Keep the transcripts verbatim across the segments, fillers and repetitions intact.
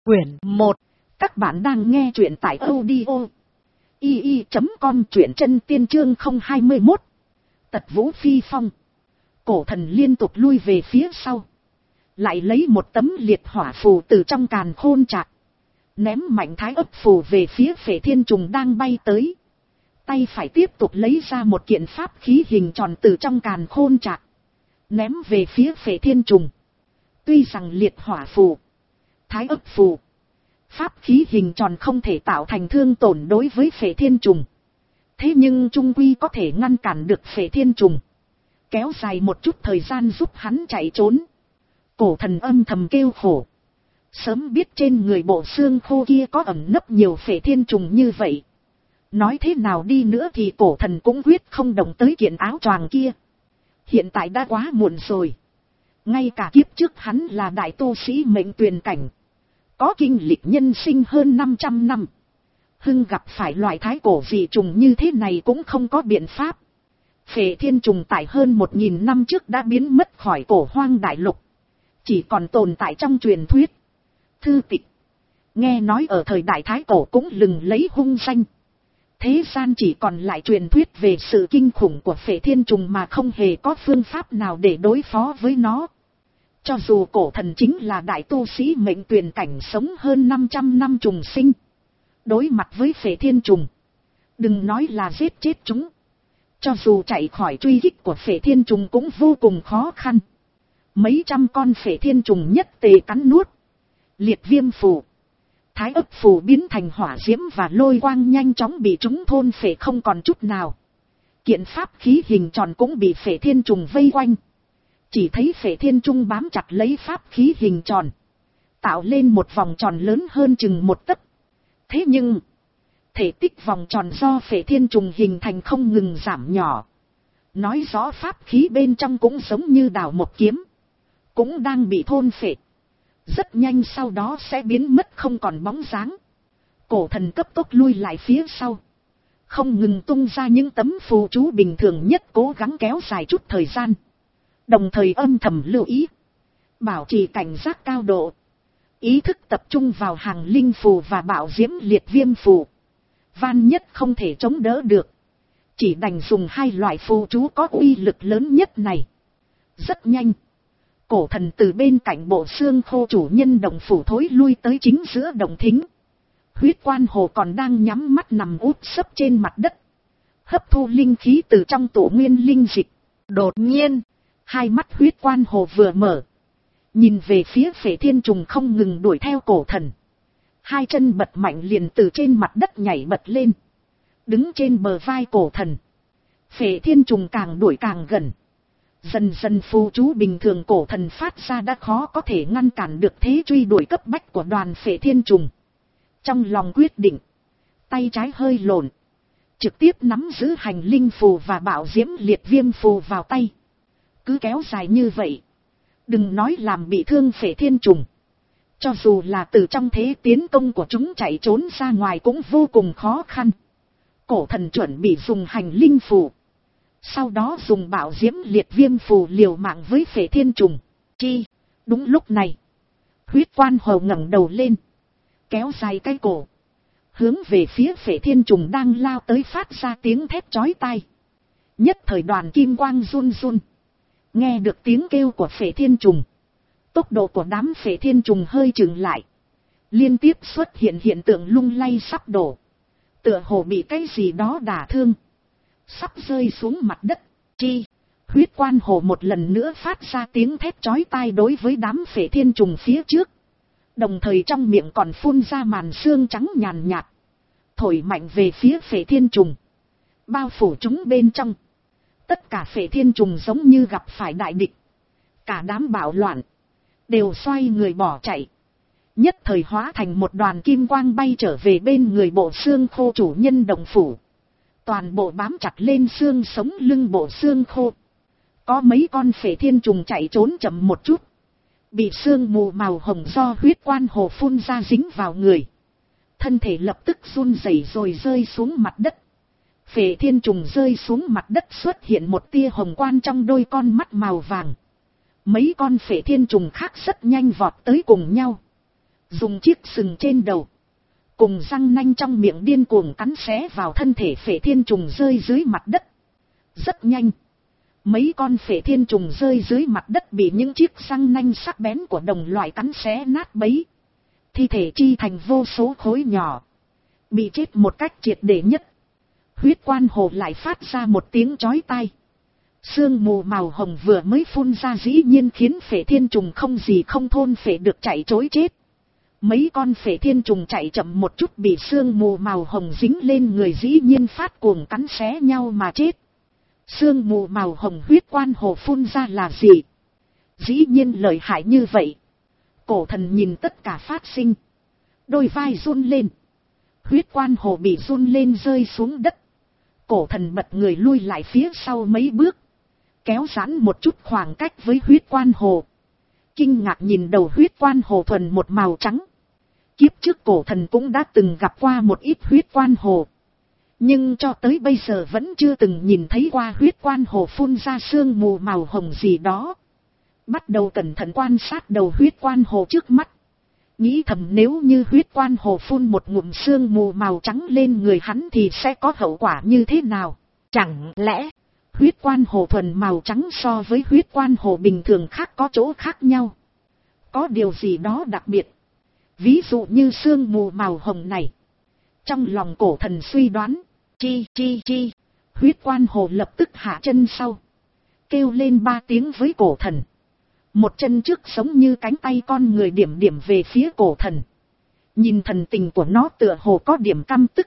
Quyển một. Các bạn đang nghe truyện tại audio i i chấm com, truyện chân tiên chương không hai mốt. Tật vũ phi phong. Cổ thần liên tục lui về phía sau. Lại lấy một tấm liệt hỏa phù từ trong càn khôn trạc. Ném mạnh thái ấp phù về phía Phệ Thiên Trùng đang bay tới. Tay phải tiếp tục lấy ra một kiện pháp khí hình tròn từ trong càn khôn trạc. Ném về phía Phệ Thiên Trùng. Tuy rằng liệt hỏa phù, thái ấp phù, pháp khí hình tròn không thể tạo thành thương tổn đối với Phệ Thiên Trùng. Thế nhưng trung quy có thể ngăn cản được Phệ Thiên Trùng. Kéo dài một chút thời gian giúp hắn chạy trốn. Cổ thần âm thầm kêu khổ. Sớm biết trên người bộ xương khô kia có ẩn nấp nhiều Phệ Thiên Trùng như vậy. Nói thế nào đi nữa thì cổ thần cũng quyết không động tới kiện áo choàng kia. Hiện tại đã quá muộn rồi. Ngay cả kiếp trước hắn là đại tu sĩ mệnh tuyền cảnh. Có kinh lịch nhân sinh hơn năm trăm năm. Hưng gặp phải loại thái cổ dị trùng như thế này cũng không có biện pháp. Phệ Thiên Trùng tại hơn một nghìn năm trước đã biến mất khỏi cổ hoang đại lục. Chỉ còn tồn tại trong truyền thuyết, thư tịch. Nghe nói ở thời đại thái cổ cũng lừng lấy hung danh. Thế gian chỉ còn lại truyền thuyết về sự kinh khủng của Phệ Thiên Trùng mà không hề có phương pháp nào để đối phó với nó. Cho dù cổ thần chính là đại tu sĩ mệnh tuyền cảnh sống hơn năm trăm năm trùng sinh. Đối mặt với Phệ Thiên Trùng, đừng nói là giết chết chúng. Cho dù chạy khỏi truy kích của Phệ Thiên Trùng cũng vô cùng khó khăn. Mấy trăm con Phệ Thiên Trùng nhất tề cắn nuốt. Liệt viêm phù, thái ấp phù biến thành hỏa diễm và lôi quang nhanh chóng bị chúng thôn phệ không còn chút nào. Kiện pháp khí hình tròn cũng bị Phệ Thiên Trùng vây quanh. Chỉ thấy Phệ Thiên Trùng bám chặt lấy pháp khí hình tròn, tạo lên một vòng tròn lớn hơn chừng một tấc. Thế nhưng, thể tích vòng tròn do Phệ Thiên Trùng hình thành không ngừng giảm nhỏ. Nói rõ pháp khí bên trong cũng giống như đào một kiếm, cũng đang bị thôn phệ. Rất nhanh sau đó sẽ biến mất không còn bóng dáng. Cổ thần cấp tốc lui lại phía sau, không ngừng tung ra những tấm phù chú bình thường nhất, cố gắng kéo dài chút thời gian. Đồng thời âm thầm lưu ý, bảo trì cảnh giác cao độ. Ý thức tập trung vào hàng linh phù và bạo diễm liệt viêm phù. Van nhất không thể chống đỡ được, chỉ đành dùng hai loại phù chú có uy lực lớn nhất này. Rất nhanh, cổ thần từ bên cạnh bộ xương khô chủ nhân đồng phủ thối lui tới chính giữa đồng thính. Huyết Quan Hồ còn đang nhắm mắt nằm úp sấp trên mặt đất, hấp thu linh khí từ trong tổ nguyên linh dịch. Đột nhiên, hai mắt Huyết Quan Hồ vừa mở, nhìn về phía Phệ Thiên Trùng không ngừng đuổi theo cổ thần. Hai chân bật mạnh liền từ trên mặt đất nhảy bật lên, đứng trên bờ vai cổ thần. Phệ Thiên Trùng càng đuổi càng gần. Dần dần phù chú bình thường cổ thần phát ra đã khó có thể ngăn cản được thế truy đuổi cấp bách của đoàn Phệ Thiên Trùng. Trong lòng quyết định, tay trái hơi lộn, trực tiếp nắm giữ hành linh phù và bạo diễm liệt viêm phù vào tay. Cứ kéo dài như vậy, đừng nói làm bị thương Phệ Thiên Trùng, cho dù là từ trong thế tiến công của chúng chạy trốn ra ngoài cũng vô cùng khó khăn. Cổ thần chuẩn bị dùng hành linh phù, sau đó dùng bạo diễm liệt viêm phù liều mạng với Phệ Thiên Trùng. Chi? Đúng lúc này, Huyết Quan Hồ ngẩng đầu lên, kéo dài cái cổ, hướng về phía Phệ Thiên Trùng đang lao tới phát ra tiếng thét chói tai. Nhất thời đoàn kim quang run run. Nghe được tiếng kêu của Phệ Thiên Trùng, tốc độ của đám Phệ Thiên Trùng hơi chừng lại. Liên tiếp xuất hiện hiện tượng lung lay sắp đổ, tựa hồ bị cái gì đó đả thương, sắp rơi xuống mặt đất. Chi? Huyết Quan Hồ một lần nữa phát ra tiếng thét chói tai đối với đám Phệ Thiên Trùng phía trước. Đồng thời trong miệng còn phun ra màn sương trắng nhàn nhạt, thổi mạnh về phía Phệ Thiên Trùng, bao phủ chúng bên trong. Tất cả Phệ Thiên Trùng giống như gặp phải đại địch, cả đám bạo loạn, đều xoay người bỏ chạy. Nhất thời hóa thành một đoàn kim quang bay trở về bên người bộ xương khô chủ nhân đồng phủ. Toàn bộ bám chặt lên xương sống lưng bộ xương khô. Có mấy con Phệ Thiên Trùng chạy trốn chậm một chút, bị sương mù màu hồng do Huyết Quan Hồ phun ra dính vào người, thân thể lập tức run rẩy rồi rơi xuống mặt đất. Phệ Thiên Trùng rơi xuống mặt đất xuất hiện một tia hồng quang trong đôi con mắt màu vàng. Mấy con Phệ Thiên Trùng khác rất nhanh vọt tới cùng nhau, dùng chiếc sừng trên đầu, cùng răng nanh trong miệng điên cuồng cắn xé vào thân thể phệ thiên trùng rơi dưới mặt đất. Rất nhanh, mấy con phệ thiên trùng rơi dưới mặt đất bị những chiếc răng nanh sắc bén của đồng loại cắn xé nát bấy, thi thể chi thành vô số khối nhỏ, bị chết một cách triệt để nhất. Huyết quan hồ lại phát ra một tiếng chói tai. Sương mù màu hồng vừa mới phun ra dĩ nhiên khiến phệ thiên trùng không gì không thôn phệ được chạy trối chết. Mấy con phệ thiên trùng chạy chậm một chút bị sương mù màu hồng dính lên người dĩ nhiên phát cuồng cắn xé nhau mà chết. Sương mù màu hồng huyết quan hồ phun ra là gì? Dĩ nhiên lợi hại như vậy. Cổ thần nhìn tất cả phát sinh, đôi vai run lên. Huyết quan hồ bị run lên rơi xuống đất. Cổ thần bật người lui lại phía sau mấy bước, kéo giãn một chút khoảng cách với huyết quan hồ. Kinh ngạc nhìn đầu huyết quan hồ thuần một màu trắng. Kiếp trước cổ thần cũng đã từng gặp qua một ít huyết quan hồ, nhưng cho tới bây giờ vẫn chưa từng nhìn thấy qua huyết quan hồ phun ra sương mù màu hồng gì đó. Bắt đầu cẩn thận quan sát đầu huyết quan hồ trước mắt, nghĩ thầm nếu như huyết quan hồ phun một ngụm sương mù màu trắng lên người hắn thì sẽ có hậu quả như thế nào. Chẳng lẽ huyết quan hồ thuần màu trắng so với huyết quan hồ bình thường khác có chỗ khác nhau? Có điều gì đó đặc biệt, ví dụ như sương mù màu hồng này. Trong lòng cổ thần suy đoán, chi chi chi, huyết quan hồ lập tức hạ chân sau, kêu lên ba tiếng với cổ thần. Một chân trước giống như cánh tay con người điểm điểm về phía cổ thần. Nhìn thần tình của nó tựa hồ có điểm căm tức.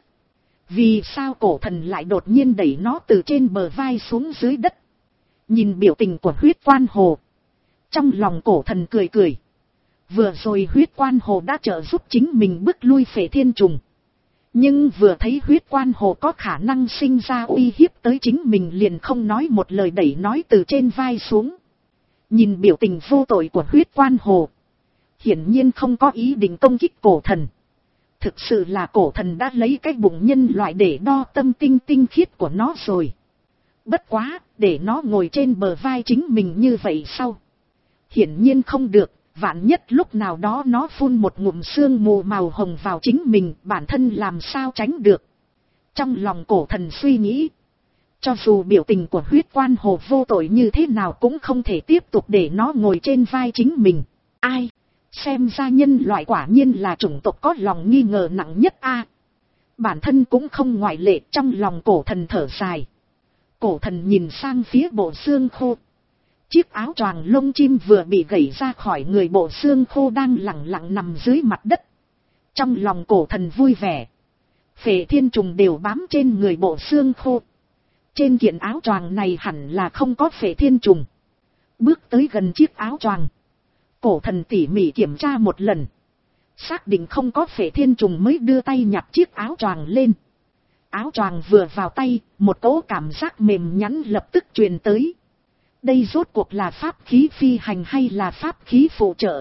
Vì sao cổ thần lại đột nhiên đẩy nó từ trên bờ vai xuống dưới đất? Nhìn biểu tình của huyết quan hồ, trong lòng cổ thần cười cười. Vừa rồi huyết quan hồ đã trợ giúp chính mình bức lui phệ thiên trùng, nhưng vừa thấy huyết quan hồ có khả năng sinh ra uy hiếp tới chính mình liền không nói một lời đẩy nói từ trên vai xuống. Nhìn biểu tình vô tội của huyết quan hồ, hiển nhiên không có ý định công kích cổ thần. Thực sự là cổ thần đã lấy cái bụng nhân loại để đo tâm tinh tinh khiết của nó rồi. Bất quá, để nó ngồi trên bờ vai chính mình như vậy sau, hiển nhiên không được. Vạn nhất lúc nào đó nó phun một ngụm sương mù màu hồng vào chính mình, bản thân làm sao tránh được. Trong lòng cổ thần suy nghĩ, cho dù biểu tình của huyết quan hồ vô tội như thế nào cũng không thể tiếp tục để nó ngồi trên vai chính mình. Ai? Xem ra nhân loại quả nhiên là chủng tộc có lòng nghi ngờ nặng nhất a. Bản thân cũng không ngoại lệ, trong lòng cổ thần thở dài. Cổ thần nhìn sang phía bộ xương khô. Chiếc áo choàng lông chim vừa bị gẩy ra khỏi người bộ xương khô đang lẳng lặng nằm dưới mặt đất. Trong lòng cổ thần vui vẻ. Phệ thiên trùng đều bám trên người bộ xương khô. Trên kiện áo choàng này hẳn là không có phệ thiên trùng. Bước tới gần chiếc áo choàng, cổ thần tỉ mỉ kiểm tra một lần, xác định không có phệ thiên trùng mới đưa tay nhặt chiếc áo choàng lên. Áo choàng vừa vào tay, một cỗ cảm giác mềm nhẵn lập tức truyền tới. Đây rốt cuộc là pháp khí phi hành hay là pháp khí phụ trợ?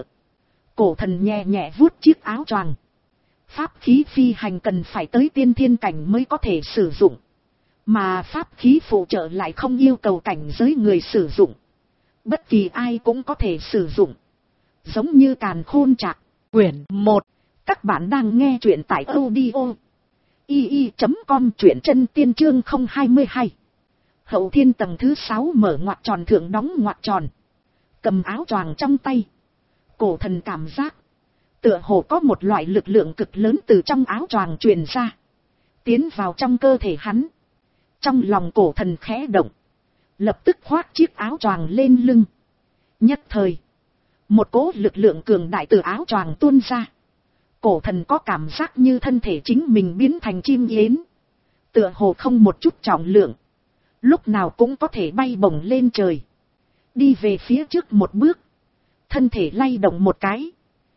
Cổ thần nhẹ nhẹ vuốt chiếc áo choàng. Pháp khí phi hành cần phải tới tiên thiên cảnh mới có thể sử dụng, mà pháp khí phụ trợ lại không yêu cầu cảnh giới người sử dụng. Bất kỳ ai cũng có thể sử dụng. Giống như Càn Khôn Trạc, quyển một. Các bạn đang nghe truyện tại audio i i chấm com, truyện chân tiên chương không hai hai. Hậu thiên tầng thứ sáu mở ngoặc tròn thượng đóng ngoặc tròn. Cầm áo choàng trong tay, cổ thần cảm giác tựa hồ có một loại lực lượng cực lớn từ trong áo choàng truyền ra, tiến vào trong cơ thể hắn. Trong lòng cổ thần khẽ động, lập tức khoác chiếc áo choàng lên lưng. Nhất thời, một cỗ lực lượng cường đại từ áo choàng tuôn ra. Cổ thần có cảm giác như thân thể chính mình biến thành chim yến, tựa hồ không một chút trọng lượng, lúc nào cũng có thể bay bổng lên trời. Đi về phía trước một bước, thân thể lay động một cái,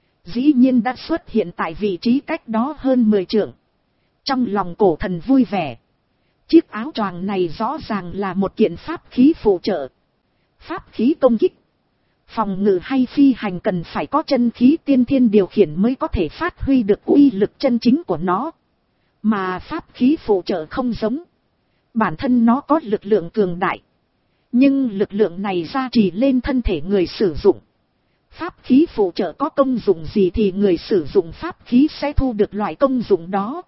dĩ nhiên đã xuất hiện tại vị trí cách đó hơn mười trượng. Trong lòng cổ thần vui vẻ. Chiếc áo choàng này rõ ràng là một kiện pháp khí phụ trợ. Pháp khí công kích, phòng ngự hay phi hành cần phải có chân khí tiên thiên điều khiển mới có thể phát huy được uy lực chân chính của nó. Mà pháp khí phụ trợ không giống. Bản thân nó có lực lượng cường đại, nhưng lực lượng này gia trì lên thân thể người sử dụng. Pháp khí phụ trợ có công dụng gì thì người sử dụng pháp khí sẽ thu được loại công dụng đó.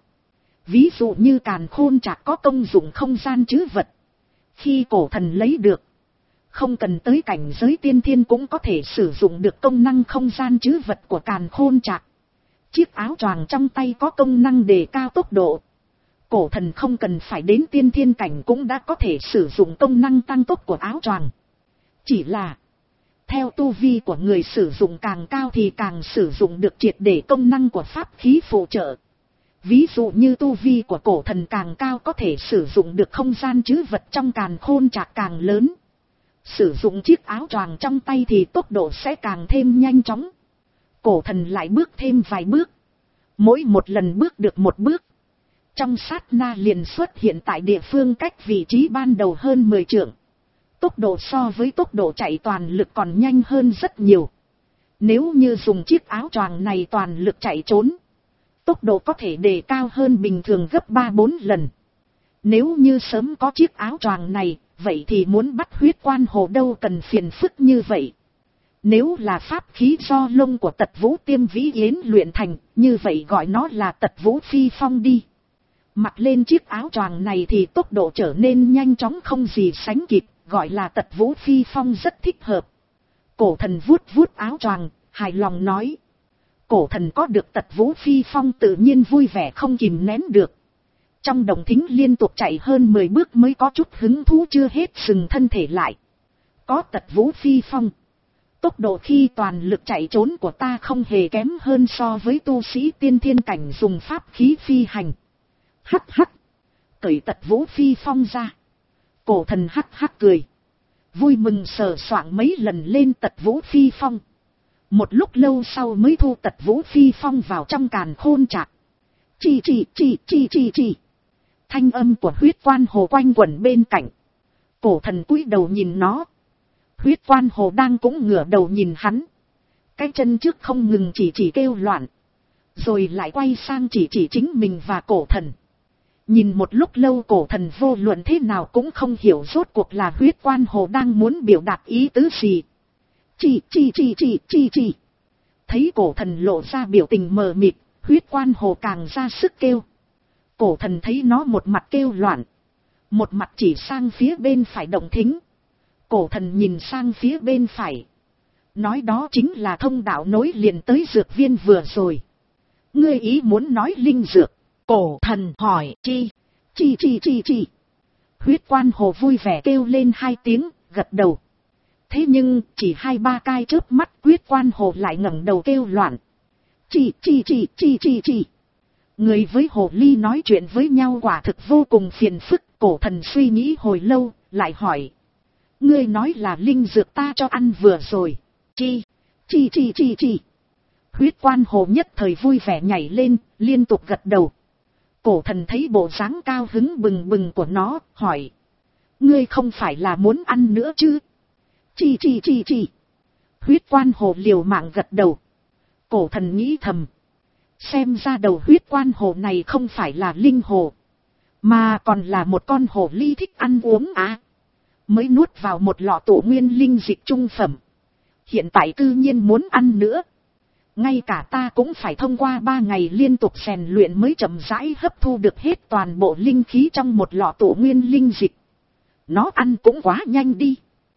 Ví dụ như càn khôn trạc có công dụng không gian trữ vật. Khi cổ thần lấy được, không cần tới cảnh giới tiên thiên cũng có thể sử dụng được công năng không gian trữ vật của càn khôn trạc. Chiếc áo choàng trong tay có công năng đề cao tốc độ. Cổ thần không cần phải đến tiên thiên cảnh cũng đã có thể sử dụng công năng tăng tốc của áo choàng. Chỉ là, theo tu vi của người sử dụng càng cao thì càng sử dụng được triệt để công năng của pháp khí phụ trợ. Ví dụ như tu vi của cổ thần càng cao có thể sử dụng được không gian trữ vật trong càn khôn trạc càng lớn. Sử dụng chiếc áo choàng trong tay thì tốc độ sẽ càng thêm nhanh chóng. Cổ thần lại bước thêm vài bước. Mỗi một lần bước được một bước, trong sát na liền xuất hiện tại địa phương cách vị trí ban đầu hơn mười trượng. Tốc độ so với tốc độ chạy toàn lực còn nhanh hơn rất nhiều. Nếu như dùng chiếc áo choàng này toàn lực chạy trốn, tốc độ có thể đề cao hơn bình thường gấp ba bốn lần. Nếu như sớm có chiếc áo choàng này, vậy thì muốn bắt huyết quan hồ đâu cần phiền phức như vậy. Nếu là pháp khí do lông của Tật Vũ Tiêm Vĩ Yến luyện thành, như vậy gọi nó là Tật Vũ Phi Phong đi. Mặc lên chiếc áo choàng này thì tốc độ trở nên nhanh chóng không gì sánh kịp, gọi là Tật Vũ Phi Phong rất thích hợp. Cổ thần vuốt vuốt áo choàng, hài lòng nói. Cổ thần có được Tật Vũ Phi Phong tự nhiên vui vẻ không kìm nén được. Trong đồng thính liên tục chạy hơn mười bước mới có chút hứng thú chưa hết dừng thân thể lại. Có Tật Vũ Phi Phong, tốc độ khi toàn lực chạy trốn của ta không hề kém hơn so với tu sĩ tiên thiên cảnh dùng pháp khí phi hành. Hắc hắc, cởi Tật Vũ Phi Phong ra. Cổ thần hắc hắc cười, vui mừng sờ soạng mấy lần lên Tật Vũ Phi Phong. Một lúc lâu sau mới thu Tật Vũ Phi Phong vào trong càn khôn trạc. Chi chi chi chi chi chi. Thanh âm của huyết quan hồ quanh quẩn bên cạnh. Cổ thần cúi đầu nhìn nó. Huyết quan hồ đang cũng ngửa đầu nhìn hắn. Cái chân trước không ngừng chỉ chỉ kêu loạn. Rồi lại quay sang chỉ chỉ chính mình và cổ thần. Nhìn một lúc lâu cổ thần vô luận thế nào cũng không hiểu rốt cuộc là huyết quan hồ đang muốn biểu đạt ý tứ gì. Chi chi chi chi chi chi. Thấy cổ thần lộ ra biểu tình mờ mịt, huyết quan hồ càng ra sức kêu. Cổ thần thấy nó một mặt kêu loạn, một mặt chỉ sang phía bên phải động thính. Cổ thần nhìn sang phía bên phải, nói đó chính là thông đạo nối liền tới dược viên vừa rồi. Ngươi ý muốn nói linh dược? Cổ thần hỏi. Chi chi chi chi chi. Huyết quan hồ vui vẻ kêu lên hai tiếng, gật đầu. Thế nhưng chỉ hai ba cái chớp mắt huyết quan hồ lại ngẩng đầu kêu loạn. Chi chi chi chi chi chi. Người với hồ ly nói chuyện với nhau quả thực vô cùng phiền phức. Cổ thần suy nghĩ hồi lâu, lại hỏi. Ngươi nói là linh dược ta cho ăn vừa rồi. Chi chi chi chi chi. Huyết quan hồ nhất thời vui vẻ nhảy lên, liên tục gật đầu. Cổ thần thấy bộ dáng cao hứng bừng bừng của nó, hỏi. Ngươi không phải là muốn ăn nữa chứ? Chi chi chi chi. Huyết quan hồ liều mạng gật đầu. Cổ thần nghĩ thầm. Xem ra đầu huyết quan hồ này không phải là linh hồ, mà còn là một con hồ ly thích ăn uống á. À, mới nuốt vào một lọ tổ nguyên linh dịch trung phẩm. Hiện tại cư nhiên muốn ăn nữa. Ngay cả ta cũng phải thông qua ba ngày liên tục rèn luyện mới chậm rãi hấp thu được hết toàn bộ linh khí trong một lọ tổ nguyên linh dịch. Nó ăn cũng quá nhanh đi.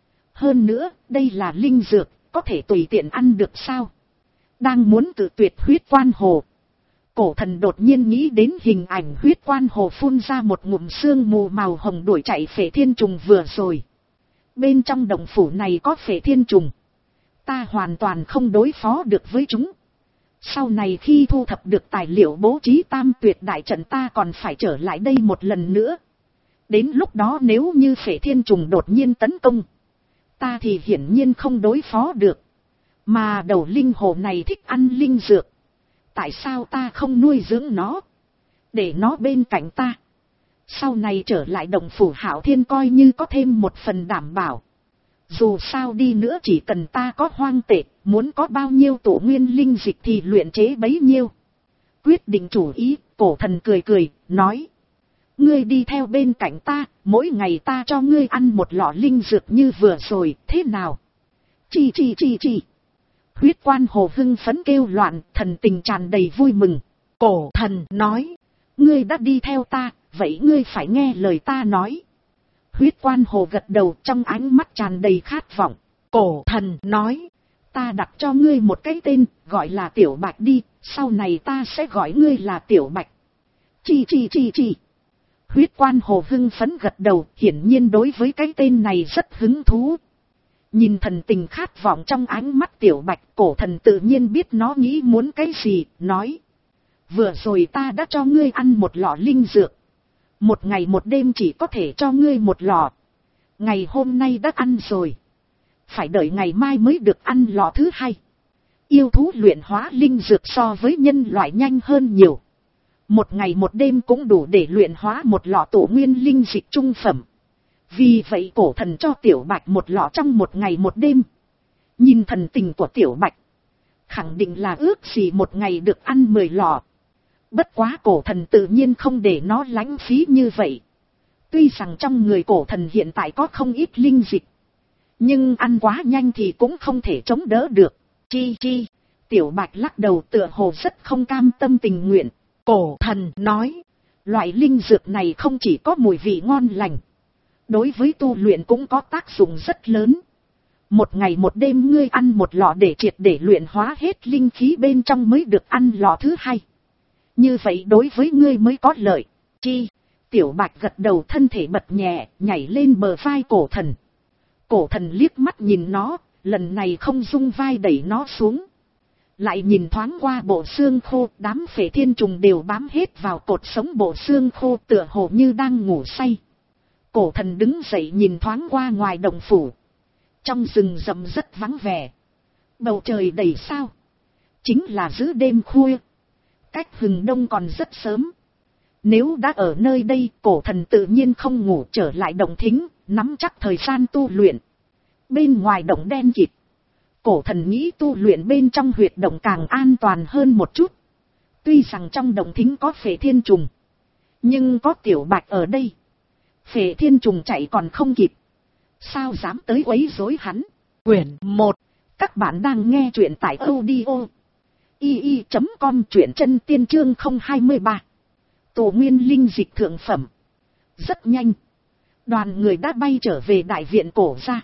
Hơn nữa, đây là linh dược, có thể tùy tiện ăn được sao? Đang muốn tự tuyệt huyết quan hồ. Cổ thần đột nhiên nghĩ đến hình ảnh huyết quan hồ phun ra một ngụm sương mù màu hồng đuổi chạy phệ thiên trùng vừa rồi. Bên trong động phủ này có phệ thiên trùng. Ta hoàn toàn không đối phó được với chúng. Sau này khi thu thập được tài liệu bố trí tam tuyệt đại trận ta còn phải trở lại đây một lần nữa. Đến lúc đó nếu như phệ thiên trùng đột nhiên tấn công, ta thì hiển nhiên không đối phó được. Mà đầu linh hồ này thích ăn linh dược. Tại sao ta không nuôi dưỡng nó, để nó bên cạnh ta? Sau này trở lại động phủ Hạo Thiên coi như có thêm một phần đảm bảo. Dù sao đi nữa chỉ cần ta có hoang tệ, muốn có bao nhiêu tổ nguyên linh dịch thì luyện chế bấy nhiêu. Quyết định chủ ý, cổ thần cười cười, nói. Ngươi đi theo bên cạnh ta, mỗi ngày ta cho ngươi ăn một lọ linh dược như vừa rồi, thế nào? Chi chi chi chi. Huyết Quan Hồ hưng phấn kêu loạn, thần tình tràn đầy vui mừng. Cổ thần nói, ngươi đã đi theo ta, vậy ngươi phải nghe lời ta nói. Huyết Quan Hồ gật đầu, trong ánh mắt tràn đầy khát vọng. Cổ thần nói, ta đặt cho ngươi một cái tên, gọi là Tiểu Bạch đi, sau này ta sẽ gọi ngươi là Tiểu Bạch. Chi chi chi chi. Huyết Quan Hồ hưng phấn gật đầu, hiển nhiên đối với cái tên này rất hứng thú. Nhìn thần tình khát vọng trong ánh mắt Tiểu Bạch, cổ thần tự nhiên biết nó nghĩ muốn cái gì, nói. Vừa rồi ta đã cho ngươi ăn một lọ linh dược. Một ngày một đêm chỉ có thể cho ngươi một lọ. Ngày hôm nay đã ăn rồi. Phải đợi ngày mai mới được ăn lọ thứ hai. Yêu thú luyện hóa linh dược so với nhân loại nhanh hơn nhiều. Một ngày một đêm cũng đủ để luyện hóa một lọ tổ nguyên linh dịch trung phẩm. Vì vậy cổ thần cho Tiểu Bạch một lọ trong một ngày một đêm. Nhìn thần tình của Tiểu Bạch, khẳng định là ước gì một ngày được ăn mười lọ. Bất quá cổ thần tự nhiên không để nó lãng phí như vậy. Tuy rằng trong người cổ thần hiện tại có không ít linh dịch, nhưng ăn quá nhanh thì cũng không thể chống đỡ được. Chi chi, Tiểu Bạch lắc đầu tựa hồ rất không cam tâm tình nguyện. Cổ thần nói, loại linh dược này không chỉ có mùi vị ngon lành, đối với tu luyện cũng có tác dụng rất lớn. Một ngày một đêm ngươi ăn một lọ để triệt để luyện hóa hết linh khí bên trong mới được ăn lọ thứ hai. Như vậy đối với ngươi mới có lợi. Chi, Tiểu Bạch gật đầu, thân thể bật nhẹ, nhảy lên bờ vai cổ thần. Cổ thần liếc mắt nhìn nó, lần này không dung vai đẩy nó xuống. Lại nhìn thoáng qua bộ xương khô, đám phệ thiên trùng đều bám hết vào cột sống bộ xương khô tựa hồ như đang ngủ say. Cổ thần đứng dậy nhìn thoáng qua ngoài động phủ. Trong rừng rậm rất vắng vẻ. Bầu trời đầy sao. Chính là giữa đêm khuya. Cách hừng đông còn rất sớm. Nếu đã ở nơi đây, cổ thần tự nhiên không ngủ, trở lại động thính, nắm chắc thời gian tu luyện. Bên ngoài động đen kịt, cổ thần nghĩ tu luyện bên trong huyệt động càng an toàn hơn một chút. Tuy rằng trong động thính có phệ thiên trùng, nhưng có Tiểu Bạch ở đây, phệ thiên trùng chạy còn không kịp, sao dám tới quấy rối hắn. Quyển một, các bạn đang nghe truyện tại audio i i chấm com, truyện chân tiên chương không hai ba. Tổ nguyên linh dịch thượng phẩm. Rất nhanh, đoàn người đã bay trở về đại viện cổ gia.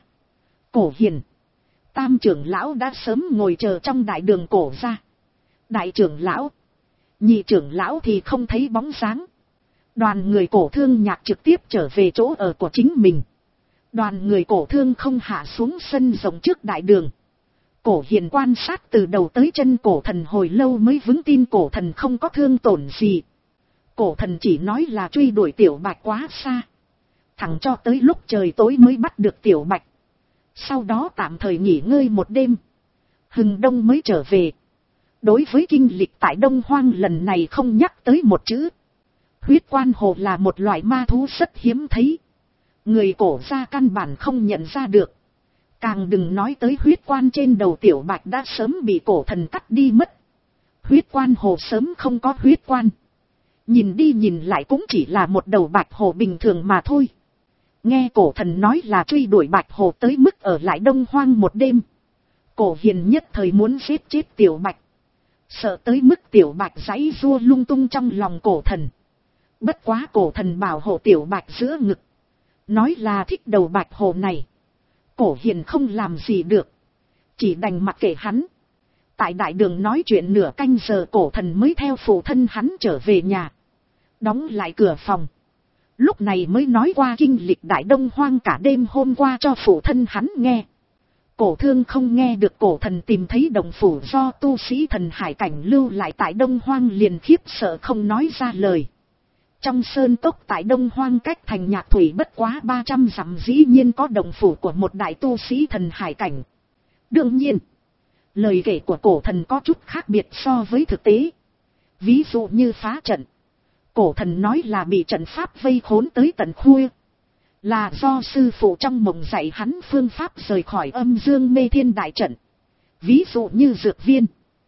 Cổ Hiền, Tam trưởng lão đã sớm ngồi chờ trong đại đường cổ gia. Đại trưởng lão, nhị trưởng lão thì không thấy bóng dáng. Đoàn người Cổ Thương Nhạc trực tiếp trở về chỗ ở của chính mình. Đoàn người Cổ Thương không hạ xuống sân rộng trước đại đường. Cổ Hiền quan sát từ đầu tới chân cổ thần hồi lâu mới vững tin cổ thần không có thương tổn gì. Cổ thần chỉ nói là truy đuổi Tiểu Bạch quá xa, thẳng cho tới lúc trời tối mới bắt được Tiểu Bạch. Sau đó tạm thời nghỉ ngơi một đêm, hừng đông mới trở về. Đối với kinh lịch tại Đông Hoang lần này không nhắc tới một chữ. Huyết Quan Hồ là một loại ma thú rất hiếm thấy, người cổ gia căn bản không nhận ra được. Càng đừng nói tới huyết quan trên đầu Tiểu Bạch đã sớm bị cổ thần cắt đi mất. Huyết Quan Hồ sớm không có huyết quan, nhìn đi nhìn lại cũng chỉ là một đầu bạch hồ bình thường mà thôi. Nghe cổ thần nói là truy đuổi bạch hồ tới mức ở lại Đông Hoang một đêm, Cổ Hiền nhất thời muốn giết chết Tiểu Bạch, sợ tới mức Tiểu Bạch giãy giụa lung tung trong lòng cổ thần. Bất quá cổ thần bảo hộ Tiểu Bạch giữa ngực, nói là thích đầu bạch hồ này. Cổ Hiền không làm gì được, chỉ đành mặc kệ hắn. Tại đại đường nói chuyện nửa canh giờ, cổ thần mới theo phụ thân hắn trở về nhà, đóng lại cửa phòng. Lúc này mới nói qua kinh lịch Đại Đông Hoang cả đêm hôm qua cho phụ thân hắn nghe. Cổ Thương không nghe được cổ thần tìm thấy động phủ do tu sĩ thần hải cảnh lưu lại tại Đông Hoang liền khiếp sợ không nói ra lời. Trong sơn cốc tại Đông Hoang cách thành Nhạc Thủy bất quá ba trăm dặm dĩ nhiên có động phủ của một đại tu sĩ thần hải cảnh. Đương nhiên, lời kể của cổ thần có chút khác biệt so với thực tế. Ví dụ như phá trận, cổ thần nói là bị trận pháp vây khốn tới tận khuya, là do sư phụ trong mộng dạy hắn phương pháp rời khỏi âm dương mê thiên đại trận. Ví dụ như dược viên,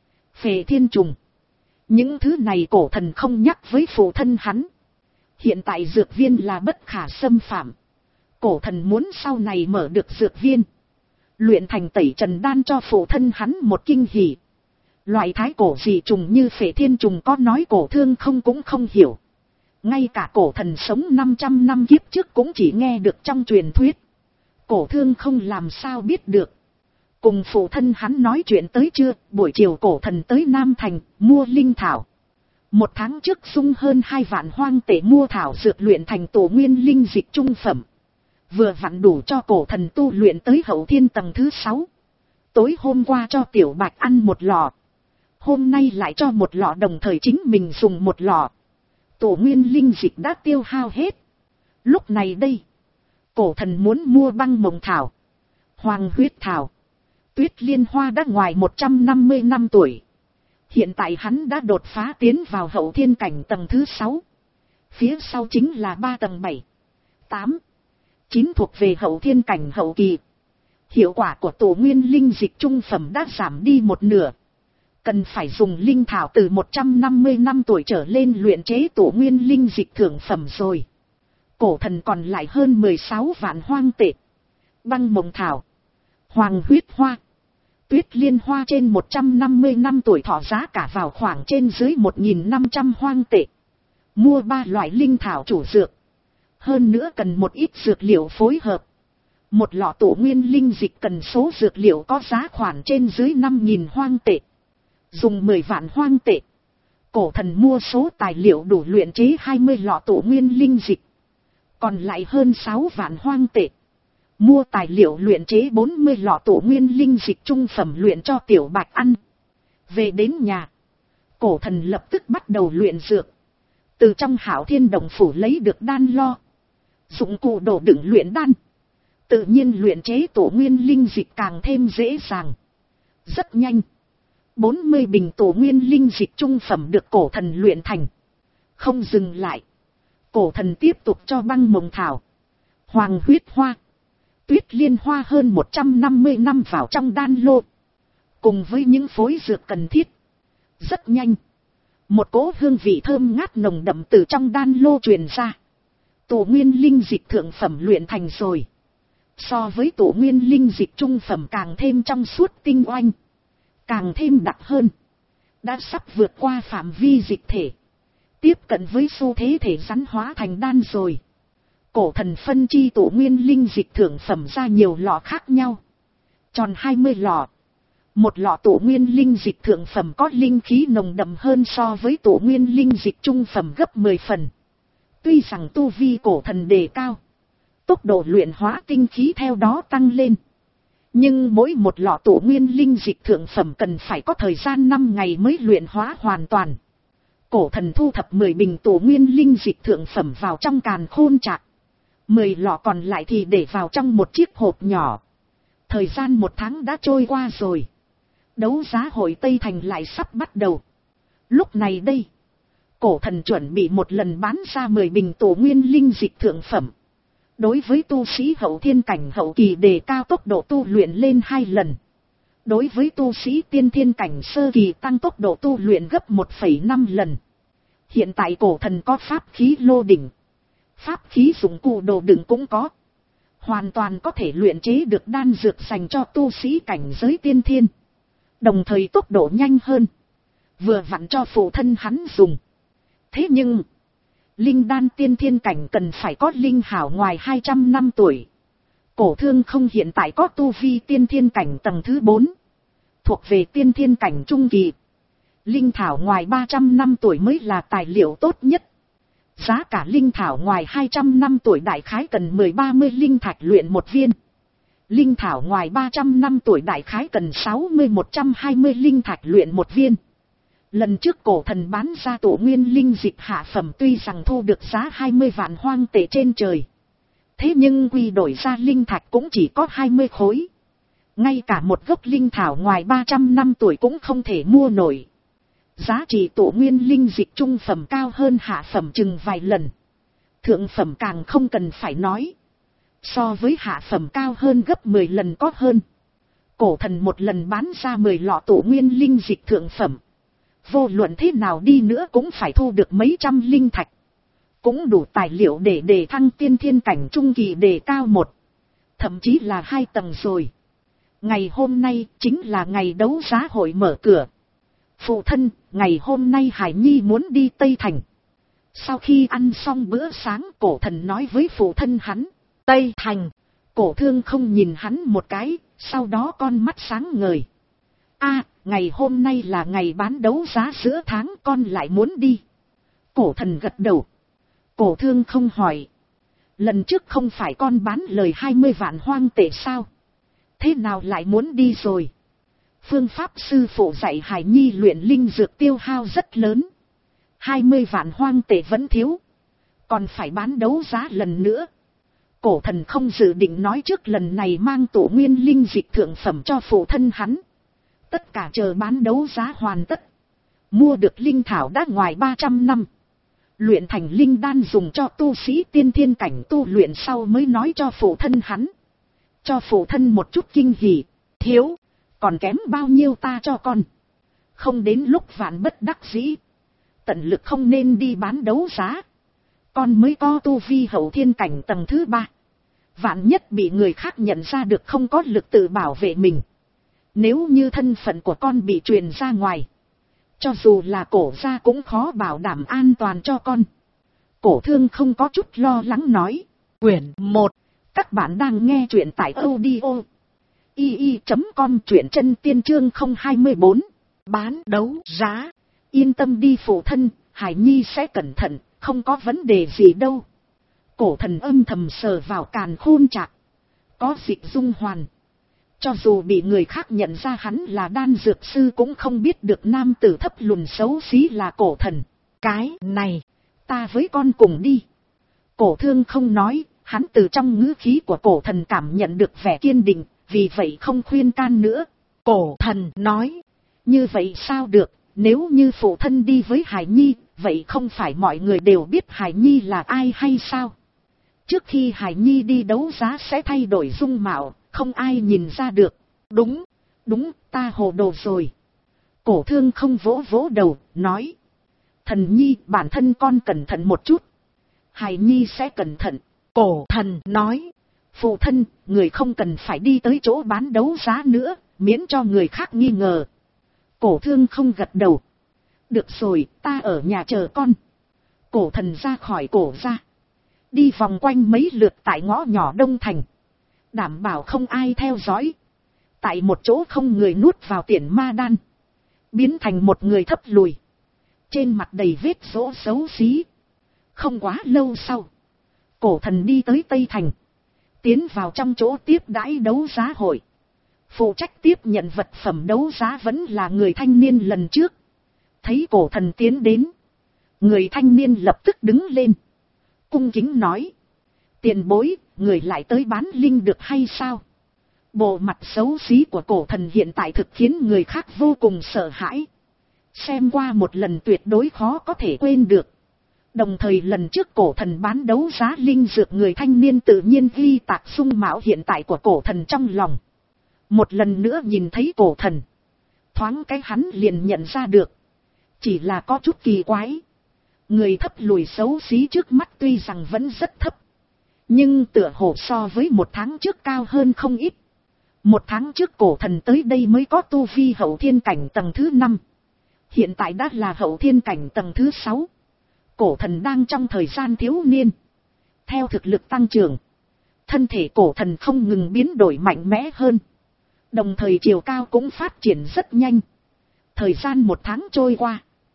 phệ thiên trùng, những thứ này cổ thần không nhắc với phụ thân hắn. Hiện tại dược viên là bất khả xâm phạm, cổ thần muốn sau này mở được dược viên, Luyện thành tẩy trần đan cho phụ thân hắn một kinh hỉ. Loại thái cổ dị trùng như phệ thiên trùng có nói cổ thương không cũng không hiểu. Ngay cả cổ thần sống năm trăm năm kiếp trước cũng chỉ nghe được trong truyền thuyết. Cổ thương không làm sao biết được. Cùng phụ thân hắn nói chuyện tới trưa, buổi chiều cổ thần tới Nam Thành, mua linh thảo. Một tháng trước sung hơn hai vạn hoang tệ mua thảo dược luyện thành tổ nguyên linh dịch trung phẩm. Vừa vặn đủ cho cổ thần tu luyện tới hậu thiên tầng thứ sáu. Tối hôm qua cho tiểu bạch ăn một lọ. Hôm nay lại cho một lọ, đồng thời chính mình dùng một lọ. Tổ nguyên linh dịch đã tiêu hao hết. Lúc này đây, cổ thần muốn mua băng mộng thảo, hoàng huyết thảo. Tuyết liên hoa đã ngoài một trăm năm mươi năm tuổi. Hiện tại hắn đã đột phá tiến vào hậu thiên cảnh tầng thứ sáu. Phía sau chính là ba tầng bảy, tám, chín thuộc về hậu thiên cảnh hậu kỳ. Hiệu quả của tổ nguyên linh dịch trung phẩm đã giảm đi một nửa. Cần phải dùng linh thảo từ một trăm năm mươi năm tuổi trở lên luyện chế tổ nguyên linh dịch thượng phẩm rồi. Cổ thần còn lại hơn mười sáu vạn hoang tệ. Băng mộng thảo, hoàng huyết hoa, tuyết liên hoa trên một trăm năm mươi năm tuổi thọ giá cả vào khoảng trên dưới một nghìn năm trăm hoang tệ. Mua ba loại linh thảo chủ dược. Hơn nữa cần một ít dược liệu phối hợp. Một lọ tổ nguyên linh dịch cần số dược liệu có giá khoảng trên dưới năm nghìn hoang tệ. Dùng mười vạn hoang tệ. Cổ thần mua số tài liệu đủ luyện chế hai mươi lọ tổ nguyên linh dịch. Còn lại hơn sáu vạn hoang tệ. Mua tài liệu luyện chế bốn mươi lọ tổ nguyên linh dịch trung phẩm luyện cho tiểu bạch ăn. Về đến nhà, cổ thần lập tức bắt đầu luyện dược. Từ trong hảo thiên đồng phủ lấy được đan lo, dụng cụ đồ đựng luyện đan. Tự nhiên luyện chế tổ nguyên linh dịch càng thêm dễ dàng. Rất nhanh, bốn mươi bình tổ nguyên linh dịch trung phẩm được cổ thần luyện thành. Không dừng lại, cổ thần tiếp tục cho băng mộng thảo, hoàng huyết hoa, tuyết liên hoa hơn một trăm năm mươi năm vào trong đan lô. Cùng với những phối dược cần thiết. Rất nhanh, một cỗ hương vị thơm ngát nồng đậm từ trong đan lô truyền ra. Tổ nguyên linh dịch thượng phẩm luyện thành rồi. So với tổ nguyên linh dịch trung phẩm càng thêm trong suốt tinh oanh. Càng thêm đặc hơn. Đã sắp vượt qua phạm vi dịch thể. Tiếp cận với xu thế thể rắn hóa thành đan rồi. Cổ thần phân chi tổ nguyên linh dịch thượng phẩm ra nhiều lọ khác nhau. Tròn hai mươi lọ. Một lọ tổ nguyên linh dịch thượng phẩm có linh khí nồng đậm hơn so với tổ nguyên linh dịch trung phẩm gấp mười phần. Tuy rằng tu vi cổ thần đề cao, tốc độ luyện hóa tinh khí theo đó tăng lên. Nhưng mỗi một lọ tổ nguyên linh dịch thượng phẩm cần phải có thời gian năm ngày mới luyện hóa hoàn toàn. Cổ thần thu thập mười bình tổ nguyên linh dịch thượng phẩm vào trong càn khôn trạc. mười lọ còn lại thì để vào trong một chiếc hộp nhỏ. Thời gian một tháng đã trôi qua rồi. Đấu giá hội Tây Thành lại sắp bắt đầu. Lúc này đây, cổ thần chuẩn bị một lần bán ra mười bình tổ nguyên linh dịch thượng phẩm. Đối với tu sĩ hậu thiên cảnh hậu kỳ đề cao tốc độ tu luyện lên hai lần. Đối với tu sĩ tiên thiên cảnh sơ kỳ tăng tốc độ tu luyện gấp một phẩy năm lần. Hiện tại cổ thần có pháp khí lô đỉnh. Pháp khí dụng cụ đồ đựng cũng có. Hoàn toàn có thể luyện chế được đan dược dành cho tu sĩ cảnh giới tiên thiên. Đồng thời tốc độ nhanh hơn. Vừa vặn cho phụ thân hắn dùng. Thế nhưng, linh đan tiên thiên cảnh cần phải có linh hảo ngoài hai trăm năm tuổi. Cổ thương không hiện tại có tu vi tiên thiên cảnh tầng thứ bốn. Thuộc về tiên thiên cảnh trung kỳ. Linh thảo ngoài ba trăm năm tuổi mới là tài liệu tốt nhất. Giá cả linh thảo ngoài hai trăm năm tuổi đại khái cần mười ba mươi linh thạch luyện một viên. Linh thảo ngoài ba trăm năm tuổi đại khái cần sáu mươi một trăm hai mươi linh thạch luyện một viên. Lần trước cổ thần bán ra tổ nguyên linh dịch hạ phẩm tuy rằng thu được giá hai mươi vạn hoang tệ trên trời. Thế nhưng quy đổi ra linh thạch cũng chỉ có hai mươi khối. Ngay cả một gốc linh thảo ngoài ba trăm năm tuổi cũng không thể mua nổi. Giá trị tổ nguyên linh dịch trung phẩm cao hơn hạ phẩm chừng vài lần. Thượng phẩm càng không cần phải nói. So với hạ phẩm cao hơn gấp mười lần có hơn. Cổ thần một lần bán ra mười lọ tổ nguyên linh dịch thượng phẩm. Vô luận thế nào đi nữa cũng phải thu được mấy trăm linh thạch. Cũng đủ tài liệu để đề thăng tiên thiên cảnh trung kỳ đề cao một. Thậm chí là hai tầng rồi. Ngày hôm nay chính là ngày đấu giá hội mở cửa. Phụ thân, ngày hôm nay Hải Nhi muốn đi Tây Thành. Sau khi ăn xong bữa sáng, Cổ Thần nói với phụ thân hắn. Tây Thành. Cổ Thương không nhìn hắn một cái, sau đó con mắt sáng ngời. A, ngày hôm nay là ngày bán đấu giá giữa tháng, con lại muốn đi. Cổ Thần gật đầu. Cổ Thương không hỏi. Lần trước không phải con bán lời hai mươi vạn hoang tệ sao? Thế nào lại muốn đi rồi? Phương pháp sư phụ dạy Hải Nhi luyện linh dược tiêu hao rất lớn. hai mươi vạn hoang tệ vẫn thiếu. Còn phải bán đấu giá lần nữa. Cổ Thần không dự định nói trước lần này mang tổ nguyên linh dịch thượng phẩm cho phụ thân hắn. Tất cả chờ bán đấu giá hoàn tất. Mua được linh thảo đã ngoài ba trăm năm. Luyện thành linh đan dùng cho tu sĩ tiên thiên cảnh tu luyện sau mới nói cho phụ thân hắn. Cho phụ thân một chút kinh hỉ. Thiếu, còn kém bao nhiêu ta cho con. Không đến lúc vạn bất đắc dĩ. Tận lực không nên đi bán đấu giá. Con mới có tu vi hậu thiên cảnh tầng thứ ba. Vạn nhất bị người khác nhận ra được không có lực tự bảo vệ mình. Nếu như thân phận của con bị truyền ra ngoài. Cho dù là Cổ gia cũng khó bảo đảm an toàn cho con. Cổ Thương không có chút lo lắng nói. Quyển một. Các bạn đang nghe truyện tại audio i i chấm com, truyện chân tiên chương không hai bốn. Bán đấu giá. Yên tâm đi phụ thân, Hải Nhi sẽ cẩn thận, không có vấn đề gì đâu. Cổ Thần âm thầm sờ vào càn khôn trạc. Có dịch dung hoàn. Cho dù bị người khác nhận ra hắn là đan dược sư cũng không biết được nam tử thấp lùn xấu xí là Cổ Thần. Cái này, ta với con cùng đi. Cổ Thương không nói, hắn từ trong ngữ khí của Cổ Thần cảm nhận được vẻ kiên định, vì vậy không khuyên can nữa. Cổ Thần nói, như vậy sao được, nếu như phụ thân đi với Hải Nhi, vậy không phải mọi người đều biết Hải Nhi là ai hay sao? Trước khi Hải Nhi đi đấu giá sẽ thay đổi dung mạo, không ai nhìn ra được. Đúng, đúng, ta hồ đồ rồi. Cổ Thương không vỗ vỗ đầu, nói. Thần Nhi, bản thân con cẩn thận một chút. Hải Nhi sẽ cẩn thận. Cổ Thần nói. Phụ thân, người không cần phải đi tới chỗ bán đấu giá nữa, miễn cho người khác nghi ngờ. Cổ Thương không gật đầu. Được rồi, ta ở nhà chờ con. Cổ Thần ra khỏi cổ ra. Đi vòng quanh mấy lượt tại ngõ nhỏ Đông Thành. Đảm bảo không ai theo dõi. Tại một chỗ không người nuốt vào tiền ma đan. Biến thành một người thấp lùi. Trên mặt đầy vết rỗ xấu xí. Không quá lâu sau. Cổ Thần đi tới Tây Thành. Tiến vào trong chỗ tiếp đãi đấu giá hội. Phụ trách tiếp nhận vật phẩm đấu giá vẫn là người thanh niên lần trước. Thấy Cổ Thần tiến đến. Người thanh niên lập tức đứng lên. Cung kính nói. Tiền bối, người lại tới bán linh được hay sao? Bộ mặt xấu xí của Cổ Thần hiện tại thực khiến người khác vô cùng sợ hãi. Xem qua một lần tuyệt đối khó có thể quên được. Đồng thời lần trước Cổ Thần bán đấu giá linh dược, người thanh niên tự nhiên ghi tạc dung mạo hiện tại của Cổ Thần trong lòng. Một lần nữa nhìn thấy Cổ Thần. Thoáng cái hắn liền nhận ra được. Chỉ là có chút kỳ quái. Người thấp lùi xấu xí trước mắt tuy rằng vẫn rất thấp. Nhưng tựa hồ so với một tháng trước cao hơn không ít. Một tháng trước Cổ Thần tới đây mới có tu vi hậu thiên cảnh tầng thứ năm. Hiện tại đã là hậu thiên cảnh tầng thứ sáu. Cổ Thần đang trong thời gian thiếu niên. Theo thực lực tăng trưởng. Thân thể Cổ Thần không ngừng biến đổi mạnh mẽ hơn. Đồng thời chiều cao cũng phát triển rất nhanh. Thời gian một tháng trôi qua.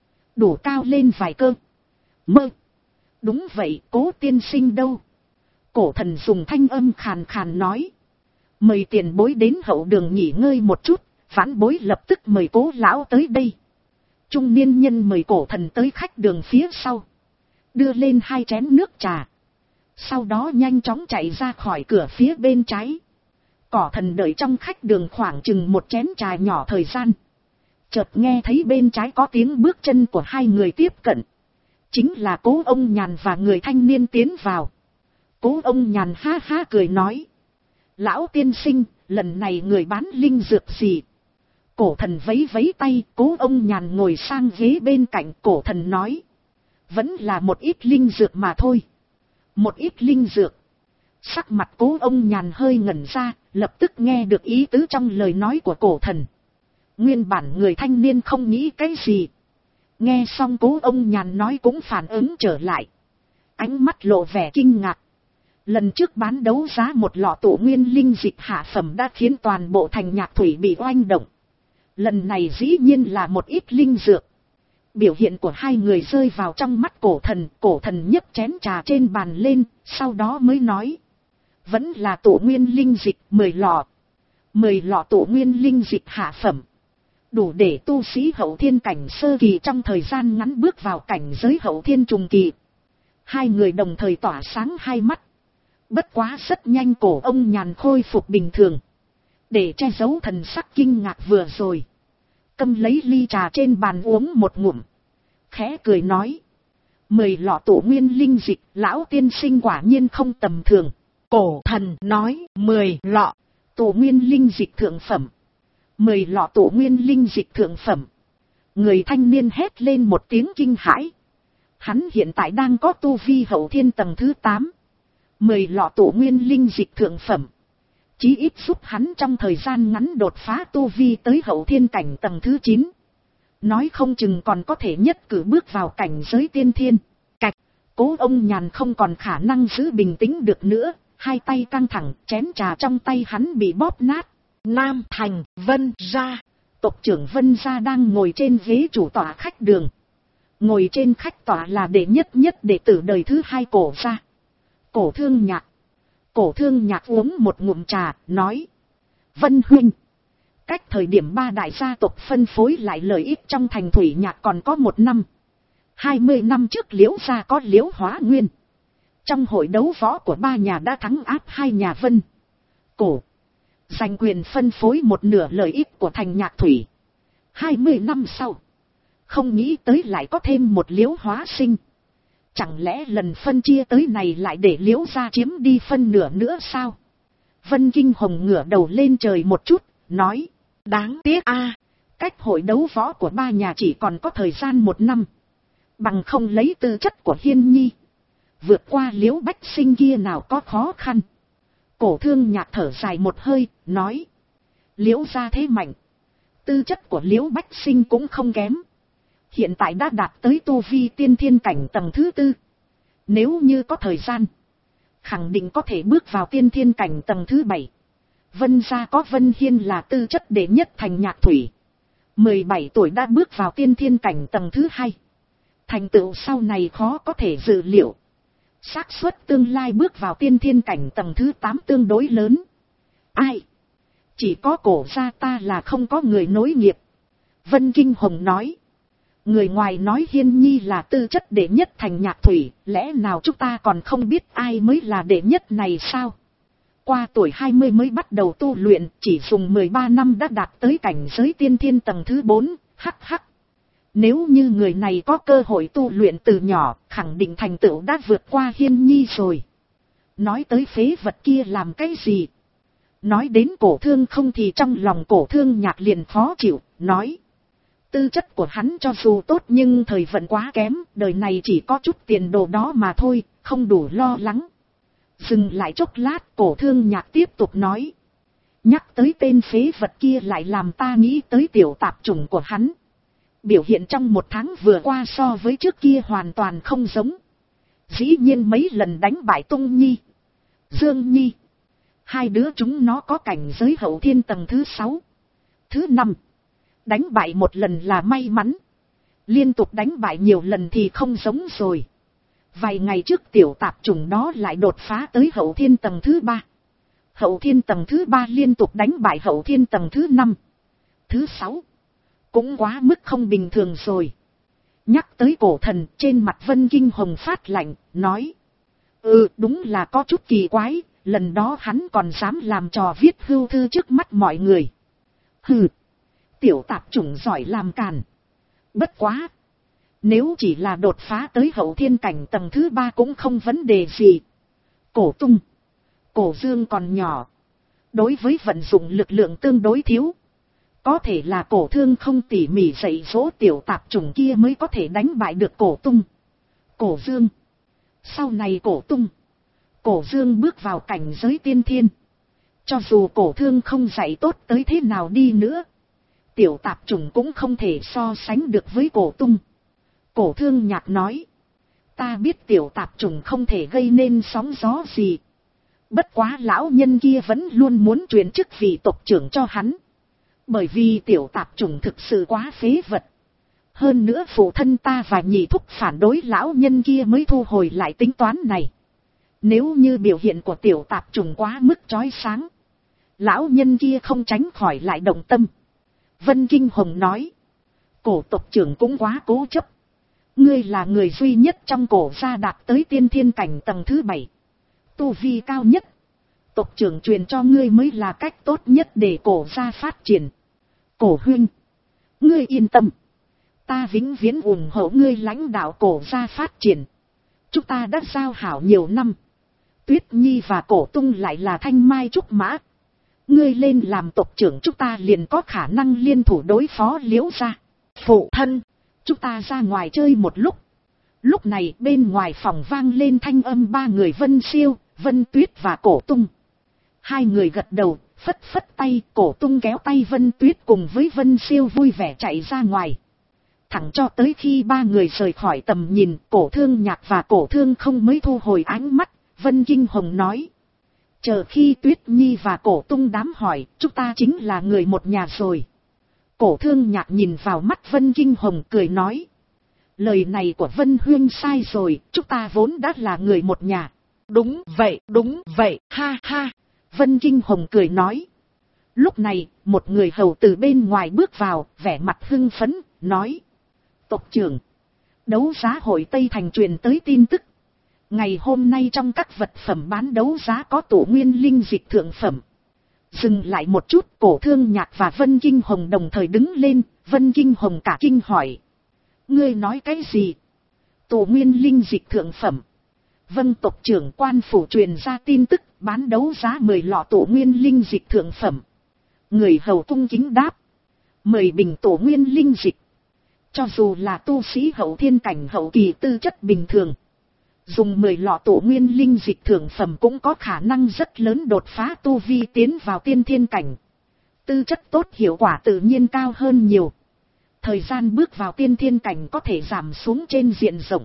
Đủ cao lên vài cơ. Mơ. Đúng vậy, Cố tiên sinh đâu? Cổ Thần dùng thanh âm khàn khàn nói. Mời tiền bối đến hậu đường nghỉ ngơi một chút. Vãn bối lập tức mời Cố lão tới đây. Trung niên nhân mời Cổ Thần tới khách đường phía sau. Đưa lên hai chén nước trà. Sau đó nhanh chóng chạy ra khỏi cửa phía bên trái. Cổ Thần đợi trong khách đường khoảng chừng một chén trà nhỏ thời gian. Chợt nghe thấy bên trái có tiếng bước chân của hai người tiếp cận. Chính là Cố ông Nhàn và người thanh niên tiến vào. Cố ông Nhàn ha ha cười nói. Lão tiên sinh, lần này người bán linh dược gì? Cổ Thần vấy vấy tay, Cố ông Nhàn ngồi sang ghế bên cạnh. Cổ Thần nói. Vẫn là một ít linh dược mà thôi. Một ít linh dược. Sắc mặt Cố ông Nhàn hơi ngẩn ra, lập tức nghe được ý tứ trong lời nói của cổ thần. Nguyên bản người thanh niên không nghĩ cái gì. Nghe xong Cố ông Nhàn nói cũng phản ứng trở lại. Ánh mắt lộ vẻ kinh ngạc. Lần trước bán đấu giá một lọ tụ nguyên linh dịch hạ phẩm đã khiến toàn bộ thành Nhạc Thủy bị oanh động. Lần này dĩ nhiên là một ít linh dược. Biểu hiện của hai người rơi vào trong mắt cổ thần. Cổ thần nhấc chén trà trên bàn lên, sau đó mới nói. Vẫn là tụ nguyên linh dịch mười lọ. mười lọ tụ nguyên linh dịch hạ phẩm. Đủ để tu sĩ hậu thiên cảnh sơ kỳ trong thời gian ngắn bước vào cảnh giới hậu thiên trùng kỳ. Hai người đồng thời tỏa sáng hai mắt. Bất quá rất nhanh cổ ông Nhàn khôi phục bình thường. Để che giấu thần sắc kinh ngạc vừa rồi. Câm lấy ly trà trên bàn uống một ngụm. Khẽ cười nói. Mười lọ tụ nguyên linh dịch, lão tiên sinh quả nhiên không tầm thường. Cổ thần nói mười lọ tụ nguyên linh dịch thượng phẩm. Mười lọ tụ nguyên linh dịch thượng phẩm. Người thanh niên hét lên một tiếng kinh hãi. Hắn hiện tại đang có tu vi hậu thiên tầng thứ tám. Mười lọ tụ nguyên linh dịch thượng phẩm. Chí ít giúp hắn trong thời gian ngắn đột phá tu vi tới hậu thiên cảnh tầng thứ chín. Nói không chừng còn có thể nhất cử bước vào cảnh giới tiên thiên. Cạch, Cố ông Nhàn không còn khả năng giữ bình tĩnh được nữa. Hai tay căng thẳng, chén trà trong tay hắn bị bóp nát. Nam Thành, Vân Gia. Tộc trưởng Vân Gia đang ngồi trên ghế chủ tọa khách đường. Ngồi trên khách tọa là đệ nhất nhất đệ tử đời thứ hai Cổ gia. Cổ Thương Nhạc. Cổ Thương Nhạc uống một ngụm trà, nói. Vân huynh. Cách thời điểm ba đại gia tộc phân phối lại lợi ích trong thành Thủy Nhạc còn có một năm. Hai mươi năm trước Liễu gia có Liễu Hóa Nguyên. Trong hội đấu võ của ba nhà đã thắng áp hai nhà Vân, Cổ. Giành quyền phân phối một nửa lợi ích của thành Nhạc Thủy. Hai mươi năm sau. Không nghĩ tới lại có thêm một Liễu Hóa Sinh. Chẳng lẽ lần phân chia tới này lại để Liễu gia chiếm đi phân nửa nữa sao? Vân Kinh Hồng ngửa đầu lên trời một chút, nói. Đáng tiếc a, cách hội đấu võ của ba nhà chỉ còn có thời gian một năm. Bằng không lấy tư chất của Hiên Nhi. Vượt qua Liễu Bách Sinh kia nào có khó khăn. Cổ Thương Nhạc thở dài một hơi, nói. Liễu gia thế mạnh. Tư chất của Liễu Bách Sinh cũng không kém. Hiện tại đã đạt tới tu vi tiên thiên cảnh tầng thứ tư. Nếu như có thời gian, khẳng định có thể bước vào tiên thiên cảnh tầng thứ bảy. Vân gia có Vân Hiên là tư chất đệ nhất thành Nhạc Thủy. mười bảy tuổi đã bước vào tiên thiên cảnh tầng thứ hai. Thành tựu sau này khó có thể dự liệu. Xác suất tương lai bước vào tiên thiên cảnh tầng thứ tám tương đối lớn. Ai? Chỉ có Cổ gia ta là không có người nối nghiệp. Vân Kinh Hồng nói. Người ngoài nói Hiên Nhi là tư chất đệ nhất thành Nhạc Thủy, lẽ nào chúng ta còn không biết ai mới là đệ nhất này sao? Qua tuổi hai mươi mới bắt đầu tu luyện, chỉ dùng mười ba năm đã đạt tới cảnh giới tiên thiên tầng thứ bốn, hắc hắc. Nếu như người này có cơ hội tu luyện từ nhỏ, khẳng định thành tựu đã vượt qua Hiên Nhi rồi. Nói tới phế vật kia làm cái gì? Nói đến Cổ Thương không thì trong lòng Cổ Thương Nhạc liền khó chịu, nói. Tư chất của hắn cho dù tốt nhưng thời vận quá kém, đời này chỉ có chút tiền đồ đó mà thôi, không đủ lo lắng. Dừng lại chốc lát, Cổ Thương Nhạc tiếp tục nói. Nhắc tới tên phế vật kia lại làm ta nghĩ tới tiểu tạp chủng của hắn. Biểu hiện trong một tháng vừa qua so với trước kia hoàn toàn không giống. Dĩ nhiên mấy lần đánh bại Tung Nhi, Dương Nhi. Hai đứa chúng nó có cảnh giới hậu thiên tầng thứ sáu, thứ năm. Đánh bại một lần là may mắn. Liên tục đánh bại nhiều lần thì không giống rồi. Vài ngày trước tiểu tạp chủng đó lại đột phá tới hậu thiên tầng thứ ba. Hậu thiên tầng thứ ba liên tục đánh bại hậu thiên tầng thứ năm, thứ sáu. Cũng quá mức không bình thường rồi. Nhắc tới Cổ thần, trên mặt Vân Kinh Hồng phát lạnh, nói. Ừ, đúng là có chút kỳ quái, lần đó hắn còn dám làm trò viết hưu thư trước mắt mọi người. Hừ, tiểu tạp chủng giỏi làm càn. Bất quá, nếu chỉ là đột phá tới hậu thiên cảnh tầng thứ ba cũng không vấn đề gì. Cổ Tung, Cổ Dương còn nhỏ, đối với vận dụng lực lượng tương đối thiếu. Có thể là Cổ Thương không tỉ mỉ dạy dỗ tiểu tạp chủng kia mới có thể đánh bại được Cổ Tung, Cổ Dương. Sau này Cổ Tung, Cổ Dương bước vào cảnh giới tiên thiên. Cho dù cổ thương không dạy tốt tới thế nào đi nữa, tiểu tạp chủng cũng không thể so sánh được với cổ tung. Cổ thương nhạc nói, ta biết tiểu tạp chủng không thể gây nên sóng gió gì. Bất quá lão nhân kia vẫn luôn muốn truyền chức vị tộc trưởng cho hắn. Bởi vì tiểu tạp chủng thực sự quá phế vật. Hơn nữa phụ thân ta và nhị thúc phản đối lão nhân kia mới thu hồi lại tính toán này. Nếu như biểu hiện của tiểu tạp chủng quá mức chói sáng, lão nhân kia không tránh khỏi lại động tâm. Vân Kinh Hồng nói, cổ tộc trưởng cũng quá cố chấp. Ngươi là người duy nhất trong cổ gia đạt tới tiên thiên cảnh tầng thứ bảy. Tu vi cao nhất. Tộc trưởng truyền cho ngươi mới là cách tốt nhất để cổ gia phát triển. Cổ huynh, ngươi yên tâm. Ta vĩnh viễn ủng hộ ngươi lãnh đạo cổ gia phát triển. Chúng ta đã giao hảo nhiều năm. Tuyết Nhi và cổ tung lại là thanh mai trúc mã. Ngươi lên làm tộc trưởng chúng ta liền có khả năng liên thủ đối phó Liễu gia. Phụ thân, chúng ta ra ngoài chơi một lúc. Lúc này bên ngoài phòng vang lên thanh âm ba người Vân Siêu, Vân Tuyết và cổ tung. Hai người gật đầu, phất phất tay, cổ tung kéo tay Vân Tuyết cùng với Vân Siêu vui vẻ chạy ra ngoài. Thẳng cho tới khi ba người rời khỏi tầm nhìn, cổ thương nhạc và cổ thương không mới thu hồi ánh mắt. Vân Kinh Hồng nói, chờ khi Tuyết Nhi và cổ tung đám hỏi, chúng ta chính là người một nhà rồi. Cổ thương nhạc nhìn vào mắt Vân Kinh Hồng cười nói, lời này của Vân Huyên sai rồi, chúng ta vốn đã là người một nhà. Đúng vậy, đúng vậy, ha ha. Vân Kinh Hồng cười nói. Lúc này, một người hầu từ bên ngoài bước vào, vẻ mặt hưng phấn, nói, tộc trưởng, đấu giá hội Tây Thành truyền tới tin tức. Ngày hôm nay trong các vật phẩm bán đấu giá có tổ nguyên linh dịch thượng phẩm. Dừng lại một chút, cổ thương nhạc và Vân Kinh Hồng đồng thời đứng lên. Vân Kinh Hồng cả kinh hỏi, ngươi nói cái gì? Tổ nguyên linh dịch thượng phẩm. Vân tộc trưởng quan phủ truyền ra tin tức bán đấu giá mười lọ tổ nguyên linh dịch thượng phẩm. Người hầu cung kính đáp, mười bình tổ nguyên linh dịch. Cho dù là tu sĩ hậu thiên cảnh hậu kỳ tư chất bình thường, dùng mười lọ tổ nguyên linh dịch thượng phẩm cũng có khả năng rất lớn đột phá tu vi tiến vào tiên thiên cảnh. Tư chất tốt hiệu quả tự nhiên cao hơn nhiều. Thời gian bước vào tiên thiên cảnh có thể giảm xuống trên diện rộng.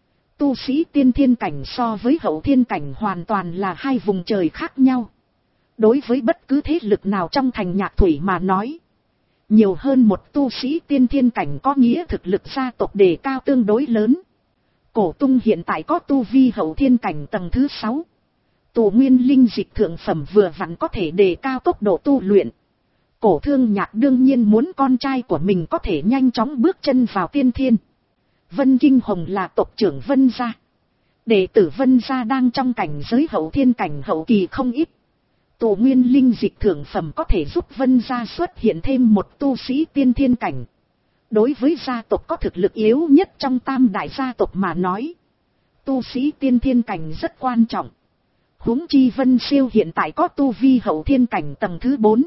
Tu sĩ tiên thiên cảnh so với hậu thiên cảnh hoàn toàn là hai vùng trời khác nhau. Đối với bất cứ thế lực nào trong thành Nhạc Thủy mà nói, nhiều hơn một tu sĩ tiên thiên cảnh có nghĩa thực lực gia tộc đề cao tương đối lớn. Cổ tung hiện tại có tu vi hậu thiên cảnh tầng thứ sáu. Tổ nguyên linh dịch thượng phẩm vừa vặn có thể đề cao tốc độ tu luyện. Cổ thương nhạc đương nhiên muốn con trai của mình có thể nhanh chóng bước chân vào tiên thiên. Vân Kinh Hồng là tộc trưởng Vân gia. Đệ tử Vân gia đang trong cảnh giới hậu thiên cảnh hậu kỳ không ít. Tổ nguyên linh dịch thượng phẩm có thể giúp Vân gia xuất hiện thêm một tu sĩ tiên thiên cảnh. Đối với gia tộc có thực lực yếu nhất trong tam đại gia tộc mà nói, tu sĩ tiên thiên cảnh rất quan trọng. Huống chi Vân Siêu hiện tại có tu vi hậu thiên cảnh tầng thứ bốn.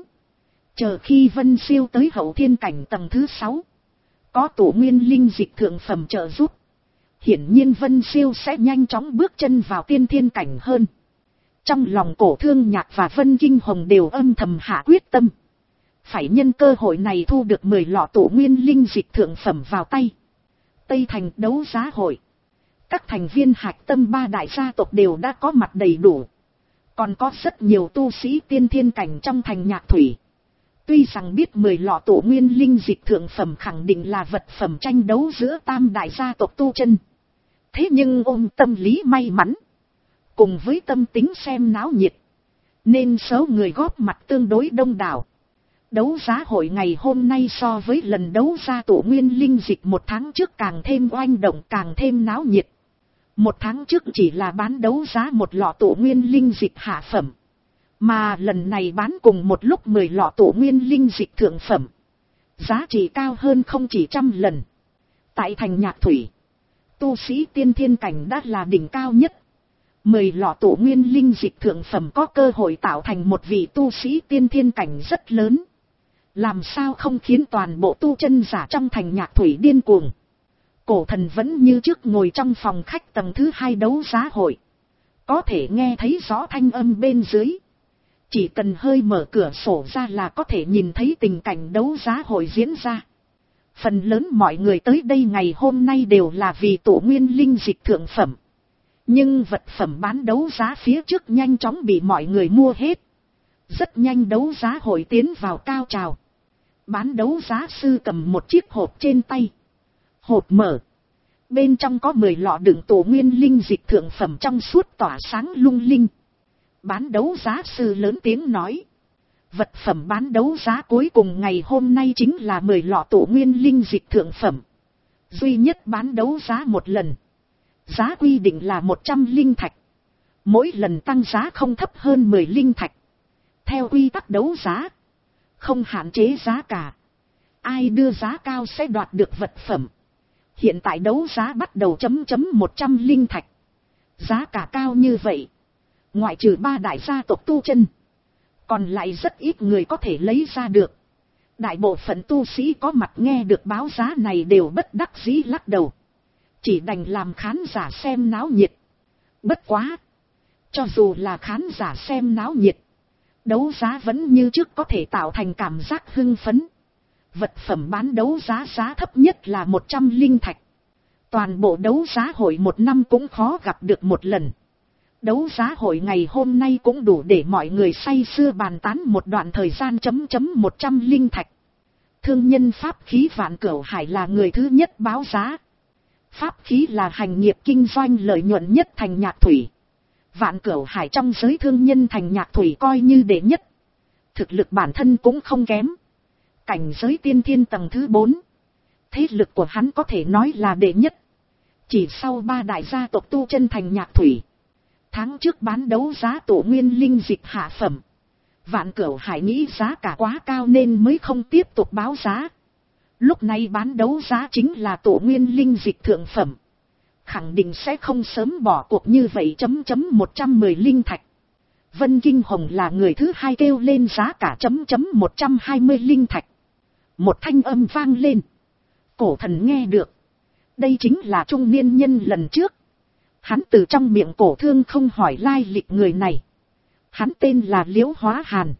Chờ khi Vân Siêu tới hậu thiên cảnh tầng thứ sáu, có tổ nguyên linh dịch thượng phẩm trợ giúp, hiển nhiên Vân Siêu sẽ nhanh chóng bước chân vào tiên thiên cảnh hơn. Trong lòng cổ thương nhạc và Vân Kinh Hồng đều âm thầm hạ quyết tâm. Phải nhân cơ hội này thu được mười lọ tổ nguyên linh dịch thượng phẩm vào tay. Tây Thành đấu giá hội. Các thành viên hạch tâm ba đại gia tộc đều đã có mặt đầy đủ. Còn có rất nhiều tu sĩ tiên thiên cảnh trong thành Nhạc Thủy. Tuy rằng biết mười lọ tổ nguyên linh dịch thượng phẩm khẳng định là vật phẩm tranh đấu giữa tam đại gia tộc tu chân. Thế nhưng ôm tâm lý may mắn, cùng với tâm tính xem náo nhiệt, nên số người góp mặt tương đối đông đảo. Đấu giá hội ngày hôm nay so với lần đấu giá tổ nguyên linh dịch một tháng trước càng thêm oanh động, càng thêm náo nhiệt. Một tháng trước chỉ là bán đấu giá một lọ tổ nguyên linh dịch hạ phẩm. Mà lần này bán cùng một lúc mười lọ tổ nguyên linh dịch thượng phẩm. Giá trị cao hơn không chỉ trăm lần. Tại thành Nhạc Thủy, tu sĩ tiên thiên cảnh đã là đỉnh cao nhất. Mười lọ tổ nguyên linh dịch thượng phẩm có cơ hội tạo thành một vị tu sĩ tiên thiên cảnh rất lớn. Làm sao không khiến toàn bộ tu chân giả trong thành Nhạc Thủy điên cuồng. Cổ thần vẫn như trước ngồi trong phòng khách tầng thứ hai đấu giá hội. Có thể nghe thấy rõ thanh âm bên dưới. Chỉ cần hơi mở cửa sổ ra là có thể nhìn thấy tình cảnh đấu giá hội diễn ra. Phần lớn mọi người tới đây ngày hôm nay đều là vì tổ nguyên linh dịch thượng phẩm. Nhưng vật phẩm bán đấu giá phía trước nhanh chóng bị mọi người mua hết. Rất nhanh đấu giá hội tiến vào cao trào. Bán đấu giá sư cầm một chiếc hộp trên tay. Hộp mở. Bên trong có mười lọ đựng tổ nguyên linh dịch thượng phẩm trong suốt tỏa sáng lung linh. Bán đấu giá sư lớn tiếng nói. Vật phẩm bán đấu giá cuối cùng ngày hôm nay chính là mười lọ tổ nguyên linh dịch thượng phẩm. Duy nhất bán đấu giá một lần. Giá quy định là một trăm linh thạch. Mỗi lần tăng giá không thấp hơn mười linh thạch. Theo quy tắc đấu giá. Không hạn chế giá cả. Ai đưa giá cao sẽ đoạt được vật phẩm. Hiện tại đấu giá bắt đầu chấm chấm một trăm linh thạch. Giá cả cao như vậy. Ngoại trừ ba đại gia tộc tu chân. Còn lại rất ít người có thể lấy ra được. Đại bộ phận tu sĩ có mặt nghe được báo giá này đều bất đắc dĩ lắc đầu. Chỉ đành làm khán giả xem náo nhiệt. Bất quá. Cho dù là khán giả xem náo nhiệt. Đấu giá vẫn như trước có thể tạo thành cảm giác hưng phấn. Vật phẩm bán đấu giá giá thấp nhất là một trăm linh thạch. Toàn bộ đấu giá hội một năm cũng khó gặp được một lần. Đấu giá hội ngày hôm nay cũng đủ để mọi người say sưa bàn tán một đoạn thời gian chấm chấm một trăm linh thạch. Thương nhân pháp khí Vạn Cửu Hải là người thứ nhất báo giá. Pháp khí là hành nghiệp kinh doanh lợi nhuận nhất thành Nhạc Thủy. Vạn Cửu Hải trong giới thương nhân thành Nhạc Thủy coi như đệ nhất. Thực lực bản thân cũng không kém. Cảnh giới tiên thiên tầng thứ bốn. Thế lực của hắn có thể nói là đệ nhất. Chỉ sau ba đại gia tộc tu chân thành Nhạc Thủy. Tháng trước bán đấu giá tổ nguyên linh dịch hạ phẩm. Vạn Cửu Hải nghĩ giá cả quá cao nên mới không tiếp tục báo giá. Lúc này bán đấu giá chính là tổ nguyên linh dịch thượng phẩm. Khẳng định sẽ không sớm bỏ cuộc như vậy chấm chấm một trăm mười linh thạch. Vân Kinh Hồng là người thứ hai kêu lên giá cả chấm chấm một trăm hai mươi linh thạch. Một thanh âm vang lên. Cổ thần nghe được. Đây chính là trung niên nhân lần trước. Hắn từ trong miệng cổ thương không hỏi lai lịch người này. Hắn tên là Liễu Hóa Hàn.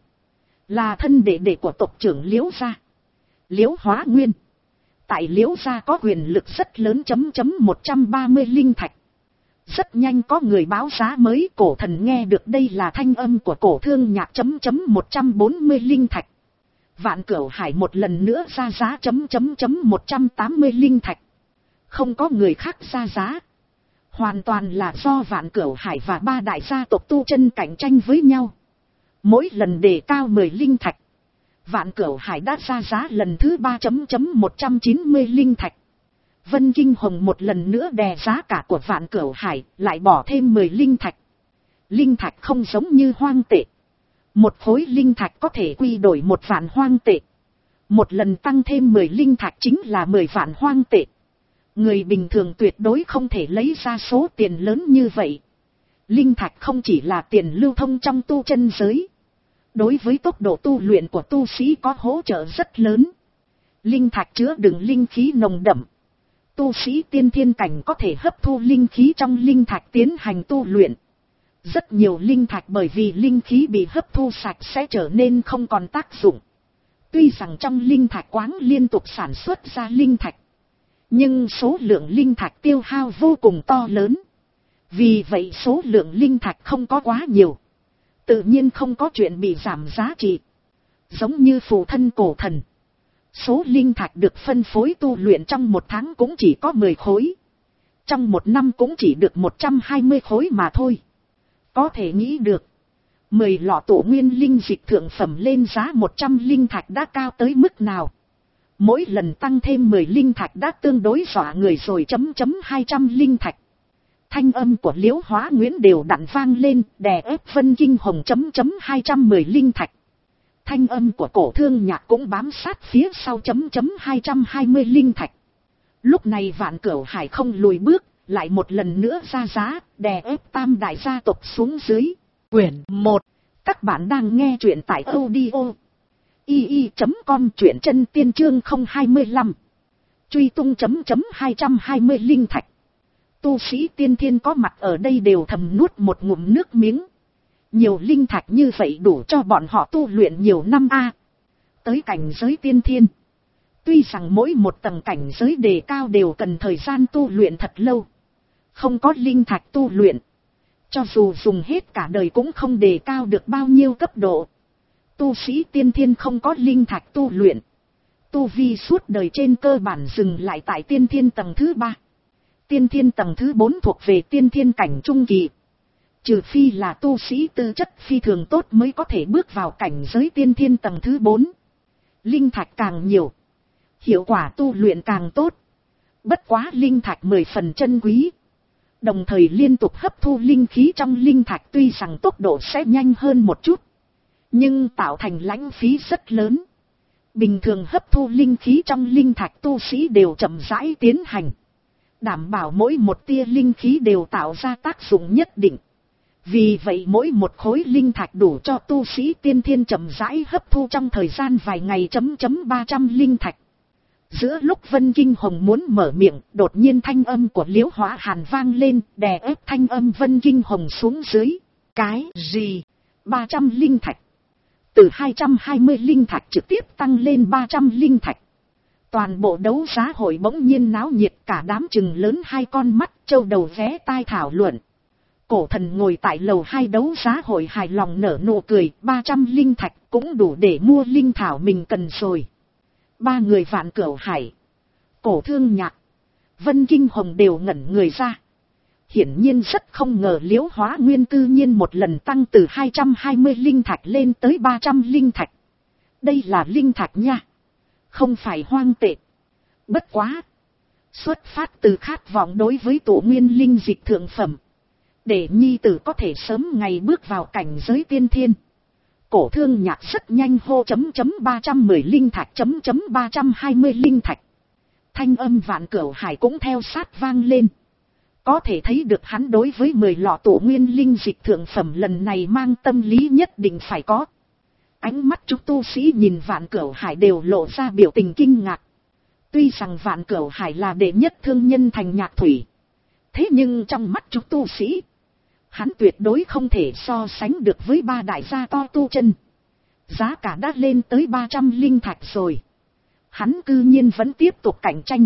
Là thân đệ đệ của tộc trưởng Liễu gia. Liễu Hóa Nguyên. Tại Liễu gia có quyền lực rất lớn chấm chấm một trăm ba mươi linh thạch. Rất nhanh có người báo giá mới, cổ thần nghe được đây là thanh âm của cổ thương nhạc chấm chấm một trăm bốn mươi linh thạch. Vạn Cửu Hải một lần nữa ra giá chấm chấm chấm một trăm tám mươi linh thạch. Không có người khác ra giá. Hoàn toàn là do Vạn Cửu Hải và ba đại gia tộc tu chân cạnh tranh với nhau. Mỗi lần đề cao mười linh thạch. Vạn Cửu Hải đã ra giá lần thứ ba chấm chấm một trăm chín mươi linh thạch. Vân Kinh Hồng một lần nữa đè giá cả của Vạn Cửu Hải, lại bỏ thêm mười linh thạch. Linh thạch không giống như hoang tệ. Một khối linh thạch có thể quy đổi một vạn hoang tệ. Một lần tăng thêm mười linh thạch chính là mười vạn hoang tệ. Người bình thường tuyệt đối không thể lấy ra số tiền lớn như vậy. Linh thạch không chỉ là tiền lưu thông trong tu chân giới. Đối với tốc độ tu luyện của tu sĩ có hỗ trợ rất lớn. Linh thạch chứa đựng linh khí nồng đậm. Tu sĩ tiên thiên cảnh có thể hấp thu linh khí trong linh thạch tiến hành tu luyện. Rất nhiều linh thạch bởi vì linh khí bị hấp thu sạch sẽ trở nên không còn tác dụng. Tuy rằng trong linh thạch quáng liên tục sản xuất ra linh thạch. Nhưng số lượng linh thạch tiêu hao vô cùng to lớn. Vì vậy số lượng linh thạch không có quá nhiều. Tự nhiên không có chuyện bị giảm giá trị. Giống như phụ thân cổ thần. Số linh thạch được phân phối tu luyện trong một tháng cũng chỉ có mười khối. Trong một năm cũng chỉ được một trăm hai mươi khối mà thôi. Có thể nghĩ được. mười lọ tổ nguyên linh dịch thượng phẩm lên giá một trăm linh thạch đã cao tới mức nào. Mỗi lần tăng thêm mười linh thạch đã tương đối dọa người rồi chấm chấm hai trăm linh thạch. Thanh âm của Liễu Hóa Nguyễn đều đặn vang lên, đè ép Vân Kinh Hồng chấm chấm hai trăm mười linh thạch. Thanh âm của cổ thương nhạc cũng bám sát phía sau chấm chấm hai trăm hai mươi linh thạch. Lúc này Vạn Cửu Hải không lùi bước, lại một lần nữa ra giá, đè ép tam đại gia tộc xuống dưới. Quyển một. Các bạn đang nghe truyện tại audio i i chấm com, truyện chân tiên chương không hai lăm. Truy tung chấm chấm hai trăm hai mươi linh thạch. Tu sĩ tiên thiên có mặt ở đây đều thầm nuốt một ngụm nước miếng. Nhiều linh thạch như vậy đủ cho bọn họ tu luyện nhiều năm a. Tới cảnh giới tiên thiên. Tuy rằng mỗi một tầng cảnh giới đề cao đều cần thời gian tu luyện thật lâu. Không có linh thạch tu luyện. Cho dù dùng hết cả đời cũng không đề cao được bao nhiêu cấp độ. Tu sĩ tiên thiên không có linh thạch tu luyện. Tu vi suốt đời trên cơ bản dừng lại tại tiên thiên tầng thứ ba. Tiên thiên tầng thứ bốn thuộc về tiên thiên cảnh trung kỳ. Trừ phi là tu sĩ tư chất phi thường tốt mới có thể bước vào cảnh giới tiên thiên tầng thứ bốn. Linh thạch càng nhiều, hiệu quả tu luyện càng tốt. Bất quá linh thạch mười phần chân quý. Đồng thời liên tục hấp thu linh khí trong linh thạch tuy rằng tốc độ sẽ nhanh hơn một chút. Nhưng tạo thành lãng phí rất lớn. Bình thường hấp thu linh khí trong linh thạch tu sĩ đều chậm rãi tiến hành. Đảm bảo mỗi một tia linh khí đều tạo ra tác dụng nhất định. Vì vậy mỗi một khối linh thạch đủ cho tu sĩ tiên thiên chậm rãi hấp thu trong thời gian vài ngày chấm chấm ba trăm linh thạch. Giữa lúc Vân Kinh Hồng muốn mở miệng, đột nhiên thanh âm của Liễu Hóa Hàn vang lên, đè ép thanh âm Vân Kinh Hồng xuống dưới. Cái gì? ba trăm linh thạch. Từ hai trăm hai mươi linh thạch trực tiếp tăng lên ba trăm linh thạch. Toàn bộ đấu giá hội bỗng nhiên náo nhiệt, cả đám chừng lớn hai con mắt, trâu đầu vé tai thảo luận. Cổ Thần ngồi tại lầu hai đấu giá hội hài lòng nở nụ cười, ba trăm linh thạch cũng đủ để mua linh thảo mình cần rồi. Ba người Vạn Cửu Hải, Cổ Thương Nhạc, Vân Kinh Hồng đều ngẩn người ra. Hiển nhiên rất không ngờ Liễu Hóa Nguyên cư nhiên một lần tăng từ hai trăm hai mươi linh thạch lên tới ba trăm linh thạch. Đây là linh thạch nha, không phải hoang tệ. Bất quá, xuất phát từ khát vọng đối với tổ nguyên linh dịch thượng phẩm, để nhi tử có thể sớm ngày bước vào cảnh giới tiên thiên. Cổ Thương Nhạc rất nhanh hô chấm chấm ba trăm mười linh thạch chấm chấm ba trăm hai mươi linh thạch. Thanh âm Vạn Cửu Hải cũng theo sát vang lên. Có thể thấy được hắn đối với mười lọ tổ nguyên linh dịch thượng phẩm lần này mang tâm lý nhất định phải có. Ánh mắt chúng tu sĩ nhìn Vạn Cửu Hải đều lộ ra biểu tình kinh ngạc. Tuy rằng Vạn Cửu Hải là đệ nhất thương nhân thành nhạc thủy. Thế nhưng trong mắt chúng tu sĩ, hắn tuyệt đối không thể so sánh được với ba đại gia to tu chân. Giá cả đã lên tới ba trăm linh thạch rồi. Hắn cư nhiên vẫn tiếp tục cạnh tranh.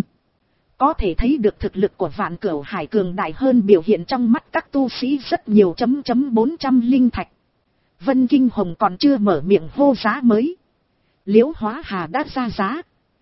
Có thể thấy được thực lực của Vạn Cửu Hải cường đại hơn biểu hiện trong mắt các tu sĩ rất nhiều chấm chấm bốn trăm linh thạch. Vân Kinh Hồng còn chưa mở miệng hô giá mới. Liễu Hóa Hà đã ra giá.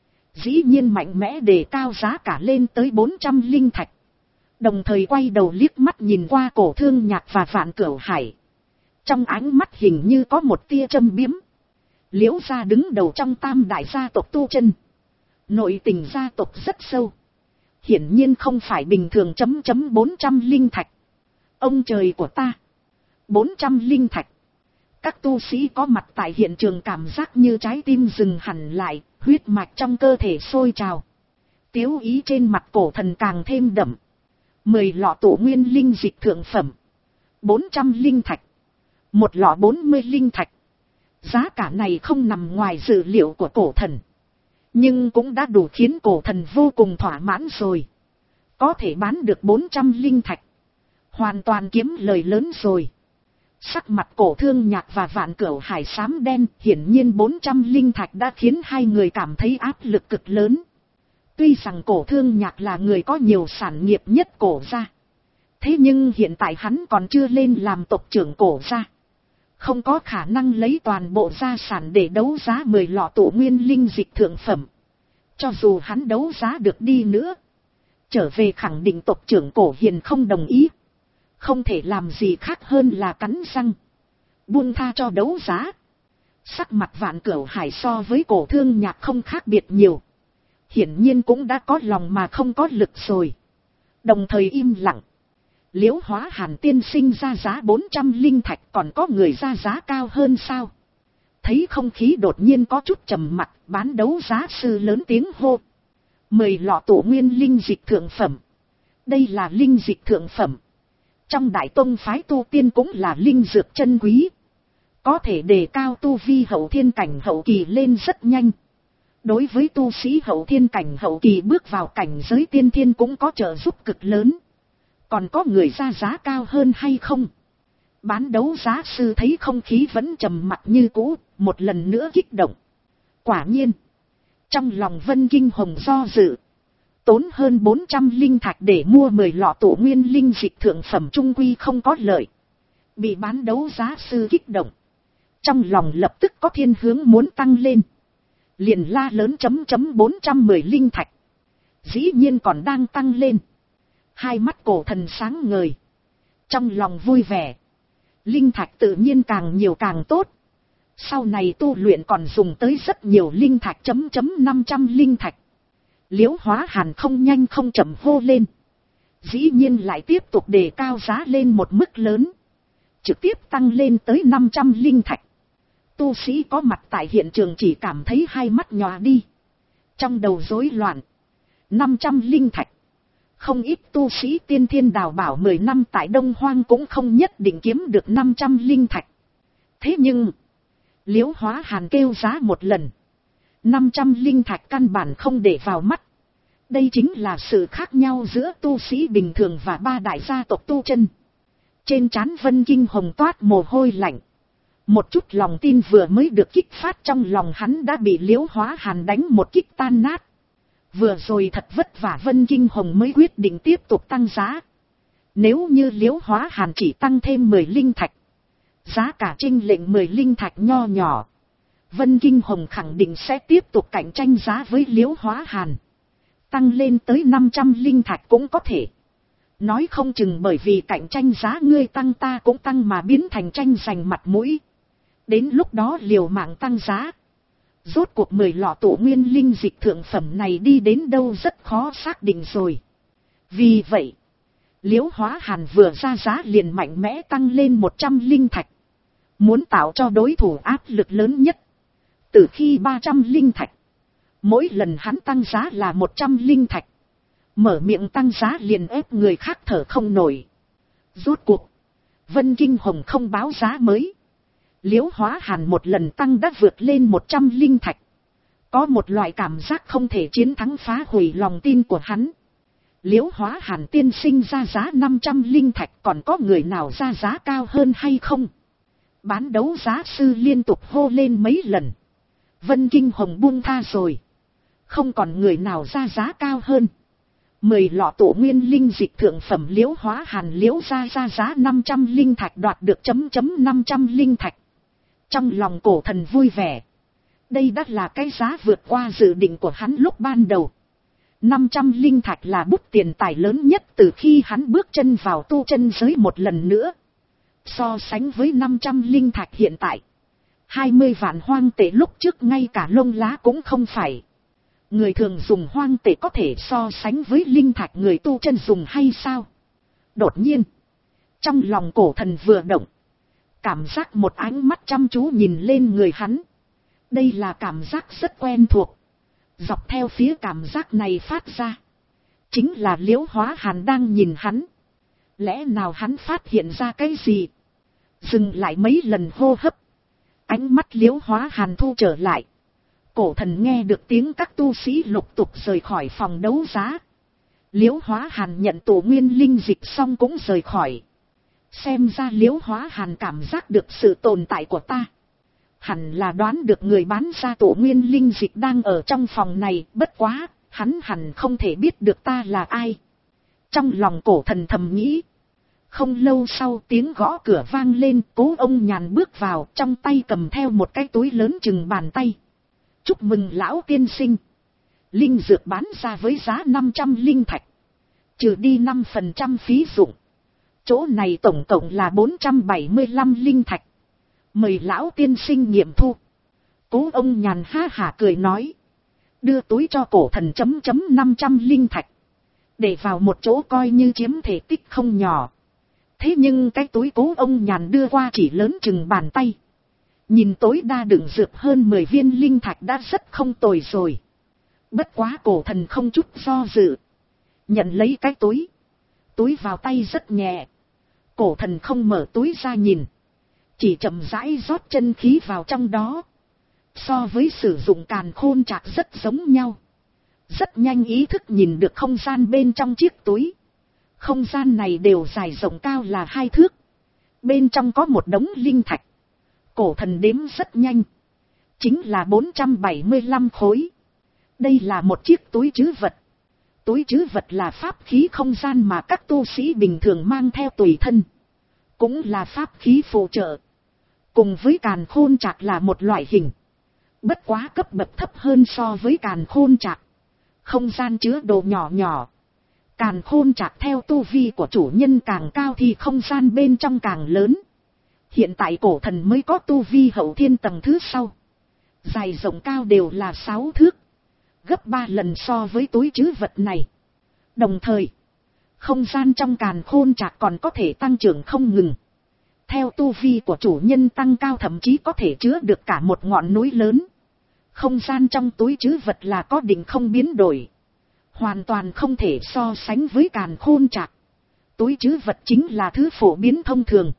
Dĩ nhiên mạnh mẽ đề cao giá cả lên tới bốn trăm linh thạch. Đồng thời quay đầu liếc mắt nhìn qua Cổ Thương Nhạc và Vạn Cửu Hải. Trong ánh mắt hình như có một tia châm biếm. Liễu gia đứng đầu trong tam đại gia tộc tu chân. Nội tình gia tộc rất sâu. Hiển nhiên không phải bình thường chấm chấm bốn trăm linh thạch. Ông trời của ta! bốn trăm linh thạch. Các tu sĩ có mặt tại hiện trường cảm giác như trái tim dừng hẳn lại, huyết mạch trong cơ thể sôi trào. Tiếu ý trên mặt Cổ Thần càng thêm đậm. Mười lọ tổ nguyên linh dịch thượng phẩm. bốn trăm linh thạch. Một lọ bốn mươi linh thạch. Giá cả này không nằm ngoài dự liệu của Cổ Thần. Nhưng cũng đã đủ khiến Cổ Thần vô cùng thỏa mãn rồi. Có thể bán được bốn trăm linh thạch. Hoàn toàn kiếm lời lớn rồi. Sắc mặt Cổ Thương Nhạc và Vạn Cửu Hải xám đen, hiển nhiên bốn trăm linh thạch đã khiến hai người cảm thấy áp lực cực lớn. Tuy rằng Cổ Thương Nhạc là người có nhiều sản nghiệp nhất Cổ gia. Thế nhưng hiện tại hắn còn chưa lên làm tộc trưởng Cổ gia. Không có khả năng lấy toàn bộ gia sản để đấu giá mười lọ tổ nguyên linh dịch thượng phẩm. Cho dù hắn đấu giá được đi nữa, trở về khẳng định tộc trưởng Cổ Hiền không đồng ý. Không thể làm gì khác hơn là cắn răng, buông tha cho đấu giá. Sắc mặt Vạn Cửu Hải so với Cổ Thương Nhạc không khác biệt nhiều. Hiển nhiên cũng đã có lòng mà không có lực rồi. Đồng thời im lặng. Liễu Hóa Hàn tiên sinh ra giá bốn trăm linh thạch, còn có người ra giá cao hơn sao? Thấy không khí đột nhiên có chút trầm mặc, bán đấu giá sư lớn tiếng hô. Mười lọ tổ nguyên linh dịch thượng phẩm. Đây là linh dịch thượng phẩm. Trong đại tông phái tu tiên cũng là linh dược chân quý. Có thể đề cao tu vi hậu thiên cảnh hậu kỳ lên rất nhanh. Đối với tu sĩ hậu thiên cảnh hậu kỳ bước vào cảnh giới tiên thiên cũng có trợ giúp cực lớn. Còn có người ra giá cao hơn hay không? Bán đấu giá sư thấy không khí vẫn trầm mặc như cũ, một lần nữa kích động. Quả nhiên, trong lòng Vân Kinh Hồng do dự, tốn hơn bốn trăm linh thạch để mua mười lọ tổ nguyên linh dịch thượng phẩm trung quy không có lợi. Bị bán đấu giá sư kích động, trong lòng lập tức có thiên hướng muốn tăng lên. Liền la lớn chấm chấm bốn trăm mười linh thạch. Dĩ nhiên còn đang tăng lên. Hai mắt cổ thần sáng ngời. Trong lòng vui vẻ. Linh thạch tự nhiên càng nhiều càng tốt. Sau này tu luyện còn dùng tới rất nhiều linh thạch chấm chấm năm trăm linh thạch. Liễu Hóa Hàn không nhanh không chậm hô lên. Dĩ nhiên lại tiếp tục đề cao giá lên một mức lớn. Trực tiếp tăng lên tới năm trăm linh thạch. Tu sĩ có mặt tại hiện trường chỉ cảm thấy hai mắt nhòa đi. Trong đầu rối loạn. năm trăm linh thạch. Không ít tu sĩ tiên thiên đào bảo mười năm tại Đông Hoang cũng không nhất định kiếm được năm trăm linh thạch. Thế nhưng, Liễu Hóa Hàn kêu giá một lần. năm trăm linh thạch căn bản không để vào mắt. Đây chính là sự khác nhau giữa tu sĩ bình thường và ba đại gia tộc tu chân. Trên trán Vân Kinh Hồng toát mồ hôi lạnh. Một chút lòng tin vừa mới được kích phát trong lòng hắn đã bị Liễu Hóa Hàn đánh một kích tan nát. Vừa rồi thật vất vả Vân Kinh Hồng mới quyết định tiếp tục tăng giá. Nếu như Liễu Hóa Hàn chỉ tăng thêm mười linh thạch, giá cả chênh lệch mười linh thạch nho nhỏ, Vân Kinh Hồng khẳng định sẽ tiếp tục cạnh tranh giá với Liễu Hóa Hàn. Tăng lên tới năm trăm linh thạch cũng có thể. Nói không chừng bởi vì cạnh tranh giá ngươi tăng ta cũng tăng mà biến thành tranh giành mặt mũi. Đến lúc đó liều mạng tăng giá. Rốt cuộc mười lọ tổ nguyên linh dịch thượng phẩm này đi đến đâu rất khó xác định rồi. Vì vậy, Liễu Hóa Hàn vừa ra giá liền mạnh mẽ tăng lên một trăm linh thạch. Muốn tạo cho đối thủ áp lực lớn nhất. Từ khi ba trăm linh thạch, mỗi lần hắn tăng giá là một trăm linh thạch. Mở miệng tăng giá liền ép người khác thở không nổi. Rốt cuộc, Vân Kinh Hồng không báo giá mới. Liễu Hóa Hàn một lần tăng đã vượt lên một trăm linh thạch. Có một loại cảm giác không thể chiến thắng phá hủy lòng tin của hắn. Liễu Hóa Hàn tiên sinh ra giá năm trăm linh thạch, còn có người nào ra giá cao hơn hay không? Bán đấu giá sư liên tục hô lên mấy lần. Vân Kinh Hồng buông tha rồi. Không còn người nào ra giá cao hơn. Mười lọ tổ nguyên linh dịch thượng phẩm Liễu Hóa Hàn Liễu ra ra giá năm trăm linh thạch đoạt được chấm chấm năm trăm linh thạch. Trong lòng cổ thần vui vẻ. Đây đã là cái giá vượt qua dự định của hắn lúc ban đầu. năm trăm linh thạch là bút tiền tài lớn nhất từ khi hắn bước chân vào tu chân giới một lần nữa. So sánh với năm trăm linh thạch hiện tại, hai mươi vạn hoang tệ lúc trước ngay cả lông lá cũng không phải. Người thường dùng hoang tệ có thể so sánh với linh thạch người tu chân dùng hay sao? Đột nhiên, trong lòng cổ thần vừa động. Cảm giác một ánh mắt chăm chú nhìn lên người hắn. Đây là cảm giác rất quen thuộc. Dọc theo phía cảm giác này phát ra, chính là Liễu Hóa Hàn đang nhìn hắn. Lẽ nào hắn phát hiện ra cái gì? Dừng lại mấy lần hô hấp, ánh mắt Liễu Hóa Hàn thu trở lại. Cổ thần nghe được tiếng các tu sĩ lục tục rời khỏi phòng đấu giá. Liễu Hóa Hàn nhận tổ nguyên linh dịch xong cũng rời khỏi. Xem ra Liễu Hóa Hàn cảm giác được sự tồn tại của ta. Hẳn là đoán được người bán ra tổ nguyên linh dịch đang ở trong phòng này, bất quá, hắn hẳn không thể biết được ta là ai. Trong lòng cổ thần thầm nghĩ. Không lâu sau tiếng gõ cửa vang lên, Cố Ông Nhàn bước vào, trong tay cầm theo một cái túi lớn chừng bàn tay. Chúc mừng lão tiên sinh. Linh dược bán ra với giá năm trăm linh thạch. Trừ đi năm phần trăm phí dụng. Chỗ này tổng cộng là bốn trăm bảy mươi lăm linh thạch. Mời lão tiên sinh nghiệm thu. Cố Ông Nhàn ha hả cười nói. Đưa túi cho cổ thần chấm chấm năm trăm linh thạch. Để vào một chỗ coi như chiếm thể tích không nhỏ. Thế nhưng cái túi Cố Ông Nhàn đưa qua chỉ lớn chừng bàn tay. Nhìn tối đa đựng dược hơn mười viên linh thạch đã rất không tồi rồi. Bất quá cổ thần không chút do dự. Nhận lấy cái túi. Túi vào tay rất nhẹ. Cổ thần không mở túi ra nhìn. Chỉ chậm rãi rót chân khí vào trong đó. So với sử dụng càn khôn trạc rất giống nhau. Rất nhanh ý thức nhìn được không gian bên trong chiếc túi. Không gian này đều dài rộng cao là hai thước. Bên trong có một đống linh thạch. Cổ thần đếm rất nhanh. Chính là bốn trăm bảy mươi lăm khối. Đây là một chiếc túi trữ vật. Túi trữ vật là pháp khí không gian mà các tu sĩ bình thường mang theo tùy thân. Cũng là pháp khí phụ trợ. Cùng với càn khôn trạc là một loại hình. Bất quá cấp bậc thấp hơn so với càn khôn trạc. Không gian chứa đồ nhỏ nhỏ. Càn khôn trạc theo tu vi của chủ nhân càng cao thì không gian bên trong càng lớn. Hiện tại cổ thần mới có tu vi hậu thiên tầng thứ sau. Dài rộng cao đều là sáu thước. Gấp ba lần so với túi trữ vật này. Đồng thời, không gian trong càn khôn trạc còn có thể tăng trưởng không ngừng. Theo tu vi của chủ nhân tăng cao thậm chí có thể chứa được cả một ngọn núi lớn. Không gian trong túi trữ vật là có định không biến đổi. Hoàn toàn không thể so sánh với càn khôn trạc. Túi trữ vật chính là thứ phổ biến thông thường.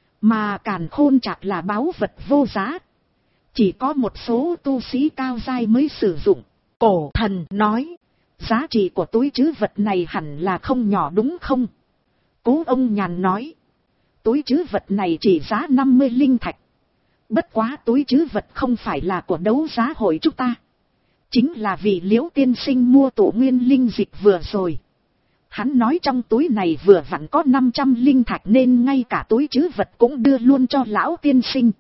Mà càn khôn trạc là báu vật vô giá. Chỉ có một số tu sĩ cao giai mới sử dụng. Cổ thần nói, giá trị của túi trữ vật này hẳn là không nhỏ đúng không? Cố ông nhàn nói, túi trữ vật này chỉ giá năm mươi linh thạch. Bất quá túi trữ vật không phải là của đấu giá hội chúng ta. Chính là vì Liễu tiên sinh mua tổ nguyên linh dịch vừa rồi. Hắn nói trong túi này vừa vặn có năm trăm linh thạch nên ngay cả túi trữ vật cũng đưa luôn cho lão tiên sinh.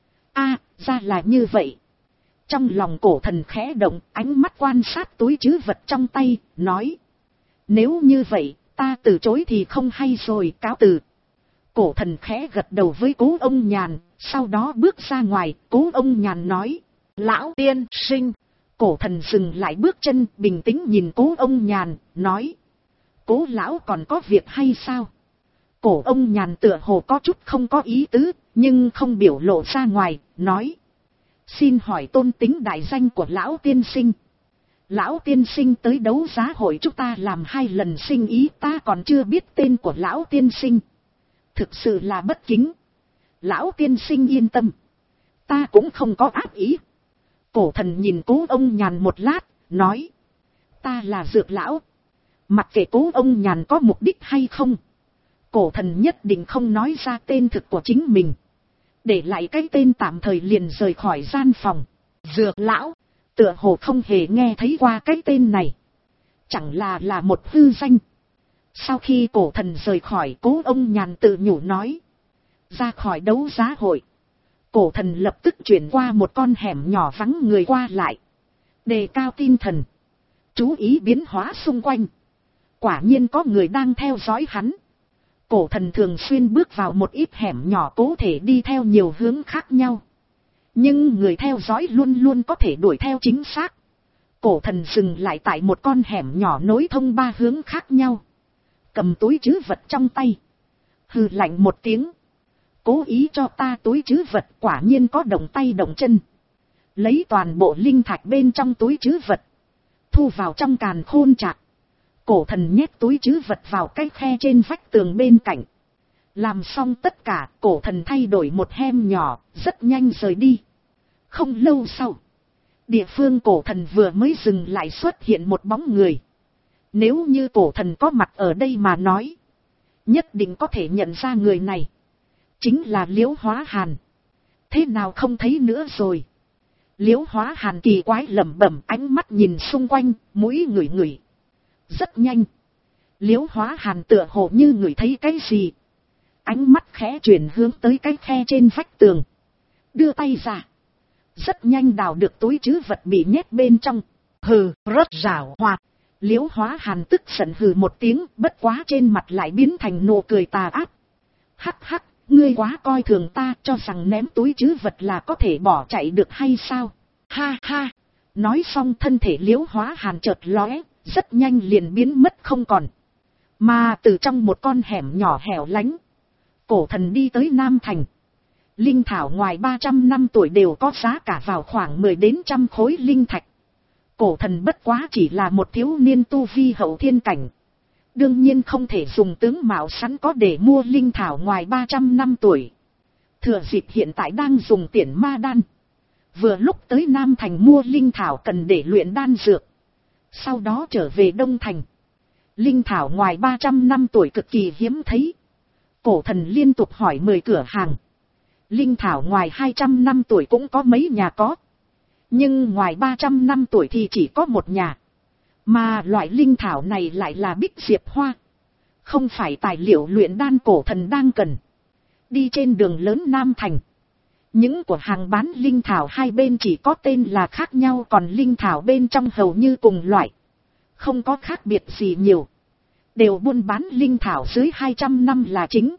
A, ra là như vậy. Trong lòng cổ thần khẽ động, ánh mắt quan sát túi trữ vật trong tay, nói. Nếu như vậy, ta từ chối thì không hay rồi, cáo từ. Cổ thần khẽ gật đầu với Cố ông Nhàn, sau đó bước ra ngoài, Cố ông Nhàn nói. Lão tiên sinh. Cổ thần dừng lại bước chân, bình tĩnh nhìn Cố ông Nhàn, nói. Cố lão còn có việc hay sao? Cổ ông Nhàn tựa hồ có chút không có ý tứ, nhưng không biểu lộ ra ngoài, nói. Xin hỏi tôn tính đại danh của lão tiên sinh. Lão tiên sinh tới đấu giá hội chúng ta làm hai lần sinh ý, ta còn chưa biết tên của lão tiên sinh. Thực sự là bất kính. Lão tiên sinh yên tâm. Ta cũng không có ác ý. Cổ thần nhìn Cố ông Nhàn một lát, nói. Ta là Dược lão. Mặc kệ Cố ông Nhàn có mục đích hay không. Cổ thần nhất định không nói ra tên thực của chính mình. Để lại cái tên tạm thời liền rời khỏi gian phòng. Dược lão, tựa hồ không hề nghe thấy qua cái tên này. Chẳng là là một hư danh. Sau khi cổ thần rời khỏi, Cố ông Nhàn tự nhủ nói. Ra khỏi đấu giá hội. Cổ thần lập tức chuyển qua một con hẻm nhỏ vắng người qua lại. Đề cao tinh thần. Chú ý biến hóa xung quanh. Quả nhiên có người đang theo dõi hắn. Cổ thần thường xuyên bước vào một ít hẻm nhỏ cố thể đi theo nhiều hướng khác nhau. Nhưng người theo dõi luôn luôn có thể đuổi theo chính xác. Cổ thần dừng lại tại một con hẻm nhỏ nối thông ba hướng khác nhau. Cầm túi trữ vật trong tay. Hừ lạnh một tiếng. Cố ý cho ta túi trữ vật, quả nhiên có động tay động chân. Lấy toàn bộ linh thạch bên trong túi trữ vật. Thu vào trong càn khôn trạc. Cổ thần nhét túi trữ vật vào cái khe trên vách tường bên cạnh. Làm xong tất cả, cổ thần thay đổi một hem nhỏ, rất nhanh rời đi. Không lâu sau, địa phương cổ thần vừa mới dừng lại xuất hiện một bóng người. Nếu như cổ thần có mặt ở đây mà nói, nhất định có thể nhận ra người này. Chính là Liễu Hóa Hàn. Thế nào không thấy nữa rồi? Liễu Hóa Hàn kỳ quái lẩm bẩm, ánh mắt nhìn xung quanh, mũi ngửi ngửi. Rất nhanh. Liễu Hóa Hàn tựa hồ như ngửi thấy cái gì. Ánh mắt khẽ chuyển hướng tới cái khe trên vách tường. Đưa tay ra. Rất nhanh đào được túi trữ vật bị nhét bên trong. Hừ, rất rào hoạt. Liễu Hóa Hàn tức giận hừ một tiếng, bất quá trên mặt lại biến thành nụ cười tà ác. Hắc hắc, ngươi quá coi thường ta, cho rằng ném túi trữ vật là có thể bỏ chạy được hay sao? Ha ha. Nói xong thân thể Liễu Hóa Hàn chợt lóe, rất nhanh liền biến mất không còn. Mà từ trong một con hẻm nhỏ hẻo lánh, cổ thần đi tới Nam Thành. Linh thảo ngoài ba trăm năm tuổi đều có giá cả vào khoảng mười đến trăm khối linh thạch. Cổ thần bất quá chỉ là một thiếu niên tu vi hậu thiên cảnh. Đương nhiên không thể dùng tướng mạo sẵn có để mua linh thảo ngoài ba trăm năm tuổi. Thừa dịp hiện tại đang dùng tiền ma đan. Vừa lúc tới Nam Thành mua linh thảo cần để luyện đan dược. Sau đó trở về Đông Thành. Linh thảo ngoài ba trăm năm tuổi cực kỳ hiếm thấy. Cổ thần liên tục hỏi mười cửa hàng. Linh thảo ngoài hai trăm năm tuổi cũng có mấy nhà có. Nhưng ngoài ba trăm năm tuổi thì chỉ có một nhà. Mà loại linh thảo này lại là bích diệp hoa. Không phải tài liệu luyện đan cổ thần đang cần. Đi trên đường lớn Nam Thành. Những của hàng bán linh thảo hai bên chỉ có tên là khác nhau, còn linh thảo bên trong hầu như cùng loại. Không có khác biệt gì nhiều. Đều buôn bán linh thảo dưới hai trăm năm là chính.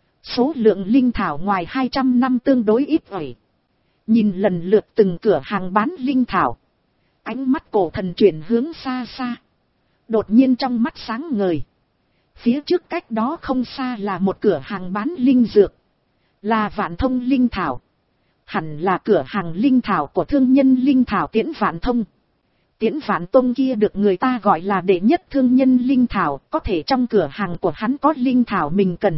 Số lượng linh thảo ngoài hai trăm năm tương đối ít ỏi. Nhìn lần lượt từng cửa hàng bán linh thảo. Ánh mắt cổ thần chuyển hướng xa xa. Đột nhiên trong mắt sáng ngời. Phía trước cách đó không xa là một cửa hàng bán linh dược. Là Vạn Thông Linh Thảo. Hẳn là cửa hàng linh thảo của thương nhân Linh Thảo Tiễn Vạn Thông. Tiễn Vạn Tông kia được người ta gọi là đệ nhất thương nhân linh thảo. Có thể trong cửa hàng của hắn có linh thảo mình cần.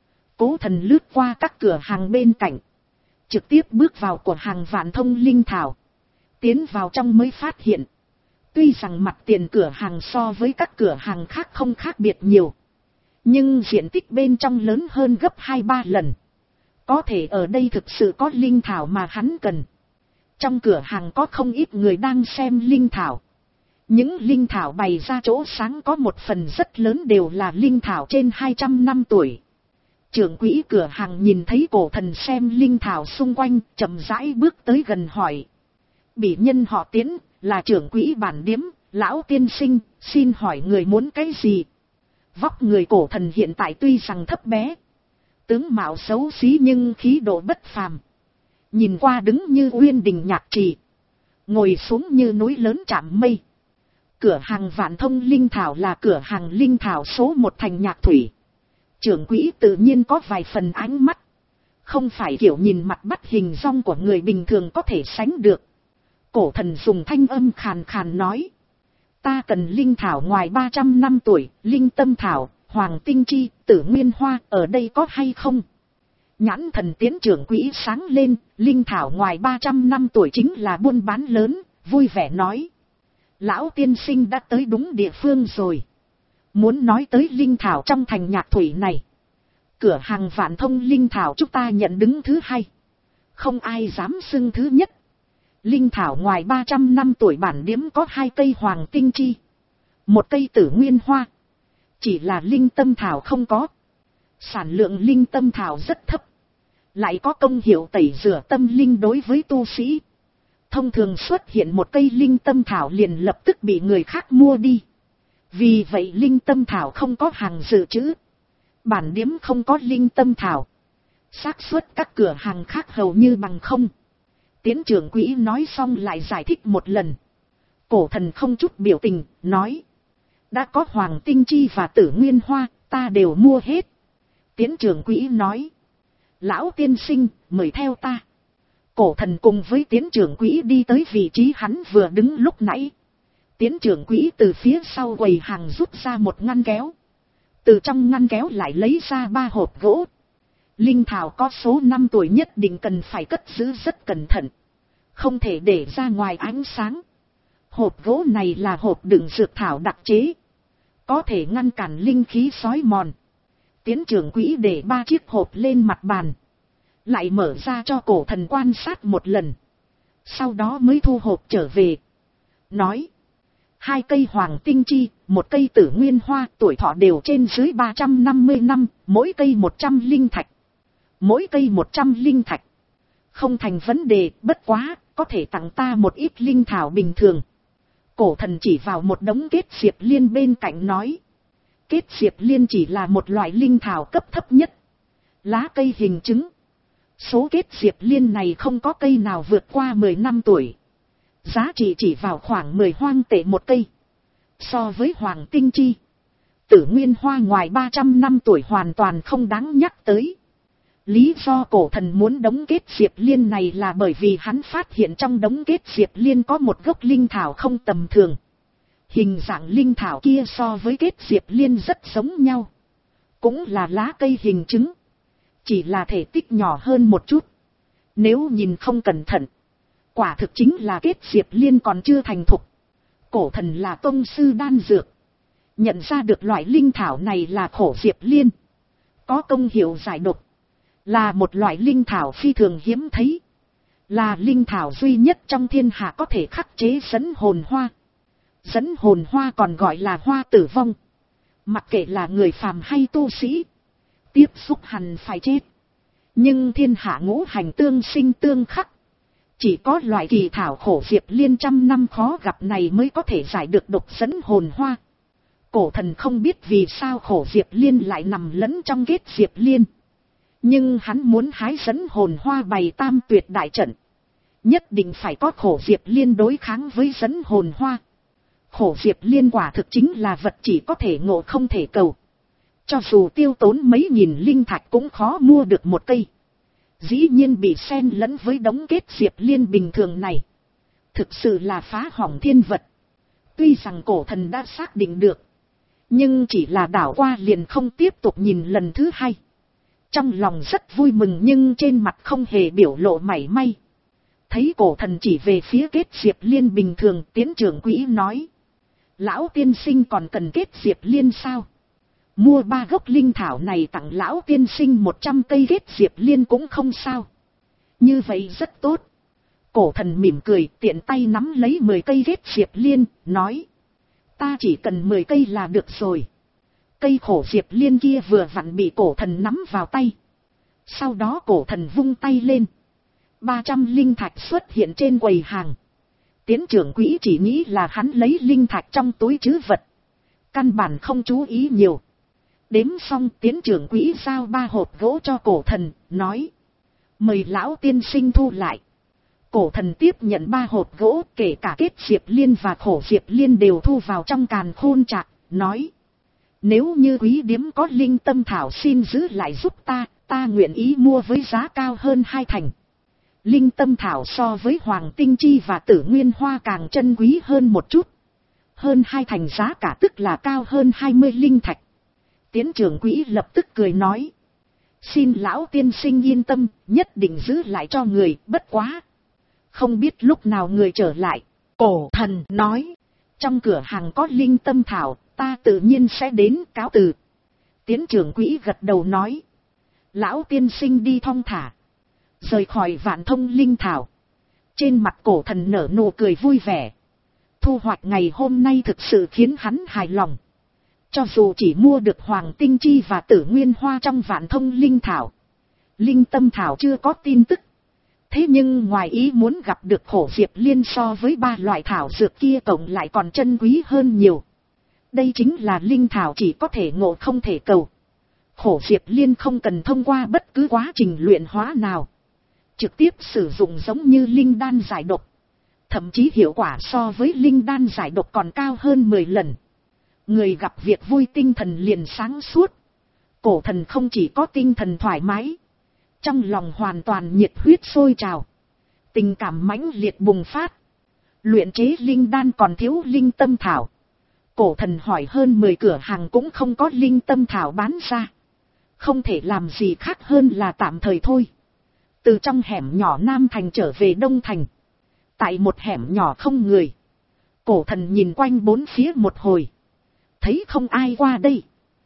Cố thần lướt qua các cửa hàng bên cạnh. Trực tiếp bước vào cửa hàng Vạn Thông Linh Thảo. Tiến vào trong mới phát hiện. Tuy rằng mặt tiền cửa hàng so với các cửa hàng khác không khác biệt nhiều. Nhưng diện tích bên trong lớn hơn gấp hai ba lần. Có thể ở đây thực sự có linh thảo mà hắn cần. Trong cửa hàng có không ít người đang xem linh thảo. Những linh thảo bày ra chỗ sáng có một phần rất lớn đều là linh thảo trên hai trăm năm tuổi. Trưởng quỹ cửa hàng nhìn thấy cổ thần xem linh thảo xung quanh, chậm rãi bước tới gần hỏi. Bỉ nhân họ Tiến, là trưởng quỹ bản điếm, lão tiên sinh, xin hỏi người muốn cái gì? Vóc người cổ thần hiện tại tuy rằng thấp bé, tướng mạo xấu xí nhưng khí độ bất phàm. Nhìn qua đứng như uyên đình nhạc trì, ngồi xuống như núi lớn chạm mây. Cửa hàng Vạn Thông Linh Thảo là cửa hàng linh thảo số một thành Nhạc Thủy. Trưởng quỹ tự nhiên có vài phần ánh mắt. Không phải kiểu nhìn mặt bắt hình dong của người bình thường có thể sánh được. Cổ thần dùng thanh âm khàn khàn nói. Ta cần linh thảo ngoài ba trăm năm tuổi, linh tâm thảo, hoàng tinh chi, tử nguyên hoa, ở đây có hay không? Nhãn thần Tiến trưởng quỹ sáng lên, linh thảo ngoài ba trăm năm tuổi chính là buôn bán lớn, vui vẻ nói. Lão tiên sinh đã tới đúng địa phương rồi. Muốn nói tới linh thảo trong thành Nhạc Thủy này. Cửa hàng Vạn Thông Linh Thảo chúng ta nhận đứng thứ hai. Không ai dám xưng thứ nhất. Linh thảo ngoài ba trăm năm tuổi bản điếm có hai cây hoàng tinh chi. Một cây tử nguyên hoa. Chỉ là linh tâm thảo không có. Sản lượng linh tâm thảo rất thấp. Lại có công hiệu tẩy rửa tâm linh đối với tu sĩ. Thông thường xuất hiện một cây linh tâm thảo liền lập tức bị người khác mua đi. Vì vậy linh tâm thảo không có hàng dự trữ. Bản điếm không có linh tâm thảo. Xác suất các cửa hàng khác hầu như bằng không. Tiến trưởng quỹ nói xong lại giải thích một lần. Cổ thần không chút biểu tình, nói. Đã có hoàng tinh chi và tử nguyên hoa, ta đều mua hết. Tiến trưởng quỹ nói. Lão tiên sinh, mời theo ta. Cổ thần cùng với tiến trưởng quỹ đi tới vị trí hắn vừa đứng lúc nãy. Tiến trưởng quỹ từ phía sau quầy hàng rút ra một ngăn kéo. Từ trong ngăn kéo lại lấy ra ba hộp gỗ. Linh thảo có số năm tuổi nhất định cần phải cất giữ rất cẩn thận. Không thể để ra ngoài ánh sáng. Hộp gỗ này là hộp đựng dược thảo đặc chế. Có thể ngăn cản linh khí xói mòn. Tiến trưởng quỹ để ba chiếc hộp lên mặt bàn. Lại mở ra cho cổ thần quan sát một lần. Sau đó mới thu hộp trở về. Nói. Hai cây hoàng tinh chi, một cây tử nguyên hoa, tuổi thọ đều trên dưới ba trăm năm mươi năm, mỗi cây một trăm linh thạch. Mỗi cây một trăm linh thạch. Không thành vấn đề, bất quá, có thể tặng ta một ít linh thảo bình thường. Cổ thần chỉ vào một đống kết diệp liên bên cạnh nói. Kết diệp liên chỉ là một loại linh thảo cấp thấp nhất. Lá cây hình trứng. Số kết diệp liên này không có cây nào vượt qua mười năm tuổi. Giá trị chỉ vào khoảng mười hoang tệ một cây. So với hoàng tinh chi, tử nguyên hoa ngoài ba trăm năm tuổi hoàn toàn không đáng nhắc tới. Lý do cổ thần muốn đống kết diệp liên này là bởi vì hắn phát hiện trong đống kết diệp liên có một gốc linh thảo không tầm thường. Hình dạng linh thảo kia so với kết diệp liên rất giống nhau. Cũng là lá cây hình trứng. Chỉ là thể tích nhỏ hơn một chút. Nếu nhìn không cẩn thận, quả thực chính là kết diệp liên còn chưa thành thục. Cổ thần là tông sư đan dược. Nhận ra được loại linh thảo này là khổ diệp liên. có công hiệu giải độc, là một loại linh thảo phi thường hiếm thấy, là linh thảo duy nhất trong thiên hạ có thể khắc chế dẫn hồn hoa. Dẫn hồn hoa còn gọi là hoa tử vong, mặc kệ là người phàm hay tu sĩ, tiếp xúc hẳn phải chết. Nhưng thiên hạ ngũ hành tương sinh tương khắc, chỉ có loại kỳ thảo khổ diệp liên trăm năm khó gặp này mới có thể giải được độc dẫn hồn hoa. Cổ thần không biết vì sao khổ diệp liên lại nằm lẫn trong kết diệp liên, nhưng hắn muốn hái dẫn hồn hoa bày tam tuyệt đại trận, nhất định phải có khổ diệp liên đối kháng với dẫn hồn hoa. Khổ diệp liên quả thực chính là vật chỉ có thể ngộ không thể cầu, cho dù tiêu tốn mấy nghìn linh thạch cũng khó mua được một cây. Dĩ nhiên bị xen lẫn với đống kết diệp liên bình thường này, thực sự là phá hỏng thiên vật. Tuy rằng cổ thần đã xác định được, nhưng chỉ là đảo qua liền không tiếp tục nhìn lần thứ hai. Trong lòng rất vui mừng nhưng trên mặt không hề biểu lộ mảy may. Thấy cổ thần chỉ về phía kết diệp liên bình thường, Tiến trưởng quỹ nói: lão tiên sinh còn cần kết diệp liên sao? Mua ba gốc linh thảo này tặng lão tiên sinh một trăm cây kết diệp liên cũng không sao. Như vậy rất tốt. Cổ thần mỉm cười, tiện tay nắm lấy mười cây kết diệp liên, nói: ta chỉ cần mười cây là được rồi. Cây khổ diệp liên kia vừa vặn bị cổ thần nắm vào tay. Sau đó cổ thần vung tay lên, ba trăm linh thạch xuất hiện trên quầy hàng. Tiến trưởng quỹ chỉ nghĩ là hắn lấy linh thạch trong túi trữ vật, căn bản không chú ý nhiều. Đếm xong, tiến trưởng quỹ giao ba hộp gỗ cho cổ thần, nói: mời lão tiên sinh thu lại. Cổ thần tiếp nhận ba hộp gỗ, kể cả kết diệp liên và khổ diệp liên đều thu vào trong càn khôn trạc, nói: nếu như quý điếm có linh tâm thảo xin giữ lại giúp ta, ta nguyện ý mua với giá cao hơn hai thành. Linh tâm thảo so với hoàng tinh chi và tử nguyên hoa càng chân quý hơn một chút. Hơn hai thành giá cả tức là cao hơn hai mươi linh thạch. Tiến trưởng quỹ lập tức cười nói: xin lão tiên sinh yên tâm, nhất định giữ lại cho người, bất quá không biết lúc nào người trở lại. Cổ thần nói: trong cửa hàng có linh tâm thảo, ta tự nhiên sẽ đến, cáo từ. Tiến trưởng quỹ gật đầu nói: lão tiên sinh đi thong thả. Rời khỏi Vạn Thông linh thảo, trên mặt cổ thần nở nụ cười vui vẻ. Thu hoạch ngày hôm nay thực sự khiến hắn hài lòng. Cho dù chỉ mua được hoàng tinh chi và tử nguyên hoa trong Vạn Thông linh thảo, linh tâm thảo chưa có tin tức. Thế nhưng ngoài ý muốn gặp được khổ diệp liên so với ba loại thảo dược kia cộng lại còn chân quý hơn nhiều. Đây chính là linh thảo chỉ có thể ngộ không thể cầu. Khổ diệp liên không cần thông qua bất cứ quá trình luyện hóa nào, trực tiếp sử dụng giống như linh đan giải độc. Thậm chí hiệu quả so với linh đan giải độc còn cao hơn mười lần. Người gặp việc vui tinh thần liền sáng suốt. Cổ thần không chỉ có tinh thần thoải mái, trong lòng hoàn toàn nhiệt huyết sôi trào, tình cảm mãnh liệt bùng phát. Luyện chế linh đan còn thiếu linh tâm thảo. Cổ thần hỏi hơn mười cửa hàng cũng không có linh tâm thảo bán ra. Không thể làm gì khác hơn là tạm thời thôi. Từ trong hẻm nhỏ Nam Thành trở về Đông Thành, tại một hẻm nhỏ không người, cổ thần nhìn quanh bốn phía một hồi, thấy không ai qua đây.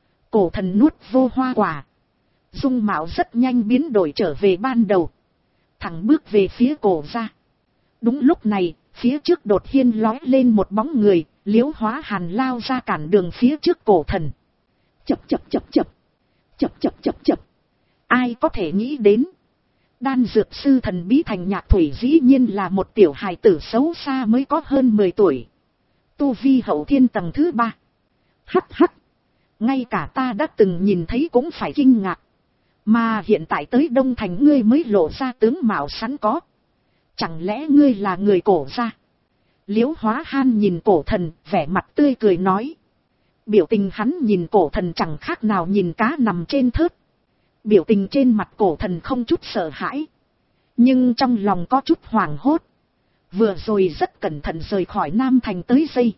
Cổ thần nuốt vô hoa quả, dung mạo rất nhanh biến đổi trở về ban đầu, thẳng bước về phía cổ ra. Đúng lúc này, phía trước đột nhiên lói lên một bóng người, Liễu Hóa Hàn lao ra cản đường phía trước cổ thần. Chập chập chập chập, chập chập chập chập. Ai có thể nghĩ đến, đan dược sư thần bí Thành Nhạc Thủy dĩ nhiên là một tiểu hài tử xấu xa mới có hơn mười tuổi. Tu vi hậu thiên tầng thứ ba. Hắc hắc, ngay cả ta đã từng nhìn thấy cũng phải kinh ngạc. Mà hiện tại tới Đông Thành ngươi mới lộ ra tướng mạo sẵn có. Chẳng lẽ ngươi là người cổ gia? Liễu Hóa Han nhìn cổ thần, vẻ mặt tươi cười nói. Biểu tình hắn nhìn cổ thần chẳng khác nào nhìn cá nằm trên thớt. Biểu tình trên mặt cổ thần không chút sợ hãi, nhưng trong lòng có chút hoảng hốt. Vừa rồi rất cẩn thận rời khỏi Nam Thành tới giây,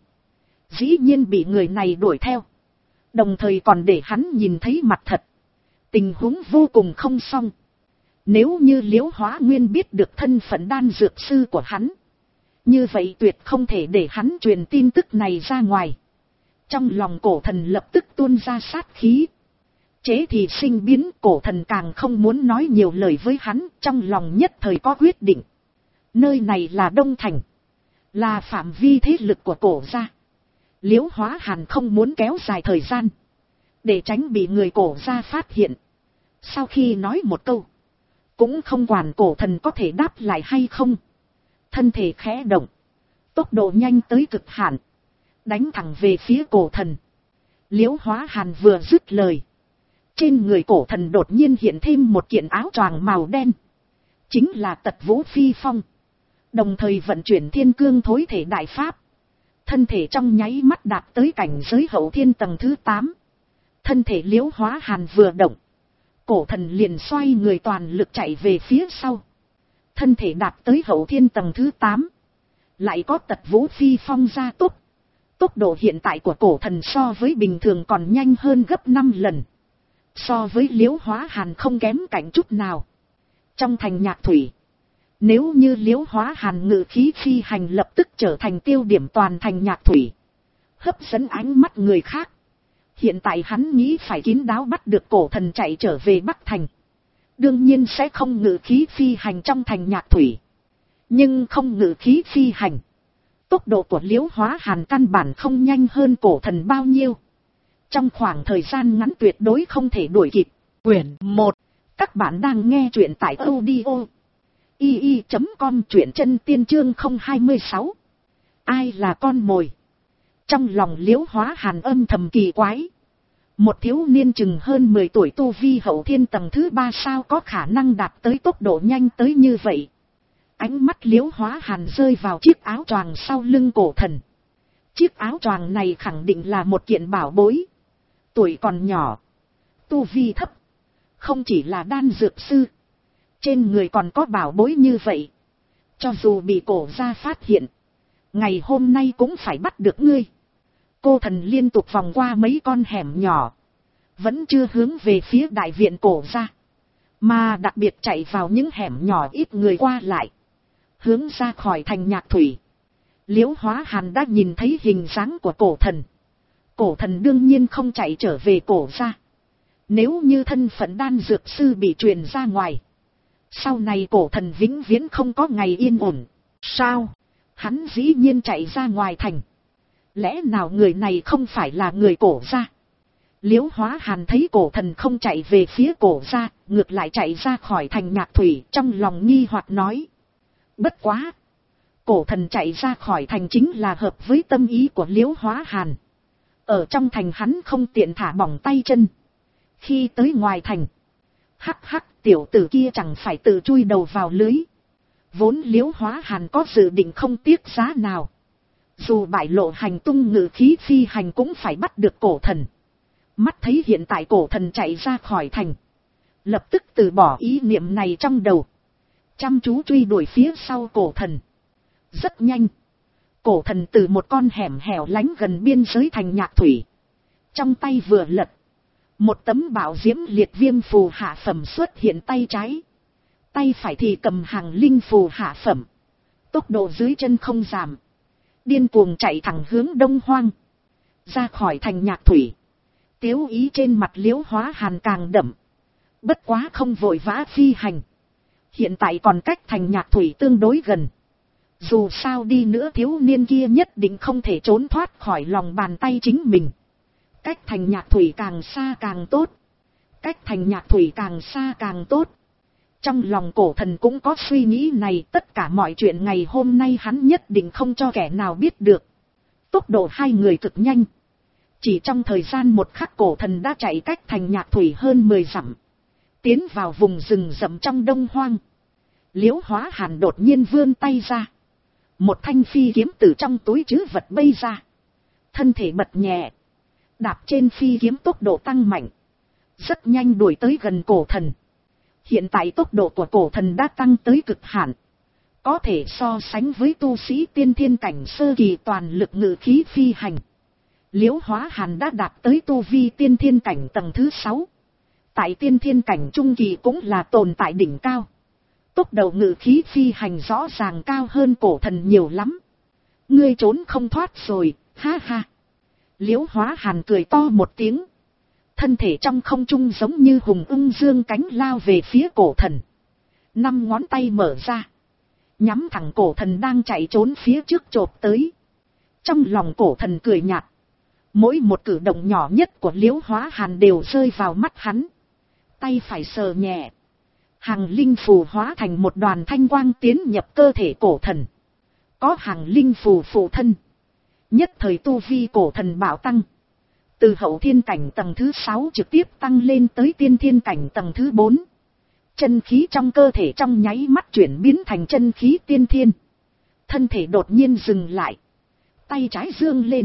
dĩ nhiên bị người này đuổi theo, đồng thời còn để hắn nhìn thấy mặt thật. Tình huống vô cùng không xong. Nếu như Liễu Hóa Nguyên biết được thân phận đan dược sư của hắn, như vậy tuyệt không thể để hắn truyền tin tức này ra ngoài. Trong lòng cổ thần lập tức tuôn ra sát khí. Chế thì sinh biến, cổ thần càng không muốn nói nhiều lời với hắn, trong lòng nhất thời có quyết định. Nơi này là Đông Thành, là phạm vi thế lực của cổ gia. Liễu Hóa Hàn không muốn kéo dài thời gian, để tránh bị người cổ gia phát hiện. Sau khi nói một câu, cũng không quản cổ thần có thể đáp lại hay không. Thân thể khẽ động, tốc độ nhanh tới cực hạn, đánh thẳng về phía cổ thần. Liễu Hóa Hàn vừa dứt lời, trên người cổ thần đột nhiên hiện thêm một kiện áo choàng màu đen, chính là Tật Vũ Phi Phong. Đồng thời vận chuyển Thiên Cương Thối Thể Đại Pháp, thân thể trong nháy mắt đạt tới cảnh giới hậu thiên tầng thứ tám. Thân thể Liễu Hóa Hàn vừa động, cổ thần liền xoay người toàn lực chạy về phía sau. Thân thể đạt tới hậu thiên tầng thứ tám, lại có Tật Vũ Phi Phong gia tốc. Tốc độ hiện tại của cổ thần so với bình thường còn nhanh hơn gấp năm lần. So với Liễu Hóa Hàn không kém cạnh chút nào. Trong thành Nhạc Thủy, nếu như Liễu Hóa Hàn ngự khí phi hành lập tức trở thành tiêu điểm toàn thành Nhạc Thủy, hấp dẫn ánh mắt người khác. Hiện tại hắn nghĩ phải kín đáo bắt được cổ thần chạy trở về Bắc Thành, đương nhiên sẽ không ngự khí phi hành trong thành Nhạc Thủy. Nhưng không ngự khí phi hành, tốc độ của Liễu Hóa Hàn căn bản không nhanh hơn cổ thần bao nhiêu. Trong khoảng thời gian ngắn tuyệt đối không thể đuổi kịp. Quyển một. Các bạn đang nghe truyện tại audio i i chấm com, truyện chân tiên chương không hai sáu. Ai là con mồi? Trong lòng Liễu Hóa Hàn âm thầm kỳ quái. Một thiếu niên chừng hơn mười tuổi tu vi hậu thiên tầng thứ ba sao có khả năng đạt tới tốc độ nhanh tới như vậy? Ánh mắt Liễu Hóa Hàn rơi vào chiếc áo choàng sau lưng cổ thần. Chiếc áo choàng này khẳng định là một kiện bảo bối. Tuổi còn nhỏ, tu vi thấp, không chỉ là đan dược sư, trên người còn có bảo bối như vậy. Cho dù bị cổ gia phát hiện, ngày hôm nay cũng phải bắt được ngươi. Cô thần liên tục vòng qua mấy con hẻm nhỏ, vẫn chưa hướng về phía đại viện cổ gia, mà đặc biệt chạy vào những hẻm nhỏ ít người qua lại, hướng ra khỏi thành Nhạc Thủy. Liễu Hóa Hàn đã nhìn thấy hình dáng của cổ thần. Cổ thần đương nhiên không chạy trở về cổ gia. Nếu như thân phận đan dược sư bị truyền ra ngoài, sau này cổ thần vĩnh viễn không có ngày yên ổn. Sao? Hắn dĩ nhiên chạy ra ngoài thành. Lẽ nào người này không phải là người cổ gia? Liễu Hóa Hàn thấy cổ thần không chạy về phía cổ gia, ngược lại chạy ra khỏi thành Nhạc Thủy, trong lòng nghi hoặc nói. Bất quá, cổ thần chạy ra khỏi thành chính là hợp với tâm ý của Liễu Hóa Hàn. Ở trong thành hắn không tiện thả bỏng tay chân. Khi tới ngoài thành, hắc hắc, tiểu tử kia chẳng phải tự chui đầu vào lưới. Vốn Liễu Hóa Hàn có dự định không tiếc giá nào, dù bại lộ hành tung ngự khí phi hành cũng phải bắt được cổ thần. Mắt thấy hiện tại cổ thần chạy ra khỏi thành, lập tức từ bỏ ý niệm này trong đầu, chăm chú truy đuổi phía sau cổ thần. Rất nhanh, cổ thần từ một con hẻm hẻo lánh gần biên giới thành Nhạc Thủy, trong tay vừa lật, một tấm bảo diễm liệt viêm phù hạ phẩm xuất hiện tay trái, tay phải thì cầm hàng linh phù hạ phẩm. Tốc độ dưới chân không giảm, điên cuồng chạy thẳng hướng Đông Hoang, ra khỏi thành Nhạc Thủy. Tiếu ý trên mặt Liễu Hóa Hàn càng đậm, bất quá không vội vã phi hành. Hiện tại còn cách thành Nhạc Thủy tương đối gần, dù sao đi nữa thiếu niên kia nhất định không thể trốn thoát khỏi lòng bàn tay chính mình. Cách thành Nhạc Thủy càng xa càng tốt, cách thành Nhạc Thủy càng xa càng tốt. Trong lòng cổ thần cũng có suy nghĩ này, tất cả mọi chuyện ngày hôm nay hắn nhất định không cho kẻ nào biết được. Tốc độ hai người cực nhanh, chỉ trong thời gian một khắc cổ thần đã chạy cách thành Nhạc Thủy hơn mười dặm, tiến vào vùng rừng rậm trong Đông Hoang. Liễu Hóa Hàn đột nhiên vươn tay ra, một thanh phi kiếm từ trong túi trữ vật bay ra, thân thể bật nhẹ, đạp trên phi kiếm tốc độ tăng mạnh, rất nhanh đuổi tới gần cổ thần. Hiện tại tốc độ của cổ thần đã tăng tới cực hạn, có thể so sánh với tu sĩ tiên thiên cảnh sơ kỳ toàn lực ngự khí phi hành. Liễu Hóa Hàn đã đạt tới tu vi tiên thiên cảnh tầng thứ sáu, tại tiên thiên cảnh trung kỳ cũng là tồn tại đỉnh cao. Tốc độ ngự khí phi hành rõ ràng cao hơn cổ thần nhiều lắm. Ngươi trốn không thoát rồi, ha ha. Liễu Hóa Hàn cười to một tiếng, Thân thể trong không trung giống như hùng ưng dương cánh lao về phía cổ thần. Năm ngón tay mở ra. Nhắm thẳng cổ thần đang chạy trốn phía trước chộp tới. Trong lòng cổ thần cười nhạt. Mỗi một cử động nhỏ nhất của Liễu Hóa Hàn đều rơi vào mắt hắn. Tay phải sờ nhẹ. Hàng linh phù hóa thành một đoàn thanh quang tiến nhập cơ thể cổ thần. Có hàng linh phù phụ thân. Nhất thời tu vi cổ thần bạo tăng. Từ hậu thiên cảnh tầng thứ sáu trực tiếp tăng lên tới tiên thiên cảnh tầng thứ bốn. Chân khí trong cơ thể trong nháy mắt chuyển biến thành chân khí tiên thiên. Thân thể đột nhiên dừng lại. Tay trái dương lên.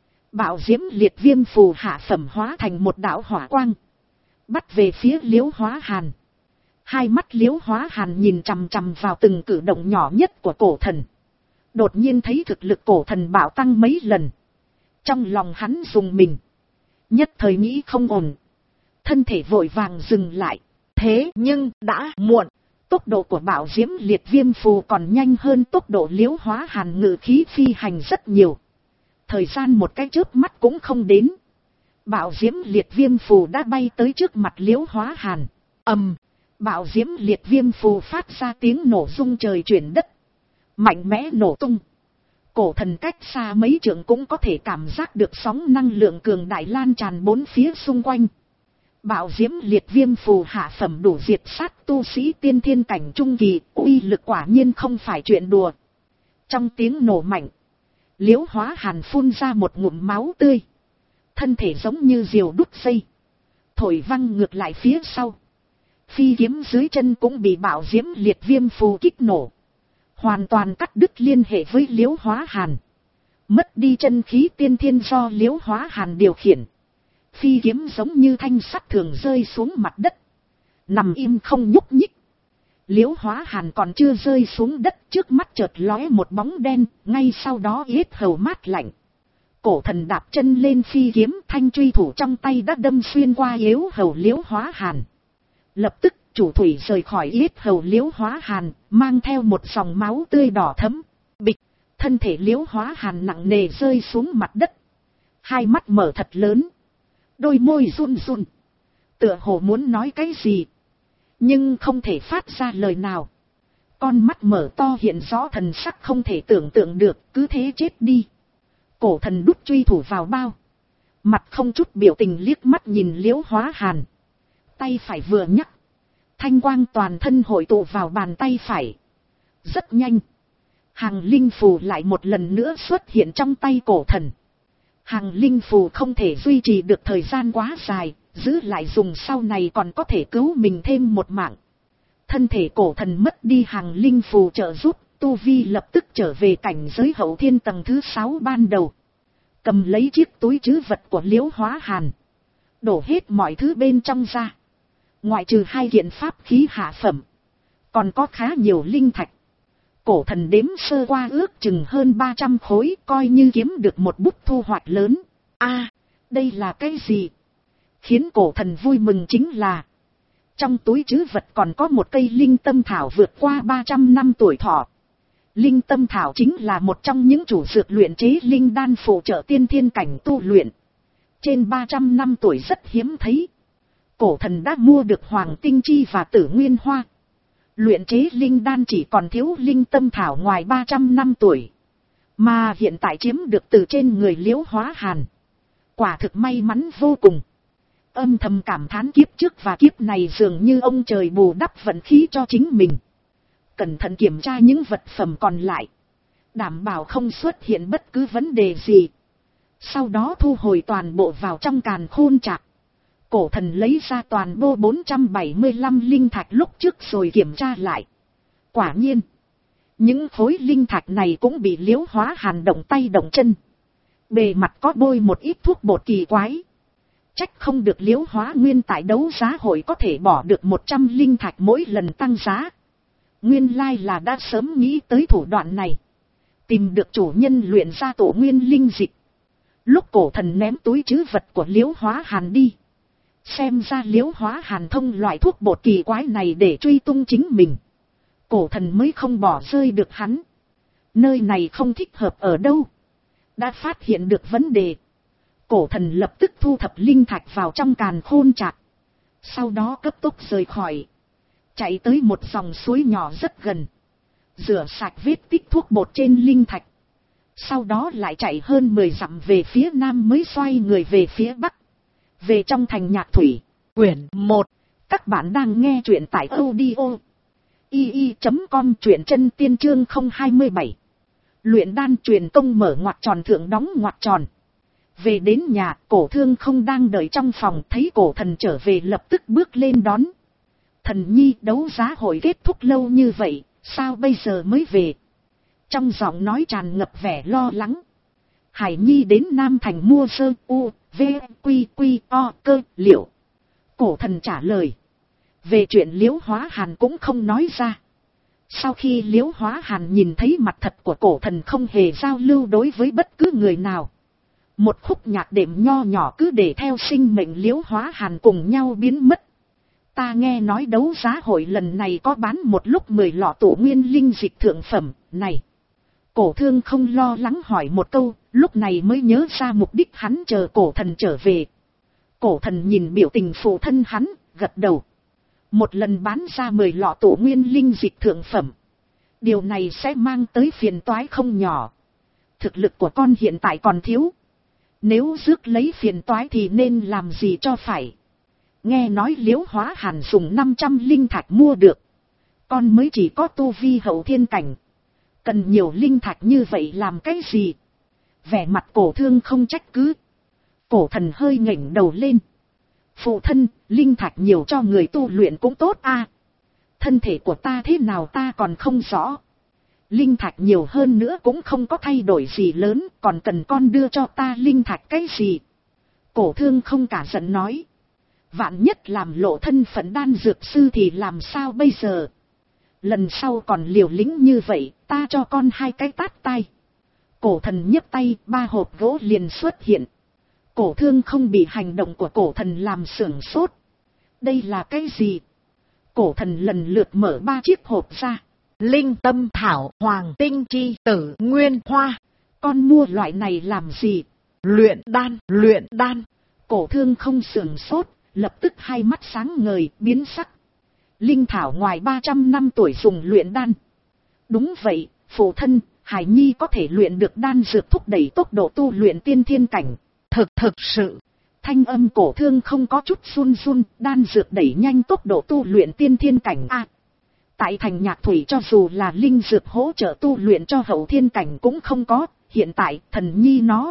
Bạo diễm liệt viêm phù hạ phẩm hóa thành một đạo hỏa quang. Bắt về phía Liễu Hóa Hàn. Hai mắt Liễu Hóa Hàn nhìn chằm chằm vào từng cử động nhỏ nhất của cổ thần. Đột nhiên thấy thực lực cổ thần bạo tăng mấy lần. Trong lòng hắn rùng mình. Nhất thời nghĩ không ổn. Thân thể vội vàng dừng lại. Thế nhưng đã muộn. Tốc độ của bạo diễm liệt viêm phù còn nhanh hơn tốc độ Liễu Hóa Hàn ngự khí phi hành rất nhiều. Thời gian một cái chớp mắt cũng không đến. Bạo diễm liệt viêm phù đã bay tới trước mặt Liễu Hóa Hàn. Ầm, bạo diễm liệt viêm phù phát ra tiếng nổ rung trời chuyển đất. Mạnh mẽ nổ tung. Cổ thần cách xa mấy trượng cũng có thể cảm giác được sóng năng lượng cường đại lan tràn bốn phía xung quanh. Bạo diễm liệt viêm phù hạ phẩm đủ diệt sát tu sĩ tiên thiên cảnh trung kỳ, uy lực quả nhiên không phải chuyện đùa. Trong tiếng nổ mạnh, Liễu Hóa Hàn phun ra một ngụm máu tươi. Thân thể giống như diều đúc dây. Thổi văng ngược lại phía sau. Phi kiếm dưới chân cũng bị bạo diễm liệt viêm phù kích nổ. Hoàn toàn cắt đứt liên hệ với Liễu Hóa Hàn. Mất đi chân khí tiên thiên do Liễu Hóa Hàn điều khiển. Phi kiếm giống như thanh sắt thường rơi xuống mặt đất. Nằm im không nhúc nhích. Liễu Hóa Hàn còn chưa rơi xuống đất, trước mắt chợt lóe một bóng đen, ngay sau đó yết hầu mát lạnh. Cổ thần đạp chân lên phi kiếm, thanh truy thủ trong tay đã đâm xuyên qua yết hầu Liễu Hóa Hàn. Lập tức chủ thủy rời khỏi yết hầu Liễu Hóa Hàn, mang theo một dòng máu tươi đỏ thẫm. Bịch, thân thể Liễu Hóa Hàn nặng nề rơi xuống mặt đất. Hai mắt mở thật lớn. Đôi môi run run. Tựa hồ muốn nói cái gì. Nhưng không thể phát ra lời nào. Con mắt mở to hiện rõ thần sắc không thể tưởng tượng được, cứ thế chết đi. Cổ thần đút truy thủ vào bao. Mặt không chút biểu tình liếc mắt nhìn Liễu Hóa Hàn. Tay phải vừa nhắc. Thanh quang toàn thân hội tụ vào bàn tay phải. Rất nhanh. Hàng linh phù lại một lần nữa xuất hiện trong tay cổ thần. Hàng linh phù không thể duy trì được thời gian quá dài, giữ lại dùng sau này còn có thể cứu mình thêm một mạng. Thân thể cổ thần mất đi hàng linh phù trợ giúp, tu vi lập tức trở về cảnh giới hậu thiên tầng thứ sáu ban đầu. Cầm lấy chiếc túi trữ vật của Liễu Hóa Hàn. Đổ hết mọi thứ bên trong ra. Ngoại trừ hai kiện pháp khí hạ phẩm. Còn có khá nhiều linh thạch. Cổ thần đếm sơ qua ước chừng hơn ba trăm khối, coi như kiếm được một bút thu hoạch lớn. A, đây là cái gì? Khiến cổ thần vui mừng chính là trong túi trữ vật còn có một cây linh tâm thảo vượt qua ba trăm năm tuổi thọ. Linh tâm thảo chính là một trong những chủ dược luyện chế linh đan phụ trợ tiên thiên cảnh tu luyện. Trên ba trăm năm tuổi rất hiếm thấy. Cổ thần đã mua được hoàng tinh chi và tử nguyên hoa. Luyện chế linh đan chỉ còn thiếu linh tâm thảo ngoài ba trăm năm tuổi. Mà hiện tại chiếm được từ trên người Liễu Hóa Hàn. Quả thực may mắn vô cùng. Âm thầm cảm thán kiếp trước và kiếp này dường như ông trời bù đắp vận khí cho chính mình. Cẩn thận kiểm tra những vật phẩm còn lại. Đảm bảo không xuất hiện bất cứ vấn đề gì. Sau đó thu hồi toàn bộ vào trong càn khôn trạc. Cổ thần lấy ra toàn bộ bốn trăm bảy mươi lăm linh thạch lúc trước rồi kiểm tra lại. Quả nhiên. Những khối linh thạch này cũng bị Liễu Hóa Hàn động tay động chân. Bề mặt có bôi một ít thuốc bột kỳ quái. Trách không được Liễu Hóa Nguyên tại đấu giá hội có thể bỏ được một trăm linh thạch mỗi lần tăng giá. Nguyên lai là đã sớm nghĩ tới thủ đoạn này. Tìm được chủ nhân luyện ra tổ nguyên linh dịch. Lúc cổ thần ném túi trữ vật của Liễu Hóa Hàn đi. Xem ra Liễu Hóa Hàn thông loại thuốc bột kỳ quái này để truy tung chính mình. Cổ thần mới không bỏ rơi được hắn. Nơi này không thích hợp ở đâu. Đã phát hiện được vấn đề. Cổ thần lập tức thu thập linh thạch vào trong càn khôn trạc. Sau đó cấp tốc rời khỏi. Chạy tới một dòng suối nhỏ rất gần. Rửa sạch vết tích thuốc bột trên linh thạch. Sau đó lại chạy hơn mười dặm về phía nam mới xoay người về phía bắc. Về trong thành Nhạc Thủy. Quyển một. Các bạn đang nghe truyện tại audio i i chấm com, truyện chân tiên chương không hai bảy. Luyện đan truyền công mở ngoặc tròn thượng đóng ngoặc tròn. Về đến nhà, Cổ Thương không đang đợi trong phòng, thấy cổ thần trở về lập tức bước lên đón. Thần nhi, đấu giá hội kết thúc lâu như vậy, sao bây giờ mới về? Trong giọng nói tràn ngập vẻ lo lắng. Hải nhi đến Nam Thành mua sơ u, v, quy quy o cơ liệu. Cổ thần trả lời. Về chuyện Liễu Hóa Hàn cũng không nói ra. Sau khi Liễu Hóa Hàn nhìn thấy mặt thật của cổ thần không hề giao lưu đối với bất cứ người nào. Một khúc nhạc đệm nho nhỏ cứ để theo sinh mệnh Liễu Hóa Hàn cùng nhau biến mất. Ta nghe nói đấu giá hội lần này có bán một lúc mười lọ tổ nguyên linh dịch thượng phẩm, này. Cổ Thương không lo lắng hỏi một câu, lúc này mới nhớ ra mục đích hắn chờ cổ thần trở về. Cổ thần nhìn biểu tình phụ thân hắn, gật đầu. Một lần bán ra mười lọ tổ nguyên linh dịch thượng phẩm. Điều này sẽ mang tới phiền toái không nhỏ. Thực lực của con hiện tại còn thiếu. Nếu rước lấy phiền toái thì nên làm gì cho phải. Nghe nói Liễu Hóa Hàn dùng năm trăm linh thạch mua được. Con mới chỉ có tu vi hậu thiên cảnh. Cần nhiều linh thạch như vậy làm cái gì? Vẻ mặt Cổ Thương không trách cứ. Cổ thần hơi ngẩng đầu lên. Phụ thân, linh thạch nhiều cho người tu luyện cũng tốt a. Thân thể của ta thế nào ta còn không rõ. Linh thạch nhiều hơn nữa cũng không có thay đổi gì lớn, còn cần con đưa cho ta linh thạch cái gì? Cổ Thương không cả giận nói. Vạn nhất làm lộ thân phận đan dược sư thì làm sao bây giờ? Lần sau còn liều lĩnh như vậy, ta cho con hai cái tát tay. Cổ thần nhấc tay, ba hộp gỗ liền xuất hiện. Cổ Thương không bị hành động của cổ thần làm sửng sốt. Đây là cái gì? Cổ thần lần lượt mở ba chiếc hộp ra. Linh tâm thảo, hoàng tinh chi, tử nguyên hoa. Con mua loại này làm gì? Luyện đan, luyện đan. Cổ Thương không sửng sốt, lập tức hai mắt sáng ngời, biến sắc. Linh thảo ngoài ba trăm năm tuổi dùng luyện đan. Đúng vậy, phụ thân, Hải nhi có thể luyện được đan dược thúc đẩy tốc độ tu luyện tiên thiên cảnh. Thực thực sự, thanh âm Cổ Thương không có chút run run, đan dược đẩy nhanh tốc độ tu luyện tiên thiên cảnh a. Tại thành Nhạc Thủy cho dù là linh dược hỗ trợ tu luyện cho hậu thiên cảnh cũng không có, hiện tại thần nhi nó.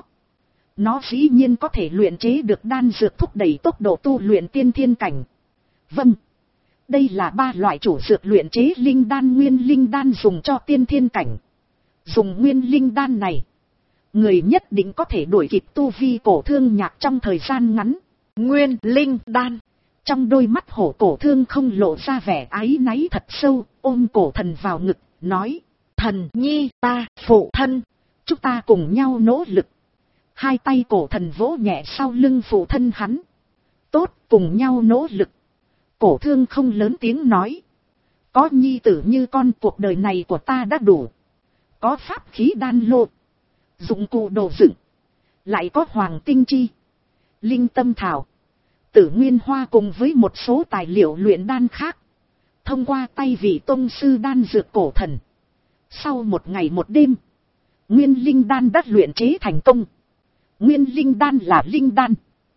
Nó dĩ nhiên có thể luyện chế được đan dược thúc đẩy tốc độ tu luyện tiên thiên cảnh. Vâng, đây là ba loại chủ dược luyện chế linh đan nguyên linh đan dùng cho tiên thiên cảnh. Dùng nguyên linh đan này, người nhất định có thể đuổi kịp tu vi Cổ Thương Nhạc trong thời gian ngắn. Nguyên linh đan. Trong đôi mắt hổ Cổ Thương không lộ ra vẻ áy náy thật sâu, ôm cổ thần vào ngực, nói. Thần nhi ta, phụ thân, chúng ta cùng nhau nỗ lực. Hai tay cổ thần vỗ nhẹ sau lưng phụ thân hắn. Tốt, cùng nhau nỗ lực. Cổ Thương không lớn tiếng nói. Có nhi tử như con, cuộc đời này của ta đã đủ. Có pháp khí đan lô, dụng cụ đồ dựng, lại có hoàng tinh chi, linh tâm thảo, tử nguyên hoa cùng với một số tài liệu luyện đan khác. Thông qua tay vị tông sư đan dược cổ thần, sau một ngày một đêm, nguyên linh đan đã luyện chế thành công. Nguyên linh đan là linh đan,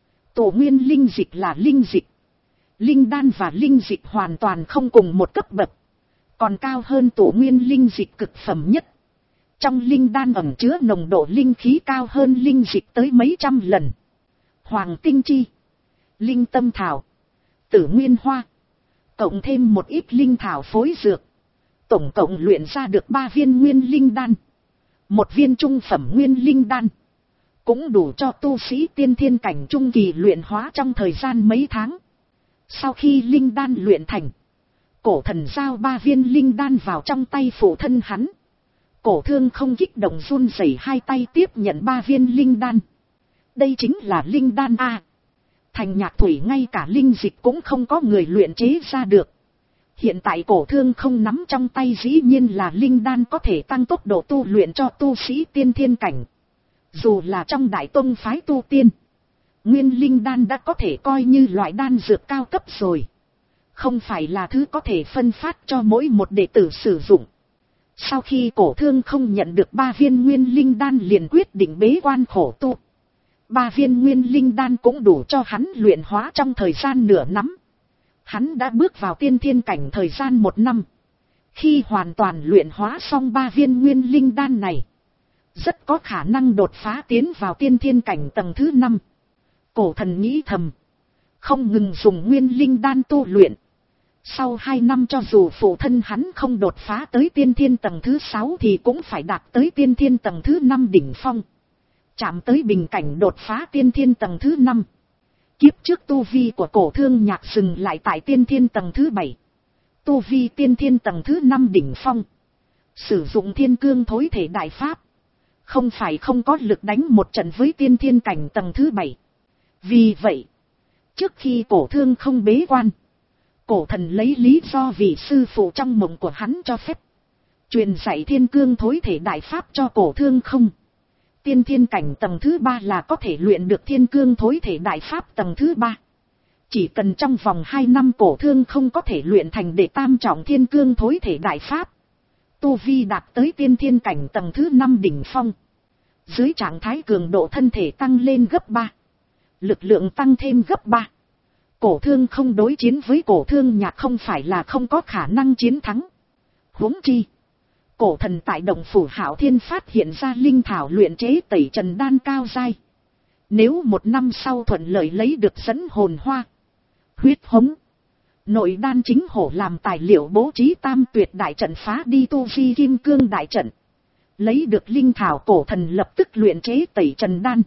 tổ nguyên linh dịch là linh dịch. Linh đan và linh dịch hoàn toàn không cùng một cấp bậc, còn cao hơn tổ nguyên linh dịch cực phẩm nhất. Trong linh đan ẩn chứa nồng độ linh khí cao hơn linh dịch tới mấy trăm lần. Hoàng tinh chi, linh tâm thảo, tử nguyên hoa, cộng thêm một ít linh thảo phối dược, tổng cộng luyện ra được ba viên nguyên linh đan. Một viên trung phẩm nguyên linh đan cũng đủ cho tu sĩ tiên thiên cảnh trung kỳ luyện hóa trong thời gian mấy tháng. Sau khi linh đan luyện thành, cổ thần giao ba viên linh đan vào trong tay phụ thân hắn. Cổ Thương không kích động run rẩy hai tay tiếp nhận ba viên linh đan. Đây chính là linh đan a. Thành Nhạc Thủy ngay cả linh dịch cũng không có người luyện chế ra được. Hiện tại Cổ Thương không nắm trong tay dĩ nhiên là linh đan có thể tăng tốc độ tu luyện cho tu sĩ tiên thiên cảnh. Dù là trong đại tông phái tu tiên, Nguyên linh đan đã có thể coi như loại đan dược cao cấp rồi. Không phải là thứ có thể phân phát cho mỗi một đệ tử sử dụng. Sau khi Cổ Thương không nhận được ba viên nguyên linh đan liền quyết định bế quan khổ tu. Ba viên nguyên linh đan cũng đủ cho hắn luyện hóa trong thời gian nửa năm. Hắn đã bước vào tiên thiên cảnh thời gian một năm. Khi hoàn toàn luyện hóa xong ba viên nguyên linh đan này, rất có khả năng đột phá tiến vào tiên thiên cảnh tầng thứ năm. Cổ Thần nghĩ thầm, không ngừng dùng nguyên linh đan tu luyện. Sau hai năm cho dù phụ thân hắn không đột phá tới tiên thiên tầng thứ sáu thì cũng phải đạt tới tiên thiên tầng thứ năm đỉnh phong. Chạm tới bình cảnh đột phá tiên thiên tầng thứ năm. Kiếp trước tu vi của Cổ Thương Nhạc dừng lại tại tiên thiên tầng thứ bảy. Tu vi tiên thiên tầng thứ năm đỉnh phong. Sử dụng thiên cương thối thể đại pháp. Không phải không có lực đánh một trận với tiên thiên cảnh tầng thứ bảy. Vì vậy, trước khi Cổ Thương không bế quan, Cổ Thần lấy lý do vì sư phụ trong mộng của hắn cho phép truyền dạy thiên cương thối thể đại pháp cho Cổ Thương không. Tiên thiên cảnh tầng thứ ba là có thể luyện được thiên cương thối thể đại pháp tầng thứ ba. Chỉ cần trong vòng hai năm Cổ Thương không có thể luyện thành đệ tam trọng thiên cương thối thể đại pháp. Tu vi đạt tới tiên thiên cảnh tầng thứ năm đỉnh phong. Dưới trạng thái cường độ thân thể tăng lên gấp ba. Lực lượng tăng thêm gấp ba. Cổ Thương không đối chiến với Cổ Thương Nhạc không phải là không có khả năng chiến thắng. Huống chi, Cổ Thần tại động phủ Hạo Thiên phát hiện ra linh thảo luyện chế tẩy trần đan cao giai. Nếu một năm sau thuận lợi lấy được dẫn hồn hoa, huyết hống, nội đan chính hổ làm tài liệu bố trí tam tuyệt đại trận phá đi tu vi kim cương đại trận. Lấy được linh thảo Cổ Thần lập tức luyện chế tẩy trần đan.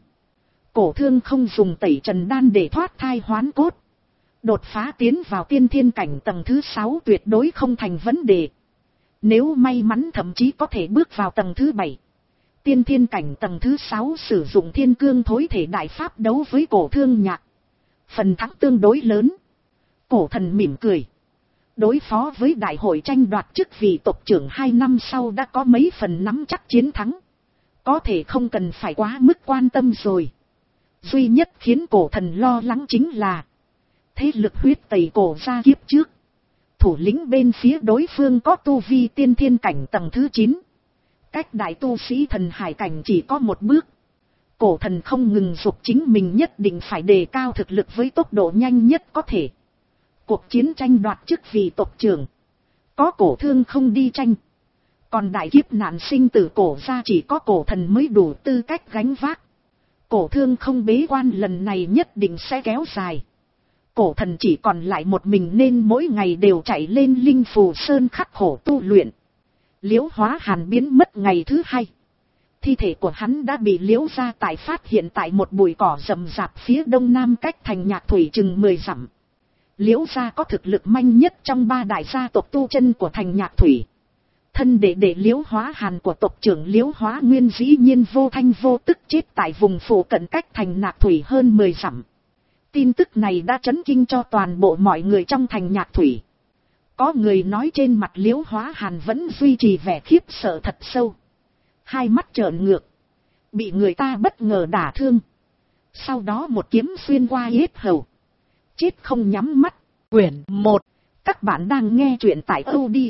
Cổ Thương không dùng tẩy trần đan để thoát thai hoán cốt. Đột phá tiến vào tiên thiên cảnh tầng thứ sáu tuyệt đối không thành vấn đề. Nếu may mắn thậm chí có thể bước vào tầng thứ bảy. Tiên thiên cảnh tầng thứ sáu sử dụng thiên cương thối thể đại pháp đấu với Cổ Thương Nhạc. Phần thắng tương đối lớn. Cổ Thần mỉm cười. Đối phó với đại hội tranh đoạt chức vị tộc trưởng hai năm sau đã có mấy phần nắm chắc chiến thắng. Có thể không cần phải quá mức quan tâm rồi. Duy nhất khiến Cổ Thần lo lắng chính là thế lực huyết tẩy cổ ra kiếp trước. Thủ lĩnh bên phía đối phương có tu vi tiên thiên cảnh tầng thứ chín. Cách đại tu sĩ thần hải cảnh chỉ có một bước. Cổ Thần không ngừng dục chính mình nhất định phải đề cao thực lực với tốc độ nhanh nhất có thể. Cuộc chiến tranh đoạt chức vị tộc trưởng, có Cổ Thương không đi tranh. Còn đại kiếp nạn sinh tử cổ ra chỉ có Cổ Thần mới đủ tư cách gánh vác. Cổ Thương không bế quan lần này nhất định sẽ kéo dài. Cổ Thần chỉ còn lại một mình nên mỗi ngày đều chạy lên Linh Phù Sơn khắc khổ tu luyện. Liễu Hóa Hàn biến mất ngày thứ hai. Thi thể của hắn đã bị Liễu gia tại phát hiện tại một bụi cỏ rậm rạp phía đông nam cách thành Nhạc Thủy chừng mười dặm. Liễu gia có thực lực manh nhất trong ba đại gia tộc tu chân của thành Nhạc Thủy. Thân đệ đệ Liễu Hóa Hàn của tộc trưởng Liễu Hóa Nguyên dĩ nhiên vô thanh vô tức chết tại vùng phụ cận cách thành Nhạc Thủy hơn mười dặm. Tin tức này đã chấn kinh cho toàn bộ mọi người trong thành Nhạc Thủy. Có người nói trên mặt Liễu Hóa Hàn vẫn duy trì vẻ khiếp sợ thật sâu. Hai mắt trợn ngược. Bị người ta bất ngờ đả thương. Sau đó một kiếm xuyên qua yết hầu. Chết không nhắm mắt. Quyển một. Các bạn đang nghe truyện tại audio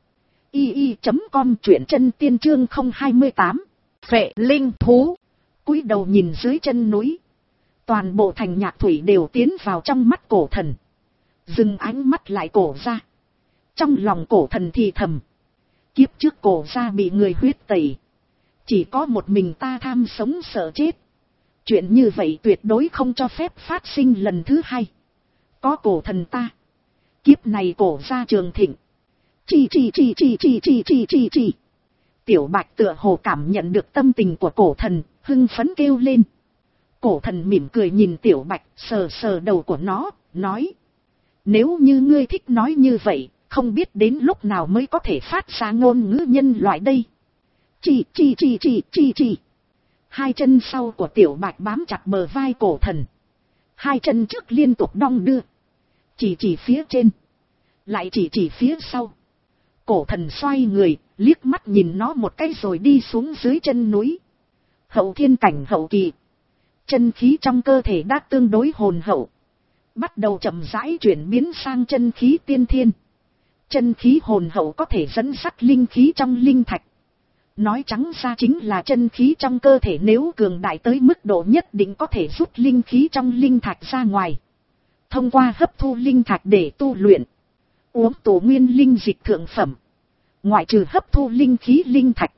i i chấm com truyện chân tiên chương không hai tám. Phệ linh thú. Cúi đầu nhìn dưới chân núi. Toàn bộ thành Nhạc Thủy đều tiến vào trong mắt Cổ Thần. Dừng ánh mắt lại Cổ ra. Trong lòng Cổ Thần thì thầm. Kiếp trước Cổ ra bị người huyết tẩy. Chỉ có một mình ta tham sống sợ chết. Chuyện như vậy tuyệt đối không cho phép phát sinh lần thứ hai. Có Cổ Thần ta. Kiếp này Cổ ra trường thịnh. Chi chi chi chi chi chi chi chi chi. Tiểu Bạch tựa hồ cảm nhận được tâm tình của Cổ Thần, hưng phấn kêu lên. Cổ Thần mỉm cười nhìn Tiểu Bạch, sờ sờ đầu của nó, nói. Nếu như ngươi thích nói như vậy, không biết đến lúc nào mới có thể phát ra ngôn ngữ nhân loại đây. Chi chi chi chi chi chi. Hai chân sau của Tiểu Bạch bám chặt bờ vai Cổ Thần. Hai chân trước liên tục đong đưa. Chỉ chỉ phía trên. Lại chỉ chỉ phía sau. Cổ Thần xoay người, liếc mắt nhìn nó một cái rồi đi xuống dưới chân núi. Hậu thiên cảnh hậu kỳ. chân khí trong cơ thể đã tương đối hồn hậu, bắt đầu chậm rãi chuyển biến sang chân khí tiên thiên. Chân khí hồn hậu có thể dẫn dắt linh khí trong linh thạch. Nói trắng ra chính là chân khí trong cơ thể nếu cường đại tới mức độ nhất định có thể rút linh khí trong linh thạch ra ngoài. Thông qua hấp thu linh thạch để tu luyện. Uống tổ nguyên linh dịch thượng phẩm. Ngoại trừ hấp thu linh khí linh thạch.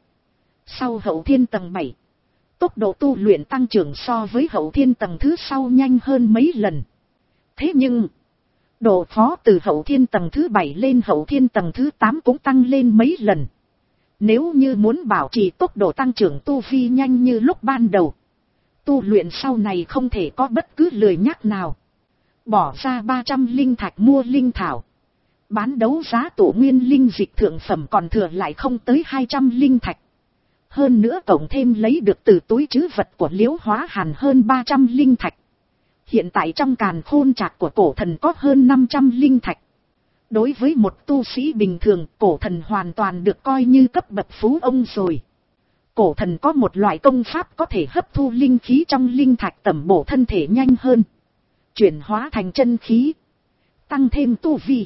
Sau hậu thiên tầng bảy. Tốc độ tu luyện tăng trưởng so với hậu thiên tầng thứ sau nhanh hơn mấy lần. Thế nhưng, độ khó từ hậu thiên tầng thứ bảy lên hậu thiên tầng thứ tám cũng tăng lên mấy lần. Nếu như muốn bảo trì tốc độ tăng trưởng tu vi nhanh như lúc ban đầu, tu luyện sau này không thể có bất cứ lười nhác nào. Bỏ ra ba trăm linh thạch mua linh thảo. Bán đấu giá tổ nguyên linh dịch thượng phẩm còn thừa lại không tới hai trăm linh thạch. Hơn nữa cộng thêm lấy được từ túi trữ vật của Liễu Hóa Hàn hơn ba trăm linh thạch. Hiện tại trong càn khôn trạc của cổ thần có hơn năm trăm linh thạch. Đối với một tu sĩ bình thường, cổ thần hoàn toàn được coi như cấp bậc phú ông rồi. Cổ thần có một loại công pháp có thể hấp thu linh khí trong linh thạch tẩm bổ thân thể nhanh hơn. Chuyển hóa thành chân khí. Tăng thêm tu vi.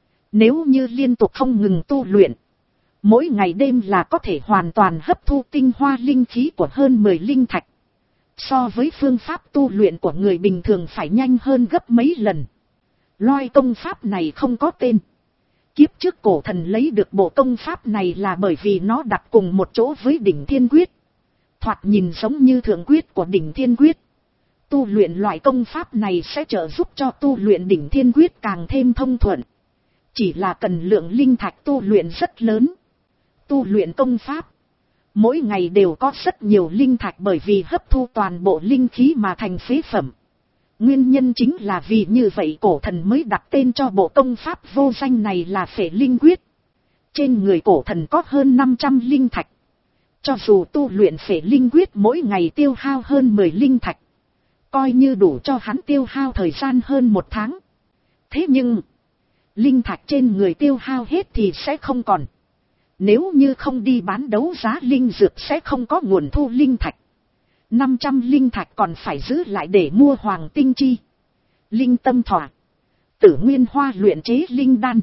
Nếu như liên tục không ngừng tu luyện. Mỗi ngày đêm là có thể hoàn toàn hấp thu tinh hoa linh khí của hơn mười linh thạch. So với phương pháp tu luyện của người bình thường phải nhanh hơn gấp mấy lần. Loại công pháp này không có tên. Kiếp trước cổ thần lấy được bộ công pháp này là bởi vì nó đặt cùng một chỗ với đỉnh thiên quyết. Thoạt nhìn giống như thượng quyết của đỉnh thiên quyết. Tu luyện loại công pháp này sẽ trợ giúp cho tu luyện đỉnh thiên quyết càng thêm thông thuận. Chỉ là cần lượng linh thạch tu luyện rất lớn. Tu luyện công pháp. Mỗi ngày đều có rất nhiều linh thạch bởi vì hấp thu toàn bộ linh khí mà thành phế phẩm. Nguyên nhân chính là vì như vậy cổ thần mới đặt tên cho bộ công pháp vô danh này là Phệ Linh Quyết. Trên người cổ thần có hơn năm trăm linh thạch. Cho dù tu luyện Phệ Linh Quyết mỗi ngày tiêu hao hơn mười linh thạch. Coi như đủ cho hắn tiêu hao thời gian hơn một tháng. Thế nhưng, linh thạch trên người tiêu hao hết thì sẽ không còn. Nếu như không đi bán đấu giá linh dược sẽ không có nguồn thu linh thạch. năm trăm linh thạch còn phải giữ lại để mua hoàng tinh chi, linh tâm thỏa, tử nguyên hoa luyện chế linh đan.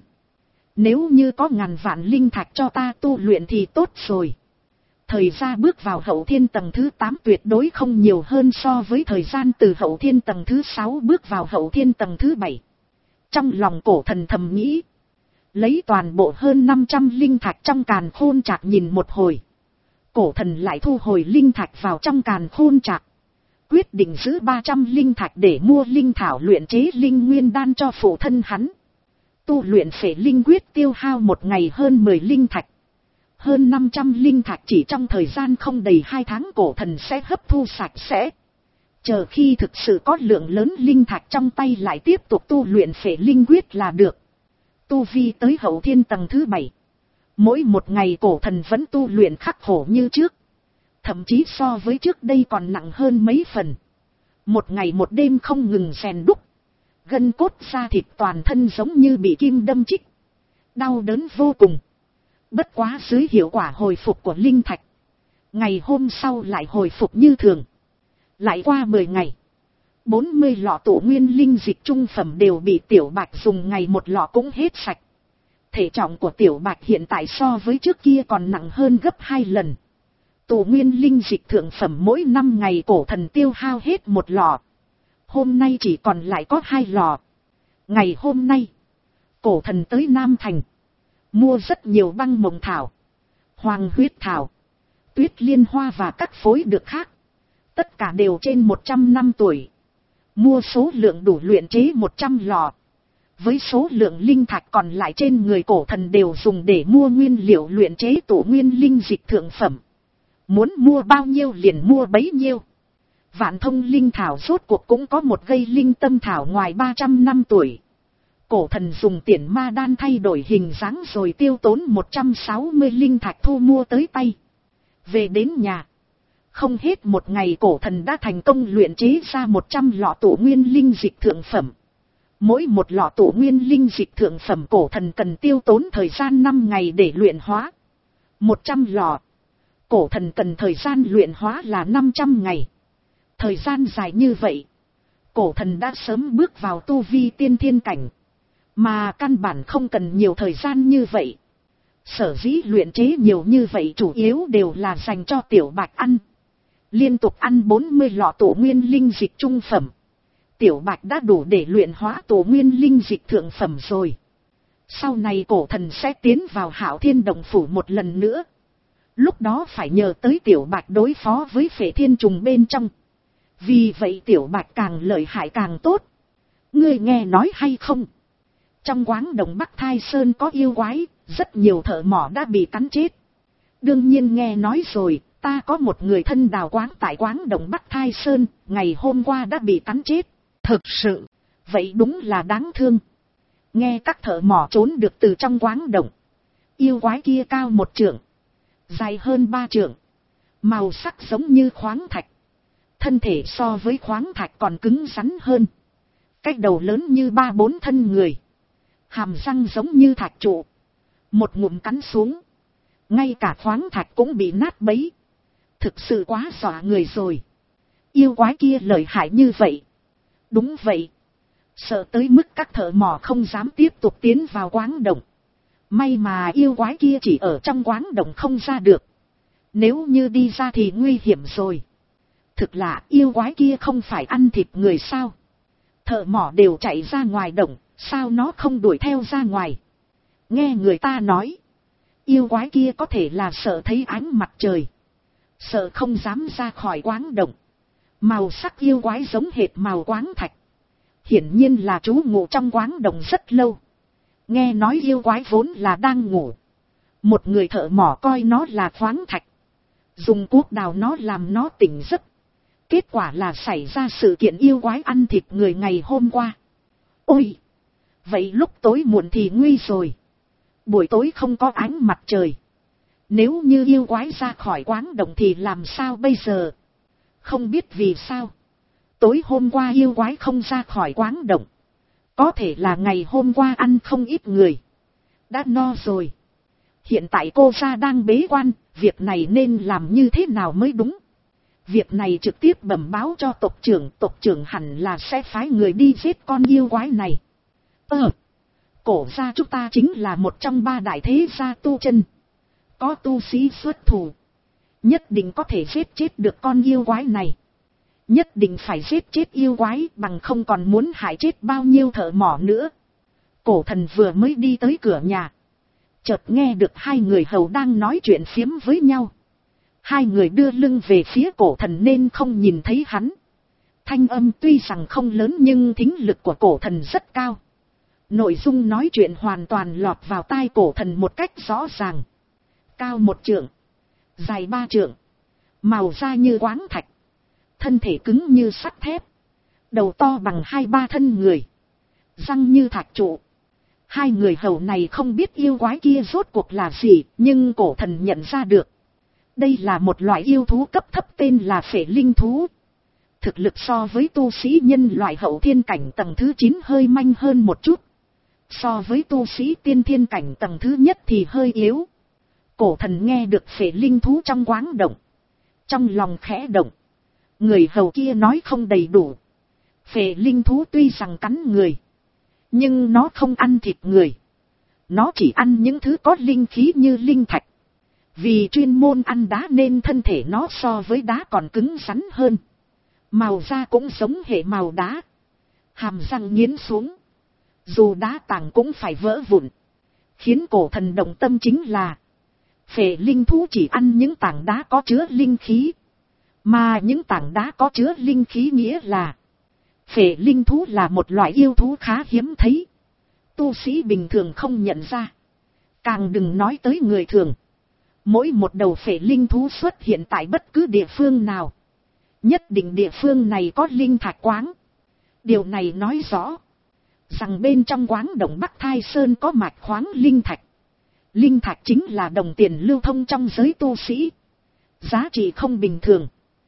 Nếu như có ngàn vạn linh thạch cho ta tu luyện thì tốt rồi. Thời gian bước vào hậu thiên tầng thứ tám tuyệt đối không nhiều hơn so với thời gian từ hậu thiên tầng thứ sáu bước vào hậu thiên tầng thứ bảy. Trong lòng cổ thần thầm nghĩ. Lấy toàn bộ hơn năm trăm linh thạch trong càn khôn trạc nhìn một hồi. Cổ thần lại thu hồi linh thạch vào trong càn khôn trạc. Quyết định giữ ba trăm linh thạch để mua linh thảo luyện chế linh nguyên đan cho phụ thân hắn. Tu luyện Phệ Linh Quyết tiêu hao một ngày hơn mười linh thạch. Hơn năm trăm linh thạch chỉ trong thời gian không đầy hai tháng cổ thần sẽ hấp thu sạch sẽ. Chờ khi thực sự có lượng lớn linh thạch trong tay lại tiếp tục tu luyện Phệ Linh Quyết là được. Tu vi tới hậu thiên tầng thứ bảy. Mỗi một ngày cổ thần vẫn tu luyện khắc khổ như trước. Thậm chí so với trước đây còn nặng hơn mấy phần. Một ngày một đêm không ngừng rèn đúc. Gân cốt da thịt toàn thân giống như bị kim đâm chích. Đau đớn vô cùng. Bất quá dưới hiệu quả hồi phục của linh thạch. Ngày hôm sau lại hồi phục như thường. Lại qua mười ngày. bốn mươi lọ tổ nguyên linh dịch trung phẩm đều bị Tiểu Bạch dùng ngày một lọ cũng hết sạch. Thể trọng của Tiểu Bạch hiện tại so với trước kia còn nặng hơn gấp hai lần. Tổ nguyên linh dịch thượng phẩm mỗi năm ngày cổ thần tiêu hao hết một lọ. Hôm nay chỉ còn lại có hai lọ. Ngày hôm nay, cổ thần tới Nam Thành. Mua rất nhiều băng mộng thảo, hoàng huyết thảo, tuyết liên hoa và các phối được khác. Tất cả đều trên một trăm năm tuổi. Mua số lượng đủ luyện chế một trăm lọ. Với số lượng linh thạch còn lại trên người cổ thần đều dùng để mua nguyên liệu luyện chế tổ nguyên linh dịch thượng phẩm. Muốn mua bao nhiêu liền mua bấy nhiêu. Vạn thông linh thảo rốt cuộc cũng có một gây linh tâm thảo ngoài ba trăm năm tuổi. Cổ thần dùng tiền ma đan thay đổi hình dáng rồi tiêu tốn một trăm sáu mươi linh thạch thu mua tới tay. Về đến nhà. Không hết một ngày cổ thần đã thành công luyện chế ra một trăm lọ tổ nguyên linh dịch thượng phẩm. Mỗi một lọ tổ nguyên linh dịch thượng phẩm cổ thần cần tiêu tốn thời gian năm ngày để luyện hóa. một trăm lọ. Cổ thần cần thời gian luyện hóa là năm trăm ngày. Thời gian dài như vậy, cổ thần đã sớm bước vào tu vi tiên thiên cảnh, mà căn bản không cần nhiều thời gian như vậy. Sở dĩ luyện chế nhiều như vậy chủ yếu đều là dành cho Tiểu Bạch ăn. Liên tục ăn bốn mươi lọ tổ nguyên linh dịch trung phẩm, Tiểu Bạch đã đủ để luyện hóa tổ nguyên linh dịch thượng phẩm rồi. Sau này cổ thần sẽ tiến vào Hạo Thiên Động Phủ một lần nữa. Lúc đó phải nhờ tới Tiểu Bạch đối phó với Phệ Thiên Trùng bên trong. Vì vậy Tiểu Bạch càng lợi hại càng tốt. Ngươi nghe nói hay không? Trong Quáng Đồng Bắc Thai Sơn có yêu quái, rất nhiều thợ mỏ đã bị cắn chết. Đương nhiên nghe nói rồi, ta có một người thân đào quáng tại Quáng Đồng Bắc Thai Sơn, ngày hôm qua đã bị cắn chết. Thực sự, vậy đúng là đáng thương. Nghe các thợ mỏ trốn được từ trong quáng động. Yêu quái kia cao một trượng, dài hơn ba trượng, màu sắc giống như khoáng thạch. Thân thể so với khoáng thạch còn cứng rắn hơn. Cái đầu lớn như ba bốn thân người. Hàm răng giống như thạch trụ. Một ngụm cắn xuống, ngay cả khoáng thạch cũng bị nát bấy. Thực sự quá dọa người rồi. Yêu quái kia lợi hại như vậy. Đúng vậy. Sợ tới mức các thợ mỏ không dám tiếp tục tiến vào quáng động. May mà yêu quái kia chỉ ở trong quáng động không ra được. Nếu như đi ra thì nguy hiểm rồi. Thực là yêu quái kia không phải ăn thịt người sao? Thợ mỏ đều chạy ra ngoài động, sao nó không đuổi theo ra ngoài? Nghe người ta nói, yêu quái kia có thể là sợ thấy ánh mặt trời, sợ không dám ra khỏi quáng động. Màu sắc yêu quái giống hệt màu quáng thạch. Hiển nhiên là trú ngụ trong quáng động rất lâu. Nghe nói yêu quái vốn là đang ngủ. Một người thợ mỏ coi nó là khoáng thạch, dùng cuốc đào nó làm nó tỉnh giấc. Kết quả là xảy ra sự kiện yêu quái ăn thịt người ngày hôm qua. Ôi! Vậy lúc tối muộn thì nguy rồi. Buổi tối không có ánh mặt trời. Nếu như yêu quái ra khỏi quáng động thì làm sao bây giờ? Không biết vì sao. Tối hôm qua yêu quái không ra khỏi quáng động. Có thể là ngày hôm qua ăn không ít người. Đã no rồi. Hiện tại cô gia đang bế quan. Việc này nên làm như thế nào mới đúng? Việc này trực tiếp bẩm báo cho tộc trưởng. Tộc trưởng hẳn là sẽ phái người đi giết con yêu quái này. Ờ. Cổ gia chúng ta chính là một trong ba đại thế gia tu chân. Có tu sĩ xuất thủ. Nhất định có thể giết chết được con yêu quái này. Nhất định phải giết chết yêu quái, bằng không còn muốn hại chết bao nhiêu thợ mỏ nữa. Cổ thần vừa mới đi tới cửa nhà, chợt nghe được hai người hầu đang nói chuyện phiếm với nhau. Hai người đưa lưng về phía cổ thần nên không nhìn thấy hắn. Thanh âm tuy rằng không lớn nhưng thính lực của cổ thần rất cao. Nội dung nói chuyện hoàn toàn lọt vào tai cổ thần một cách rõ ràng. Cao một trượng, dài ba trượng, màu da như quáng thạch, thân thể cứng như sắt thép, đầu to bằng hai ba thân người, răng như thạch trụ. Hai người hầu này không biết yêu quái kia rốt cuộc là gì, nhưng cổ thần nhận ra được. Đây là một loại yêu thú cấp thấp tên là phệ linh thú. Thực lực so với tu sĩ nhân loại hậu thiên cảnh tầng thứ chín hơi manh hơn một chút. So với tu sĩ tiên thiên cảnh tầng thứ nhất thì hơi yếu. Cổ thần nghe được phệ linh thú trong quáng động, trong lòng khẽ động. Người hầu kia nói không đầy đủ. Phệ linh thú tuy rằng cắn người, nhưng nó không ăn thịt người. Nó chỉ ăn những thứ có linh khí như linh thạch. Vì chuyên môn ăn đá nên thân thể nó so với đá còn cứng rắn hơn. Màu da cũng giống hệ màu đá. Hàm răng nghiến xuống, dù đá tảng cũng phải vỡ vụn. Khiến cổ thần động tâm chính là phệ linh thú chỉ ăn những tảng đá có chứa linh khí. Mà những tảng đá có chứa linh khí nghĩa là phệ linh thú là một loại yêu thú khá hiếm thấy. Tu sĩ bình thường không nhận ra, càng đừng nói tới người thường. Mỗi một đầu phệ linh thú xuất hiện tại bất cứ địa phương nào, nhất định địa phương này có linh thạch quáng. Điều này nói rõ rằng bên trong quáng động Bắc Thai Sơn có mạch khoáng linh thạch. Linh thạch chính là đồng tiền lưu thông trong giới tu sĩ, giá trị không bình thường.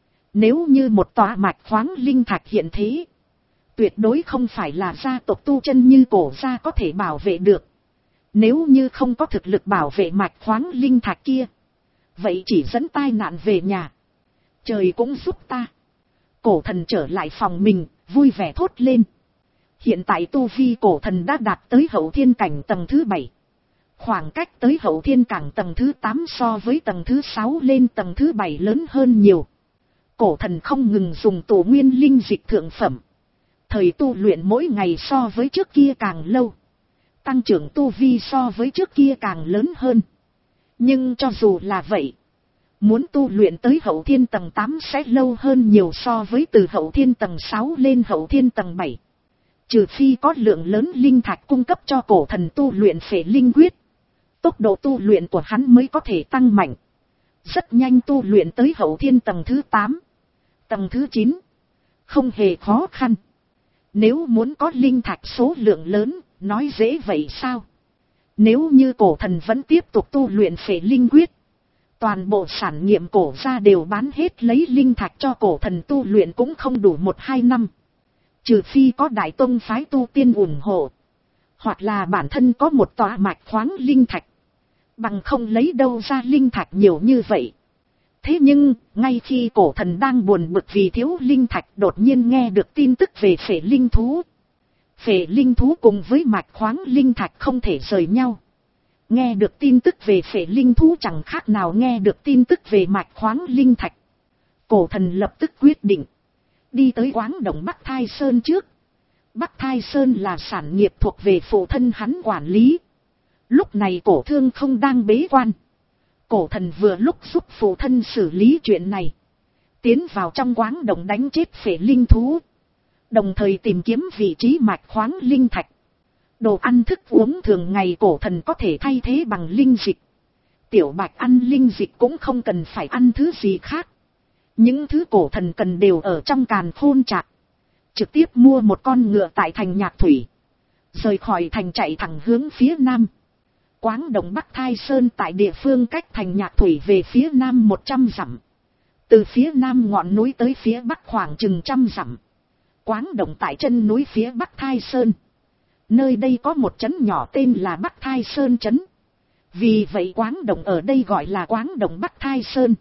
Nếu như một tòa mạch khoáng linh thạch hiện thế, tuyệt đối không phải là gia tộc tu chân như cổ gia có thể bảo vệ được. Nếu như không có thực lực bảo vệ mạch khoáng linh thạch kia, vậy chỉ dẫn tai nạn về nhà. Trời cũng giúp ta. Cổ thần trở lại phòng mình, vui vẻ thốt lên. Hiện tại tu vi cổ thần đã đạt tới hậu thiên cảnh tầng thứ bảy. Khoảng cách tới hậu thiên cảnh tầng thứ tám so với tầng thứ sáu lên tầng thứ bảy lớn hơn nhiều. Cổ thần không ngừng dùng tổ nguyên linh dịch thượng phẩm. Thời tu luyện mỗi ngày so với trước kia càng lâu. Tăng trưởng tu vi so với trước kia càng lớn hơn. Nhưng cho dù là vậy, muốn tu luyện tới hậu thiên tầng tám sẽ lâu hơn nhiều so với từ hậu thiên tầng sáu lên hậu thiên tầng bảy. Trừ phi có lượng lớn linh thạch cung cấp cho cổ thần tu luyện phệ linh quyết. Tốc độ tu luyện của hắn mới có thể tăng mạnh. Rất nhanh tu luyện tới hậu thiên tầng thứ tám. Tầng thứ chín. Không hề khó khăn. Nếu muốn có linh thạch số lượng lớn, nói dễ vậy sao? Nếu như cổ thần vẫn tiếp tục tu luyện phệ linh quyết, toàn bộ sản nghiệp cổ ra đều bán hết lấy linh thạch cho cổ thần tu luyện cũng không đủ một hai năm. Trừ phi có đại tông phái tu tiên ủng hộ, hoặc là bản thân có một tòa mạch khoáng linh thạch, bằng không lấy đâu ra linh thạch nhiều như vậy. Thế nhưng, ngay khi cổ thần đang buồn bực vì thiếu linh thạch, đột nhiên nghe được tin tức về phệ linh thú. Phệ linh thú cùng với mạch khoáng linh thạch không thể rời nhau. Nghe được tin tức về phệ linh thú chẳng khác nào nghe được tin tức về mạch khoáng linh thạch. Cổ thần lập tức quyết định đi tới Quáng Đồng Bắc Thai Sơn trước. Bắc Thai Sơn là sản nghiệp thuộc về phụ thân hắn quản lý. Lúc này cổ thương không đang bế quan. Cổ thần vừa lúc giúp phụ thân xử lý chuyện này. Tiến vào trong Quáng Đồng đánh chết phệ linh thú. Đồng thời tìm kiếm vị trí mạch khoáng linh thạch. Đồ ăn thức uống thường ngày cổ thần có thể thay thế bằng linh dịch. Tiểu Bạch ăn linh dịch cũng không cần phải ăn thứ gì khác. Những thứ cổ thần cần đều ở trong Càn Khôn Trạc. Trực tiếp mua một con ngựa tại thành Nhạc Thủy. Rời khỏi thành chạy thẳng hướng phía nam. Quáng Đồng Bắc Thai Sơn tại địa phương cách thành Nhạc Thủy về phía nam một trăm dặm. Từ phía nam ngọn núi tới phía bắc khoảng chừng trăm dặm. Quáng Đồng tại chân núi phía Bắc Thai Sơn. Nơi đây có một trấn nhỏ tên là Bắc Thai Sơn trấn. Vì vậy Quáng Đồng ở đây gọi là Quáng Đồng Bắc Thai Sơn.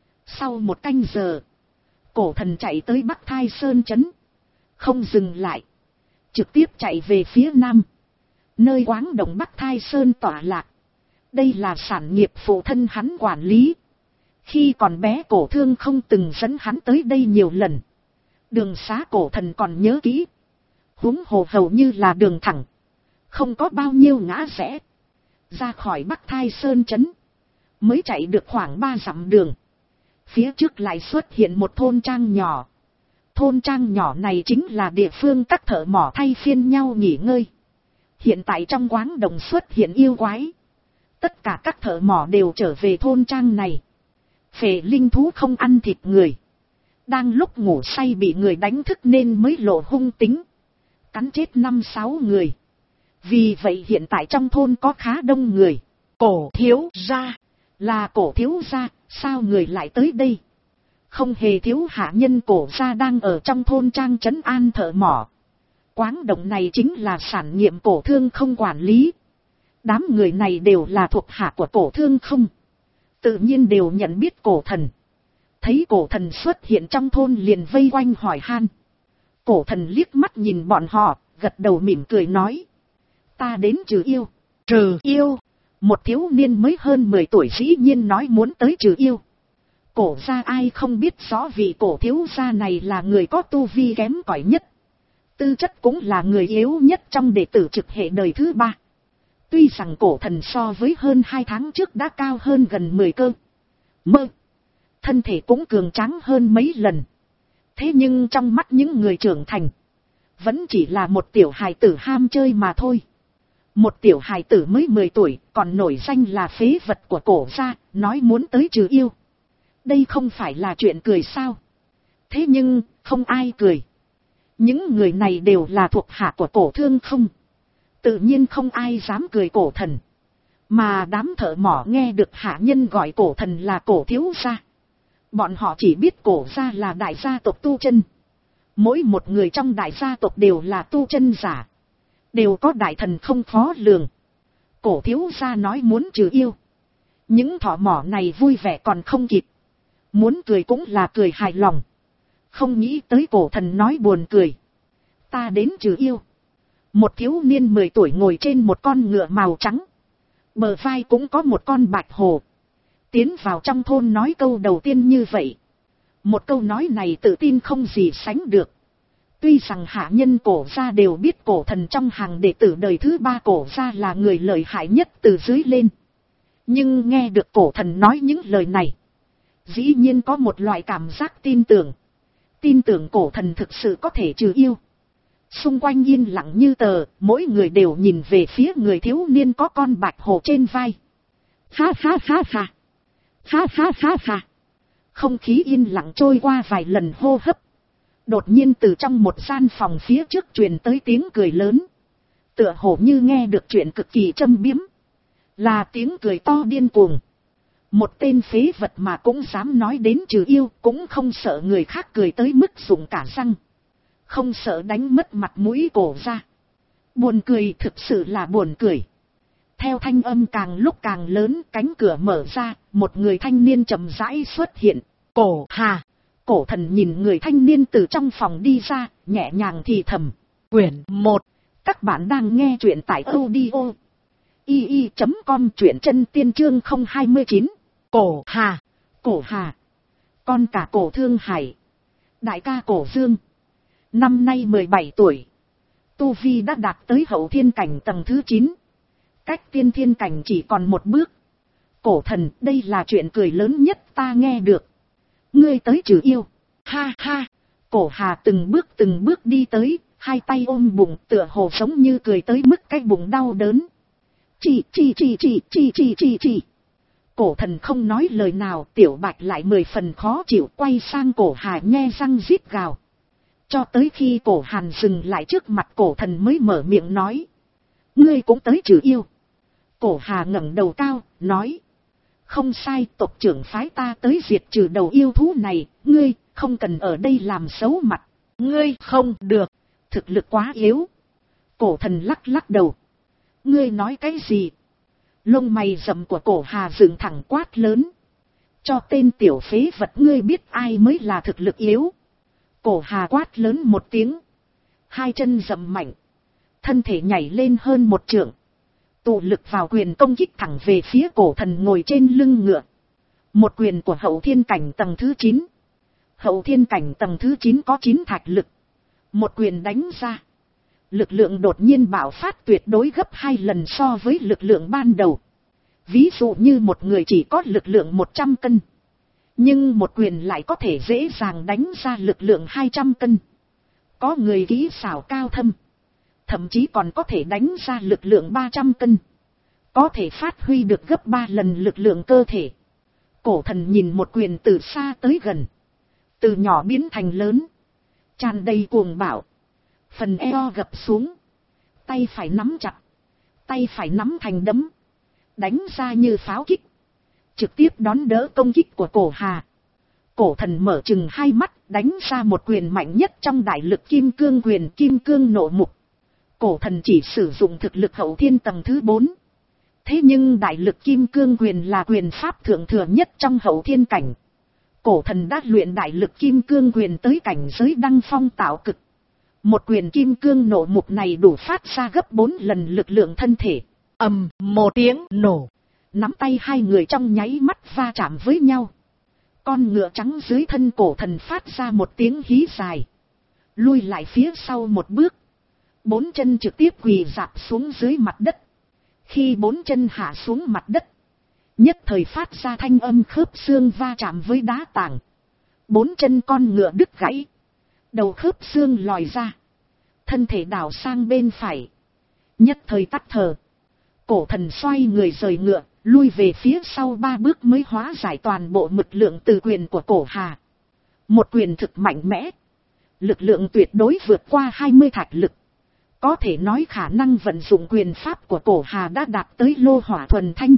Sau một canh giờ, cổ thần chạy tới Bắc Thai Sơn trấn. Không dừng lại. Trực tiếp chạy về phía nam. Nơi Quáng Đồng Bắc Thai Sơn tọa lạc. Đây là sản nghiệp phụ thân hắn quản lý. Khi còn bé cổ thương không từng dẫn hắn tới đây nhiều lần. Đường xá cổ thần còn nhớ kỹ. Huống hồ hầu như là đường thẳng. Không có bao nhiêu ngã rẽ. Ra khỏi Bắc Thai Sơn trấn. Mới chạy được khoảng ba dặm đường. Phía trước lại xuất hiện một thôn trang nhỏ. Thôn trang nhỏ này chính là địa phương các thợ mỏ thay phiên nhau nghỉ ngơi. Hiện tại trong Quáng Đồng xuất hiện yêu quái. Tất cả các thợ mỏ đều trở về thôn trang này. Phệ linh thú không ăn thịt người. Đang lúc ngủ say bị người đánh thức nên mới lộ hung tính. Cắn chết năm sáu người. Vì vậy hiện tại trong thôn có khá đông người. Cổ thiếu gia. Là cổ thiếu gia, sao người lại tới đây? Không hề thiếu hạ nhân cổ gia đang ở trong thôn trang trấn an thợ mỏ. Quáng Đồng này chính là sản nghiệp cổ thương không quản lý. Đám người này đều là thuộc hạ của cổ thương không. Tự nhiên đều nhận biết cổ thần. Thấy cổ thần xuất hiện trong thôn liền vây quanh hỏi han. Cổ thần liếc mắt nhìn bọn họ, gật đầu mỉm cười nói. Ta đến trừ yêu. Trừ yêu. Một thiếu niên mới hơn mười tuổi dĩ nhiên nói muốn tới trừ yêu. Cổ gia ai không biết rõ vì cổ thiếu gia này là người có tu vi kém cỏi nhất. Tư chất cũng là người yếu nhất trong đệ tử trực hệ đời thứ ba. Tuy rằng cổ thần so với hơn hai tháng trước đã cao hơn gần mười cơ. Mơ. Thân thể cũng cường tráng hơn mấy lần. Thế nhưng trong mắt những người trưởng thành. Vẫn chỉ là một tiểu hài tử ham chơi mà thôi. Một tiểu hài tử mới mười tuổi còn nổi danh là phế vật của cổ gia. Nói muốn tới trừ yêu. Đây không phải là chuyện cười sao. Thế nhưng không ai cười. Những người này đều là thuộc hạ của cổ thương không. Tự nhiên không ai dám cười cổ thần. Mà đám thợ mỏ nghe được hạ nhân gọi cổ thần là cổ thiếu gia. Bọn họ chỉ biết cổ gia là đại gia tộc tu chân. Mỗi một người trong đại gia tộc đều là tu chân giả. Đều có đại thần không khó lường. Cổ thiếu gia nói muốn trừ yêu. Những thợ mỏ này vui vẻ còn không kịp. Muốn cười cũng là cười hài lòng. Không nghĩ tới cổ thần nói buồn cười. Ta đến trừ yêu. Một thiếu niên mười tuổi ngồi trên một con ngựa màu trắng. Bờ vai cũng có một con bạch hồ. Tiến vào trong thôn nói câu đầu tiên như vậy. Một câu nói này tự tin không gì sánh được. Tuy rằng hạ nhân cổ gia đều biết cổ thần trong hàng đệ tử đời thứ ba cổ gia là người lợi hại nhất từ dưới lên. Nhưng nghe được cổ thần nói những lời này. Dĩ nhiên có một loại cảm giác tin tưởng. Tin tưởng cổ thần thực sự có thể trừ yêu. Xung quanh yên lặng như tờ, mỗi người đều nhìn về phía người thiếu niên có con bạch hồ trên vai. Ha ha ha ha. Ha ha ha ha. Không khí yên lặng trôi qua vài lần hô hấp. Đột nhiên từ trong một gian phòng phía trước truyền tới tiếng cười lớn. Tựa hồ như nghe được chuyện cực kỳ châm biếm. Là tiếng cười to điên cuồng. Một tên phế vật mà cũng dám nói đến trừ yêu, cũng không sợ người khác cười tới mức rụng cả răng. Không sợ đánh mất mặt mũi cổ ra. Buồn cười, thực sự là buồn cười. Theo thanh âm càng lúc càng lớn, cánh cửa mở ra, một người thanh niên chậm rãi xuất hiện. Cổ Hà. Cổ thần nhìn người thanh niên từ trong phòng đi ra, nhẹ nhàng thì thầm. Quyển một. Các bạn đang nghe truyện tại audio i i chấm com, truyện chân tiên chương không hai chín. Cổ Hà. Cổ Hà. Con cả Cổ Thương Hải. Đại ca Cổ Dương. Năm nay mười bảy tuổi. Tu Vi đã đạt tới hậu thiên cảnh tầng thứ chín. Cách tiên thiên cảnh chỉ còn một bước. Cổ thần, đây là chuyện cười lớn nhất ta nghe được. Ngươi tới trừ yêu. Ha ha. Cổ Hà từng bước từng bước đi tới, hai tay ôm bụng tựa hồ giống như cười tới mức cái bụng đau đớn. Chỉ chỉ chỉ chỉ chỉ chỉ chỉ chỉ. Cổ thần không nói lời nào, tiểu bạch lại mười phần khó chịu, quay sang Cổ Hà nhe răng rít gào. Cho tới khi Cổ Hàn dừng lại trước mặt cổ thần mới mở miệng nói. Ngươi cũng tới trừ yêu. Cổ Hà ngẩng đầu cao, nói. Không sai, tộc trưởng phái ta tới diệt trừ đầu yêu thú này, ngươi không cần ở đây làm xấu mặt. Ngươi không được, thực lực quá yếu. Cổ thần lắc lắc đầu. Ngươi nói cái gì? Lông mày rậm của Cổ Hà dựng thẳng quát lớn. Cho tên tiểu phế vật ngươi biết ai mới là thực lực yếu. Cổ Hà quát lớn một tiếng. Hai chân rậm mạnh. Thân thể nhảy lên hơn một trượng. Tụ lực vào quyền công kích thẳng về phía cổ thần ngồi trên lưng ngựa. Một quyền của hậu thiên cảnh tầng thứ chín. Hậu thiên cảnh tầng thứ chín có chín thạch lực. Một quyền đánh ra. Lực lượng đột nhiên bạo phát tuyệt đối gấp hai lần so với lực lượng ban đầu. Ví dụ như một người chỉ có lực lượng một trăm cân. Nhưng một quyền lại có thể dễ dàng đánh ra lực lượng hai trăm cân. Có người kỹ xảo cao thâm. Thậm chí còn có thể đánh ra lực lượng ba trăm cân. Có thể phát huy được gấp ba lần lực lượng cơ thể. Cổ thần nhìn một quyền từ xa tới gần. Từ nhỏ biến thành lớn. Tràn đầy cuồng bạo. Phần eo gập xuống. Tay phải nắm chặt. Tay phải nắm thành đấm. Đánh ra như pháo kích. Trực tiếp đón đỡ công kích của Cổ Hà. Cổ thần mở chừng hai mắt, đánh ra một quyền mạnh nhất trong đại lực kim cương quyền kim cương nộ mục. Cổ thần chỉ sử dụng thực lực hậu thiên tầng thứ bốn. Thế nhưng đại lực kim cương quyền là quyền pháp thượng thừa nhất trong hậu thiên cảnh. Cổ thần đã luyện đại lực kim cương quyền tới cảnh giới đăng phong tạo cực. Một quyền kim cương nộ mục này đủ phát ra gấp bốn lần lực lượng thân thể. Ầm, một tiếng nổ. Nắm tay hai người trong nháy mắt va chạm với nhau. Con ngựa trắng dưới thân cổ thần phát ra một tiếng hí dài. Lui lại phía sau một bước. Bốn chân trực tiếp quỳ rạp xuống dưới mặt đất. Khi bốn chân hạ xuống mặt đất. Nhất thời phát ra thanh âm khớp xương va chạm với đá tảng. Bốn chân con ngựa đứt gãy. Đầu khớp xương lòi ra. Thân thể đảo sang bên phải. Nhất thời tắt thở. Cổ thần xoay người rời ngựa. Lui về phía sau ba bước mới hóa giải toàn bộ mực lượng từ quyền của Cổ Hà. Một quyền thực mạnh mẽ. Lực lượng tuyệt đối vượt qua hai mươi thạch lực. Có thể nói khả năng vận dụng quyền pháp của Cổ Hà đã đạt tới lô hỏa thuần thanh.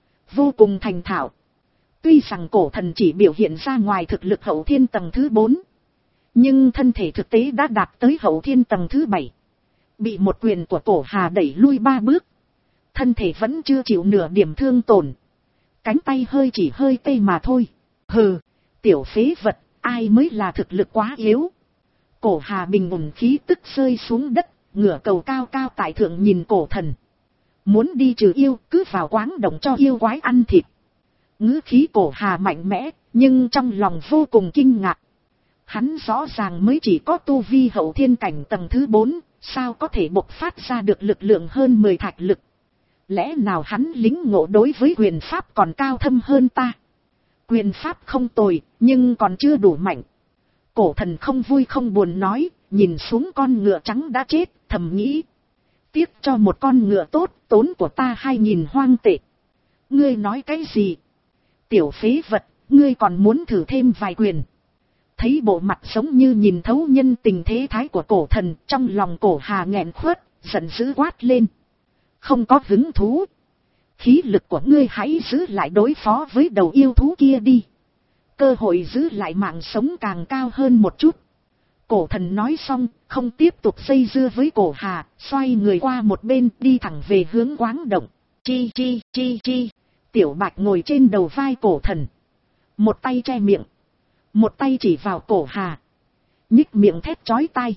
Vô cùng thành thạo. Tuy rằng cổ thần chỉ biểu hiện ra ngoài thực lực hậu thiên tầng thứ bốn. Nhưng thân thể thực tế đã đạt tới hậu thiên tầng thứ bảy. Bị một quyền của Cổ Hà đẩy lui ba bước. Thân thể vẫn chưa chịu nửa điểm thương tổn. Cánh tay hơi chỉ hơi tê mà thôi. Hừ, tiểu phế vật, ai mới là thực lực quá yếu. Cổ Hà bình ổn khí tức rơi xuống đất, ngửa cầu cao cao tại thượng nhìn cổ thần. Muốn đi trừ yêu, cứ vào quáng động cho yêu quái ăn thịt. Ngữ khí Cổ Hà mạnh mẽ, nhưng trong lòng vô cùng kinh ngạc. Hắn rõ ràng mới chỉ có tu vi hậu thiên cảnh tầng thứ bốn, sao có thể bộc phát ra được lực lượng hơn mười thạch lực. Lẽ nào hắn lính ngộ đối với quyền pháp còn cao thâm hơn ta? Quyền pháp không tồi, nhưng còn chưa đủ mạnh. Cổ thần không vui không buồn nói, nhìn xuống con ngựa trắng đã chết, thầm nghĩ. Tiếc cho một con ngựa tốt, tốn của ta hai nghìn hoang tệ. Ngươi nói cái gì? Tiểu phế vật, ngươi còn muốn thử thêm vài quyền. Thấy bộ mặt giống như nhìn thấu nhân tình thế thái của cổ thần, trong lòng Cổ Hà nghẹn khuất, giận dữ quát lên. Không có hứng thú. Khí lực của ngươi hãy giữ lại đối phó với đầu yêu thú kia đi. Cơ hội giữ lại mạng sống càng cao hơn một chút. Cổ thần nói xong, không tiếp tục dây dưa với Cổ Hà, xoay người qua một bên đi thẳng về hướng quáng động. Chi chi chi chi. Tiểu Bạch ngồi trên đầu vai cổ thần. Một tay che miệng. Một tay chỉ vào Cổ Hà. Nhích miệng thét chói tai.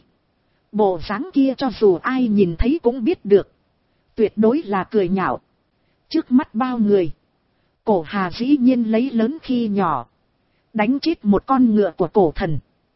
Bộ dáng kia cho dù ai nhìn thấy cũng biết được. Tuyệt đối là cười nhạo. Trước mắt bao người. Cổ Hà dĩ nhiên lấy lớn khi nhỏ. Đánh chết một con ngựa của cổ thần.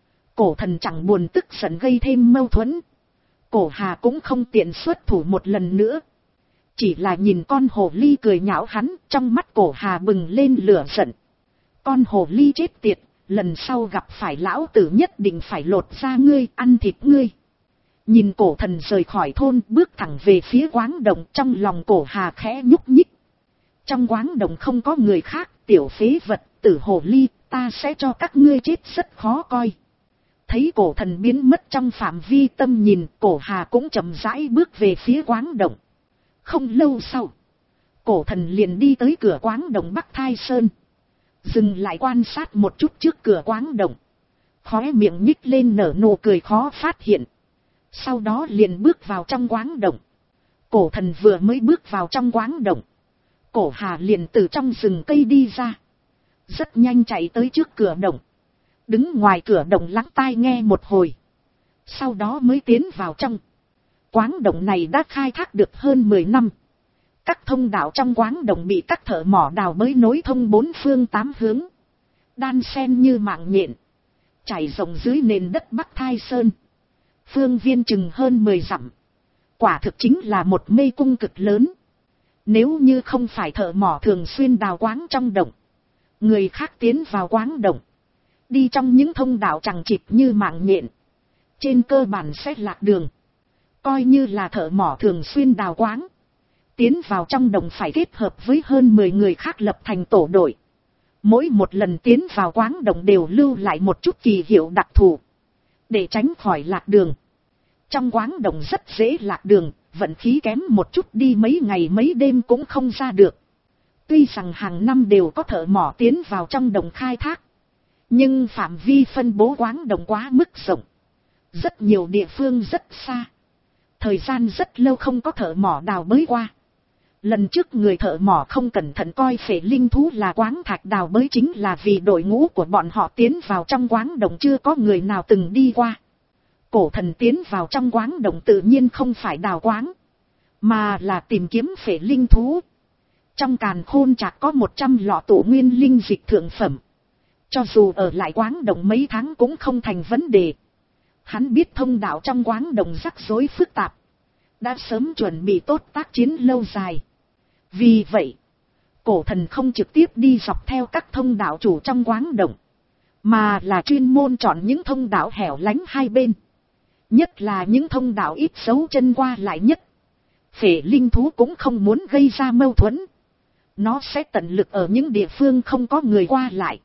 Cổ thần chẳng buồn tức giận gây thêm mâu thuẫn. Cổ Hà cũng không tiện xuất thủ một lần nữa. Chỉ là nhìn con hồ ly cười nhạo hắn, trong mắt Cổ Hà bừng lên lửa giận. Con hồ ly chết tiệt, lần sau gặp phải lão tử nhất định phải lột ra ngươi, ăn thịt ngươi. Nhìn cổ thần rời khỏi thôn, bước thẳng về phía quáng động, trong lòng Cổ Hà khẽ nhúc nhích. Trong quáng động không có người khác, tiểu phế vật, tử hồ ly, ta sẽ cho các ngươi chết rất khó coi. Thấy cổ thần biến mất trong phạm vi tâm nhìn, Cổ Hà cũng chậm rãi bước về phía quáng động. Không lâu sau, cổ thần liền đi tới cửa quáng động Bắc Thai Sơn. Dừng lại quan sát một chút trước cửa quáng động. Khóe miệng nhích lên nở nụ cười khó phát hiện. Sau đó liền bước vào trong quáng động. Cổ thần vừa mới bước vào trong quáng động. Cổ Hà liền từ trong rừng cây đi ra. Rất nhanh chạy tới trước cửa động. Đứng ngoài cửa động lắng tai nghe một hồi. Sau đó mới tiến vào trong. Quáng động này đã khai thác được hơn mười năm. Các thông đạo trong quáng động bị các thợ mỏ đào bới nối thông bốn phương tám hướng. Đan xen như mạng nhện. Trải rộng dưới nền đất Bắc Thai Sơn. Phương viên chừng hơn mười dặm. Quả thực chính là một mê cung cực lớn. Nếu như không phải thợ mỏ thường xuyên đào quáng trong động. Người khác tiến vào quáng động. Đi trong những thông đạo chằng chịt như mạng nhện. Trên cơ bản sẽ lạc đường. Coi như là thợ mỏ thường xuyên đào quáng. Tiến vào trong động phải kết hợp với hơn mười người khác lập thành tổ đội. Mỗi một lần tiến vào quáng động đều lưu lại một chút kỳ hiệu đặc thù. Để tránh khỏi lạc đường. Trong quáng động rất dễ lạc đường, vận khí kém một chút đi mấy ngày mấy đêm cũng không ra được. Tuy rằng hàng năm đều có thợ mỏ tiến vào trong động khai thác. Nhưng phạm vi phân bố quáng động quá mức rộng. Rất nhiều địa phương rất xa. Thời gian rất lâu không có thợ mỏ đào bới qua. Lần trước người thợ mỏ không cẩn thận coi phệ linh thú là quáng thạch đào bới chính là vì đội ngũ của bọn họ tiến vào trong quáng động chưa có người nào từng đi qua. Cổ thần tiến vào trong quáng động tự nhiên không phải đào quáng, mà là tìm kiếm phệ linh thú. Trong càn khôn chạc có một trăm lọ tụ nguyên linh dịch thượng phẩm. Cho dù ở lại quáng động mấy tháng cũng không thành vấn đề. Hắn biết thông đạo trong quáng động rắc rối phức tạp. Đã sớm chuẩn bị tốt tác chiến lâu dài. Vì vậy, cổ thần không trực tiếp đi dọc theo các thông đạo chủ trong quáng động. Mà là chuyên môn chọn những thông đạo hẻo lánh hai bên. Nhất là những thông đạo ít dấu chân qua lại nhất. Phệ linh thú cũng không muốn gây ra mâu thuẫn. Nó sẽ tận lực ở những địa phương không có người qua lại.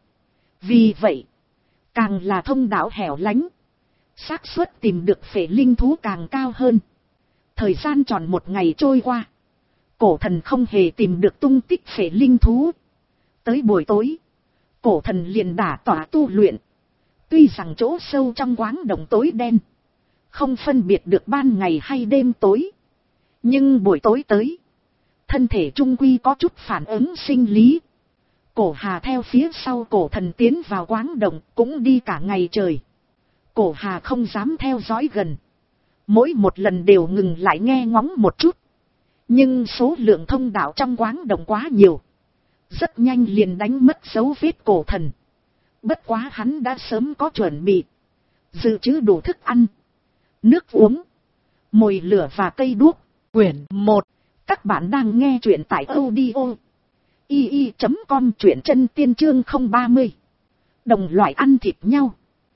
Vì vậy, càng là thông đạo hẻo lánh, xác suất tìm được phệ linh thú càng cao hơn. Thời gian tròn một ngày trôi qua. Cổ thần không hề tìm được tung tích phệ linh thú. Tới buổi tối, cổ thần liền đả tỏa tu luyện. Tuy rằng chỗ sâu trong quáng động tối đen, không phân biệt được ban ngày hay đêm tối. Nhưng buổi tối tới, thân thể trung quy có chút phản ứng sinh lý. Cổ Hà theo phía sau cổ thần tiến vào quáng động cũng đi cả ngày trời. Cổ Hà không dám theo dõi gần. Mỗi một lần đều ngừng lại nghe ngóng một chút. Nhưng số lượng thông đạo trong quáng động quá nhiều. Rất nhanh liền đánh mất dấu vết cổ thần. Bất quá hắn đã sớm có chuẩn bị. Dự trữ đủ thức ăn, nước uống, mồi lửa và cây đuốc. Quyển một. Các bạn đang nghe truyện tại audio i i chấm com, truyện chân tiên chương không ba mươi. Đồng loại ăn thịt nhau.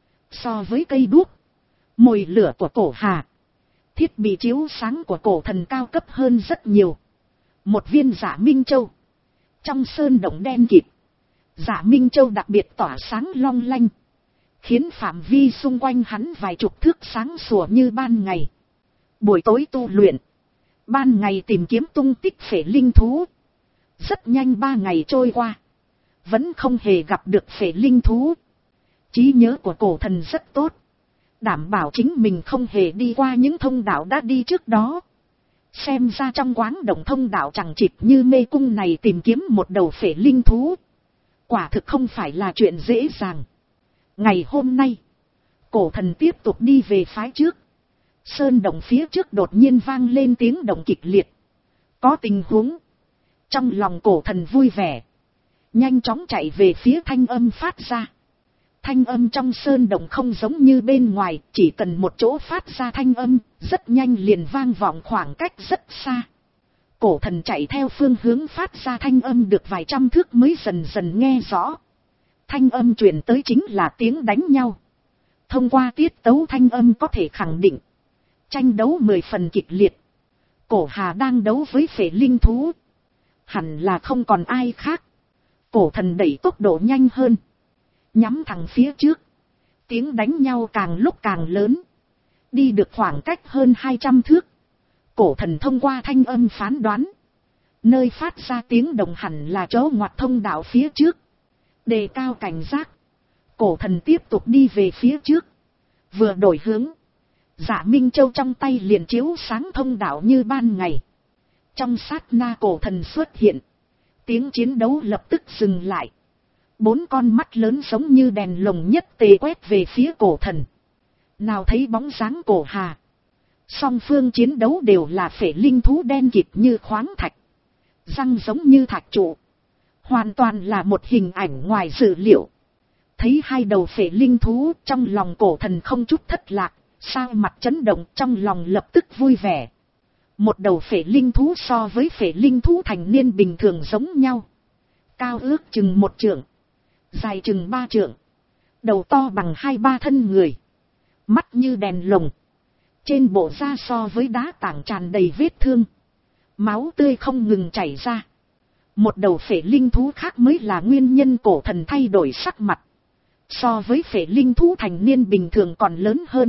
So với cây đuốc, mồi lửa của cổ Hà, thiết bị chiếu sáng của cổ thần cao cấp hơn rất nhiều. Một viên Dạ Minh Châu. Trong sơn động đen kịt, Dạ Minh Châu đặc biệt tỏa sáng long lanh, khiến phạm vi xung quanh hắn vài chục thước sáng sủa như ban ngày. Buổi tối tu luyện, ban ngày tìm kiếm tung tích phệ linh thú. Rất nhanh ba ngày trôi qua, vẫn không hề gặp được phệ linh thú. Trí nhớ của cổ thần rất tốt, đảm bảo chính mình không hề đi qua những thông đạo đã đi trước đó. Xem ra trong quáng động thông đạo chẳng chịt như mê cung này tìm kiếm một đầu phệ linh thú, quả thực không phải là chuyện dễ dàng. Ngày hôm nay, cổ thần tiếp tục đi về phái trước. Sơn động phía trước đột nhiên vang lên tiếng động kịch liệt. Có tình huống. Trong lòng cổ thần vui vẻ, nhanh chóng chạy về phía thanh âm phát ra. Thanh âm trong sơn động không giống như bên ngoài, chỉ cần một chỗ phát ra thanh âm, rất nhanh liền vang vọng khoảng cách rất xa. Cổ thần chạy theo phương hướng phát ra thanh âm được vài trăm thước mới dần dần nghe rõ. Thanh âm truyền tới chính là tiếng đánh nhau. Thông qua tiết tấu thanh âm có thể khẳng định, tranh đấu mười phần kịch liệt. Cổ Hà đang đấu với phệ linh thú, hẳn là không còn ai khác. Cổ thần đẩy tốc độ nhanh hơn, nhắm thẳng phía trước. Tiếng đánh nhau càng lúc càng lớn. Đi được khoảng cách hơn hai trăm thước. Cổ thần thông qua thanh âm phán đoán, nơi phát ra tiếng động hẳn là chỗ ngoặt thông đạo phía trước. Đề cao cảnh giác, cổ thần tiếp tục đi về phía trước. Vừa đổi hướng, Dạ Minh Châu trong tay liền chiếu sáng thông đạo như ban ngày. Trong sát na cổ thần xuất hiện, tiếng chiến đấu lập tức dừng lại. Bốn con mắt lớn giống như đèn lồng nhất tề quét về phía cổ thần. Nào thấy bóng dáng cổ Hà. Song phương chiến đấu đều là phệ linh thú đen kịt như khoáng thạch, răng giống như thạch trụ. Hoàn toàn là một hình ảnh ngoài dự liệu. Thấy hai đầu phệ linh thú, trong lòng cổ thần không chút thất lạc, sao mặt chấn động, trong lòng lập tức vui vẻ. Một đầu phệ linh thú so với phệ linh thú thành niên bình thường giống nhau. Cao ước chừng một trượng, dài chừng ba trượng, đầu to bằng hai ba thân người, mắt như đèn lồng. Trên bộ da so với đá tảng tràn đầy vết thương, máu tươi không ngừng chảy ra. Một đầu phệ linh thú khác mới là nguyên nhân cổ thần thay đổi sắc mặt. So với phệ linh thú thành niên bình thường còn lớn hơn.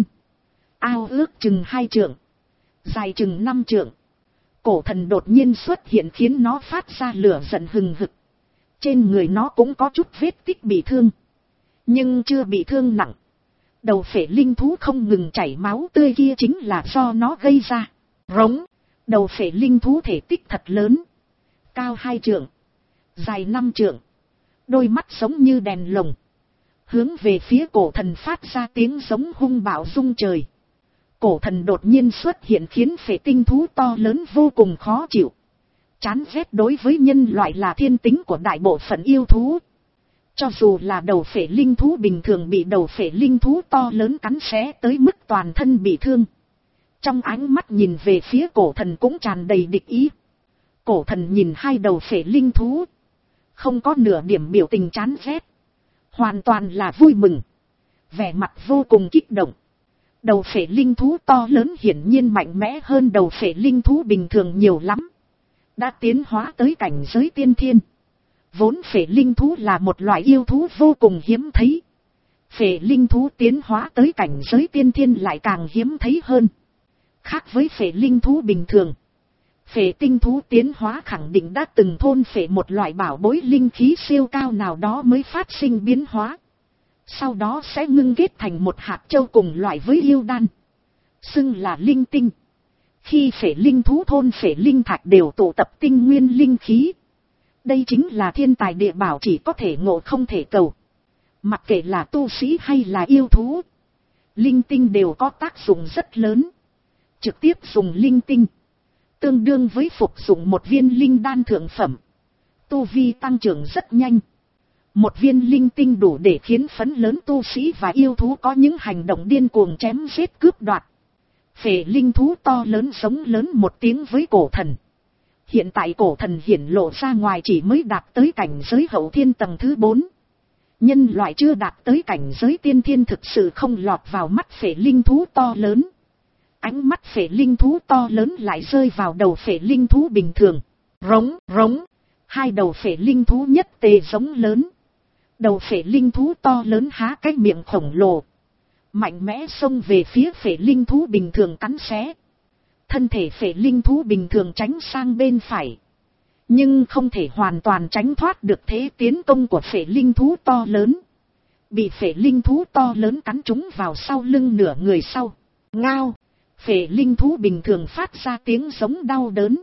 Ao ước chừng hai trượng, dài chừng năm trượng. Cổ thần đột nhiên xuất hiện khiến nó phát ra lửa giận hừng hực. Trên người nó cũng có chút vết tích bị thương, nhưng chưa bị thương nặng. Đầu phệ linh thú không ngừng chảy máu tươi kia chính là do nó gây ra. Rống. Đầu phệ linh thú thể tích thật lớn, cao hai trượng, dài năm trượng, đôi mắt giống như đèn lồng, hướng về phía cổ thần phát ra tiếng giống hung bạo rung trời. Cổ thần đột nhiên xuất hiện khiến phệ tinh thú to lớn vô cùng khó chịu. Chán ghét đối với nhân loại là thiên tính của đại bộ phận yêu thú. Cho dù là đầu phệ linh thú bình thường bị đầu phệ linh thú to lớn cắn xé tới mức toàn thân bị thương, trong ánh mắt nhìn về phía cổ thần cũng tràn đầy địch ý. Cổ thần nhìn hai đầu phệ linh thú, không có nửa điểm biểu tình chán ghét, hoàn toàn là vui mừng, vẻ mặt vô cùng kích động. Đầu phệ linh thú to lớn hiển nhiên mạnh mẽ hơn đầu phệ linh thú bình thường nhiều lắm, đã tiến hóa tới cảnh giới tiên thiên. Vốn phệ linh thú là một loại yêu thú vô cùng hiếm thấy, phệ linh thú tiến hóa tới cảnh giới tiên thiên lại càng hiếm thấy hơn. Khác với phệ linh thú bình thường, phệ tinh thú tiến hóa khẳng định đã từng thôn phệ một loại bảo bối linh khí siêu cao nào đó mới phát sinh biến hóa. Sau đó sẽ ngưng kết thành một hạt châu cùng loại với yêu đan, xưng là linh tinh. Khi phệ linh thú thôn phệ linh thạch đều tụ tập tinh nguyên linh khí, Đây chính là thiên tài địa bảo, chỉ có thể ngộ không thể cầu. Mặc kệ là tu sĩ hay là yêu thú, linh tinh đều có tác dụng rất lớn. Trực tiếp dùng linh tinh, tương đương với phục dụng một viên linh đan thượng phẩm. Tu vi tăng trưởng rất nhanh. Một viên linh tinh đủ để khiến phấn lớn tu sĩ và yêu thú có những hành động điên cuồng chém giết cướp đoạt. Phệ linh thú to lớn sống lớn một tiếng với cổ thần. Hiện tại cổ thần hiển lộ ra ngoài chỉ mới đạt tới cảnh giới hậu thiên tầng thứ bốn. Nhân loại chưa đạt tới cảnh giới tiên thiên thực sự không lọt vào mắt phệ linh thú to lớn. Ánh mắt phệ linh thú to lớn lại rơi vào đầu phệ linh thú bình thường. Rống, rống. Hai đầu phệ linh thú nhất tề giống lớn. Đầu phệ linh thú to lớn há cái miệng khổng lồ, mạnh mẽ xông về phía phệ linh thú bình thường cắn xé. Thân thể phệ linh thú bình thường tránh sang bên phải, nhưng không thể hoàn toàn tránh thoát được thế tiến công của phệ linh thú to lớn. Bị phệ linh thú to lớn cắn trúng vào sau lưng nửa người sau. Ngao! Phệ linh thú bình thường phát ra tiếng giống đau đớn.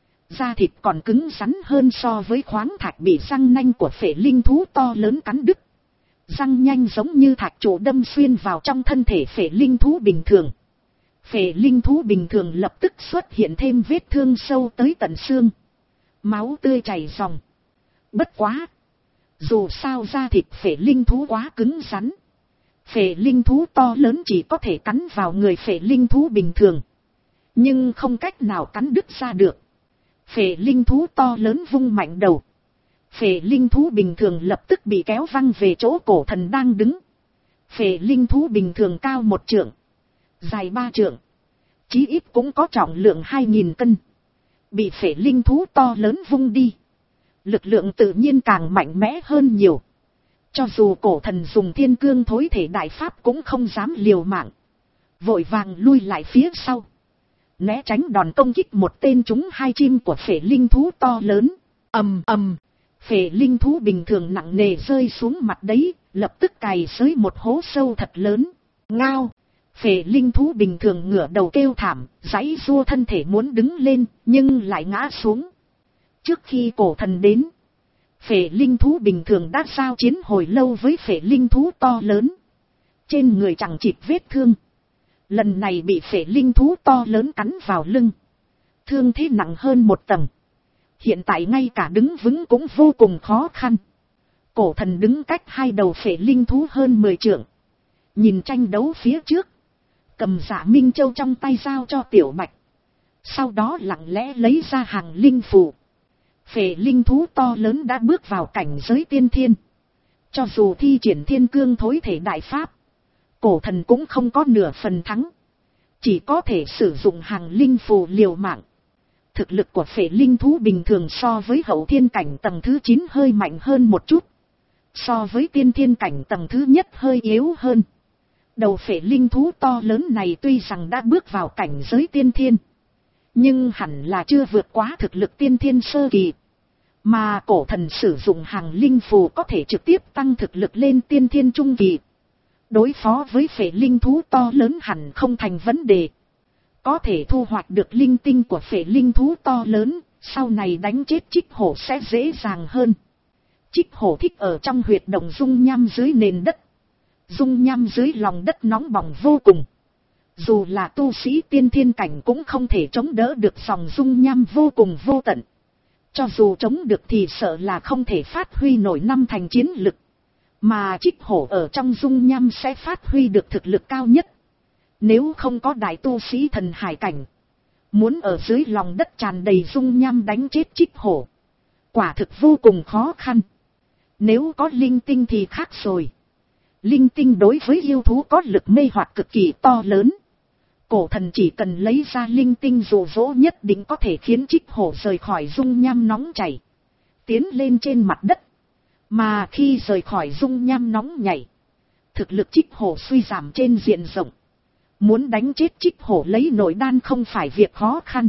Da thịt còn cứng rắn hơn so với khoáng thạch bị răng nanh của phệ linh thú to lớn cắn đứt. Răng nhanh giống như thạch trụ đâm xuyên vào trong thân thể phệ linh thú bình thường. Phệ linh thú bình thường lập tức xuất hiện thêm vết thương sâu tới tận xương. Máu tươi chảy ròng. Bất quá! Dù sao da thịt phệ linh thú quá cứng rắn. Phệ linh thú to lớn chỉ có thể cắn vào người phệ linh thú bình thường, nhưng không cách nào cắn đứt ra được. Phệ linh thú to lớn vung mạnh đầu. Phệ linh thú bình thường lập tức bị kéo văng về chỗ cổ thần đang đứng. Phệ linh thú bình thường cao một trượng, dài ba trượng, chí ít cũng có trọng lượng hai nghìn cân. Bị phệ linh thú to lớn vung đi, lực lượng tự nhiên càng mạnh mẽ hơn nhiều. Cho dù cổ thần dùng thiên cương thối thể đại pháp cũng không dám liều mạng, vội vàng lui lại phía sau, né tránh đòn công kích một tên trúng hai chim của phệ linh thú to lớn. Ầm ầm, phệ linh thú bình thường nặng nề rơi xuống mặt đấy, lập tức cày xới một hố sâu thật lớn. Ngao! Phệ linh thú bình thường ngửa đầu kêu thảm, giãy giụa thân thể muốn đứng lên, nhưng lại ngã xuống. Trước khi cổ thần đến, phệ linh thú bình thường đã giao chiến hồi lâu với phệ linh thú to lớn. Trên người chẳng chịt vết thương. Lần này bị phệ linh thú to lớn cắn vào lưng, thương thế nặng hơn một tầng. Hiện tại ngay cả đứng vững cũng vô cùng khó khăn. Cổ thần đứng cách hai đầu phệ linh thú hơn mười trượng, nhìn tranh đấu phía trước, cầm Dạ Minh Châu trong tay giao cho Tiểu Bạch. Sau đó lặng lẽ lấy ra hàng linh phù. Phệ linh thú to lớn đã bước vào cảnh giới tiên thiên. Cho dù thi triển thiên cương thối thể đại pháp, cổ thần cũng không có nửa phần thắng. Chỉ có thể sử dụng hàng linh phù liều mạng. Thực lực của phệ linh thú bình thường so với hậu thiên cảnh tầng thứ chín hơi mạnh hơn một chút. So với tiên thiên cảnh tầng thứ nhất hơi yếu hơn. Đầu phệ linh thú to lớn này tuy rằng đã bước vào cảnh giới tiên thiên, nhưng hẳn là chưa vượt quá thực lực tiên thiên sơ kỳ. Mà cổ thần sử dụng hàng linh phù có thể trực tiếp tăng thực lực lên tiên thiên trung kỳ. Đối phó với phệ linh thú to lớn hẳn không thành vấn đề. Có thể thu hoạch được linh tinh của phệ linh thú to lớn, sau này đánh chết Trích Hổ sẽ dễ dàng hơn. Trích Hổ thích ở trong huyệt động dung nham dưới nền đất. Dung nham dưới lòng đất nóng bỏng vô cùng. Dù là tu sĩ tiên thiên cảnh cũng không thể chống đỡ được dòng dung nham vô cùng vô tận. Cho dù chống được thì sợ là không thể phát huy nổi năm thành chiến lực. Mà Trích Hổ ở trong dung nham sẽ phát huy được thực lực cao nhất. Nếu không có đại tu sĩ thần hải cảnh, muốn ở dưới lòng đất tràn đầy dung nham đánh chết Trích Hổ, quả thực vô cùng khó khăn. Nếu có linh tinh thì khác rồi. Linh tinh đối với yêu thú có lực mê hoặc cực kỳ to lớn. Cổ thần chỉ cần lấy ra linh tinh dụ dỗ nhất định có thể khiến Trích Hổ rời khỏi dung nham nóng chảy, tiến lên trên mặt đất. Mà khi rời khỏi dung nham nóng nhảy, thực lực Trích Hổ suy giảm trên diện rộng. Muốn đánh chết Trích Hổ lấy nội đan không phải việc khó khăn.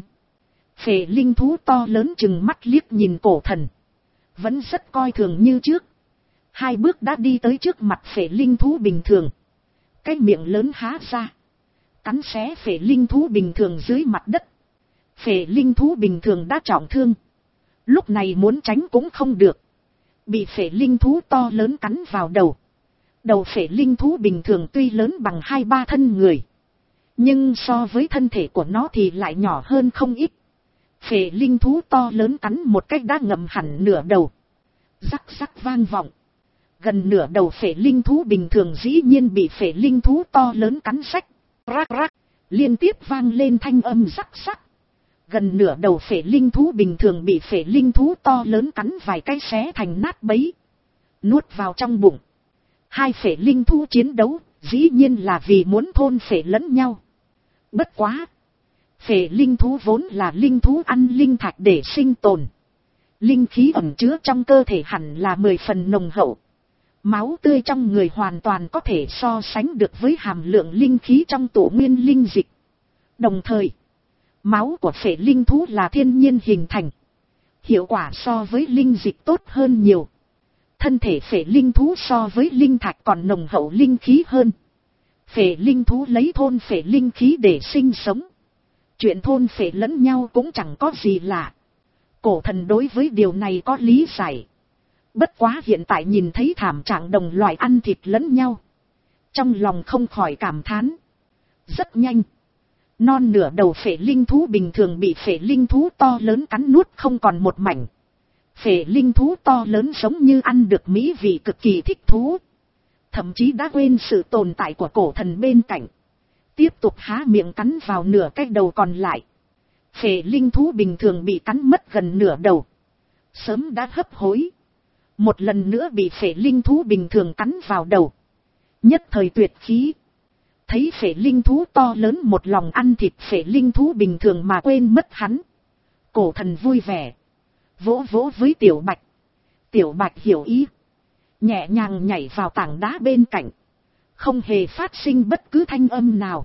Phệ linh thú to lớn chừng mắt liếc nhìn cổ thần, vẫn rất coi thường như trước. Hai bước đã đi tới trước mặt phệ linh thú bình thường. Cái miệng lớn há ra, cắn xé phệ linh thú bình thường dưới mặt đất. Phệ linh thú bình thường đã trọng thương, Lúc này muốn tránh cũng không được. Bị phệ linh thú to lớn cắn vào đầu. Đầu phệ linh thú bình thường tuy lớn bằng hai ba thân người. Nhưng so với thân thể của nó thì lại nhỏ hơn không ít. Phệ linh thú to lớn cắn một cách đã ngậm hẳn nửa đầu. Rắc rắc vang vọng. Gần nửa đầu phệ linh thú bình thường dĩ nhiên bị phệ linh thú to lớn cắn rách. Rắc rắc. Liên tiếp vang lên thanh âm rắc rắc. Gần nửa đầu phệ linh thú bình thường bị phệ linh thú to lớn cắn vài cái xé thành nát bấy. Nuốt vào trong bụng. Hai phệ linh thú chiến đấu, dĩ nhiên là vì muốn thôn phệ lẫn nhau. Bất quá. Phệ linh thú vốn là linh thú ăn linh thạch để sinh tồn. Linh khí ẩn chứa trong cơ thể hẳn là mười phần nồng hậu. Máu tươi trong người hoàn toàn có thể so sánh được với hàm lượng linh khí trong tổ nguyên linh dịch. Đồng thời, máu của phệ linh thú là thiên nhiên hình thành. Hiệu quả so với linh dịch tốt hơn nhiều. Thân thể phệ linh thú so với linh thạch còn nồng hậu linh khí hơn. Phệ linh thú lấy thôn phệ linh khí để sinh sống. Chuyện thôn phệ lẫn nhau cũng chẳng có gì lạ. Cổ thần đối với điều này có lý giải. Bất quá hiện tại nhìn thấy thảm trạng đồng loại ăn thịt lẫn nhau. Trong lòng không khỏi cảm thán. Rất nhanh. Non nửa đầu phệ linh thú bình thường bị phệ linh thú to lớn cắn nuốt không còn một mảnh. Phệ linh thú to lớn giống như ăn được mỹ vị cực kỳ thích thú. Thậm chí đã quên sự tồn tại của cổ thần bên cạnh. Tiếp tục há miệng cắn vào nửa cái đầu còn lại. Phệ linh thú bình thường bị cắn mất gần nửa đầu. Sớm đã hấp hối. Một lần nữa bị phệ linh thú bình thường cắn vào đầu. Nhất thời tuyệt khí. Thấy phệ linh thú to lớn một lòng ăn thịt phệ linh thú bình thường mà quên mất hắn. Cổ thần vui vẻ. Vỗ vỗ với tiểu bạch. Tiểu bạch hiểu ý. Nhẹ nhàng nhảy vào tảng đá bên cạnh. Không hề phát sinh bất cứ thanh âm nào.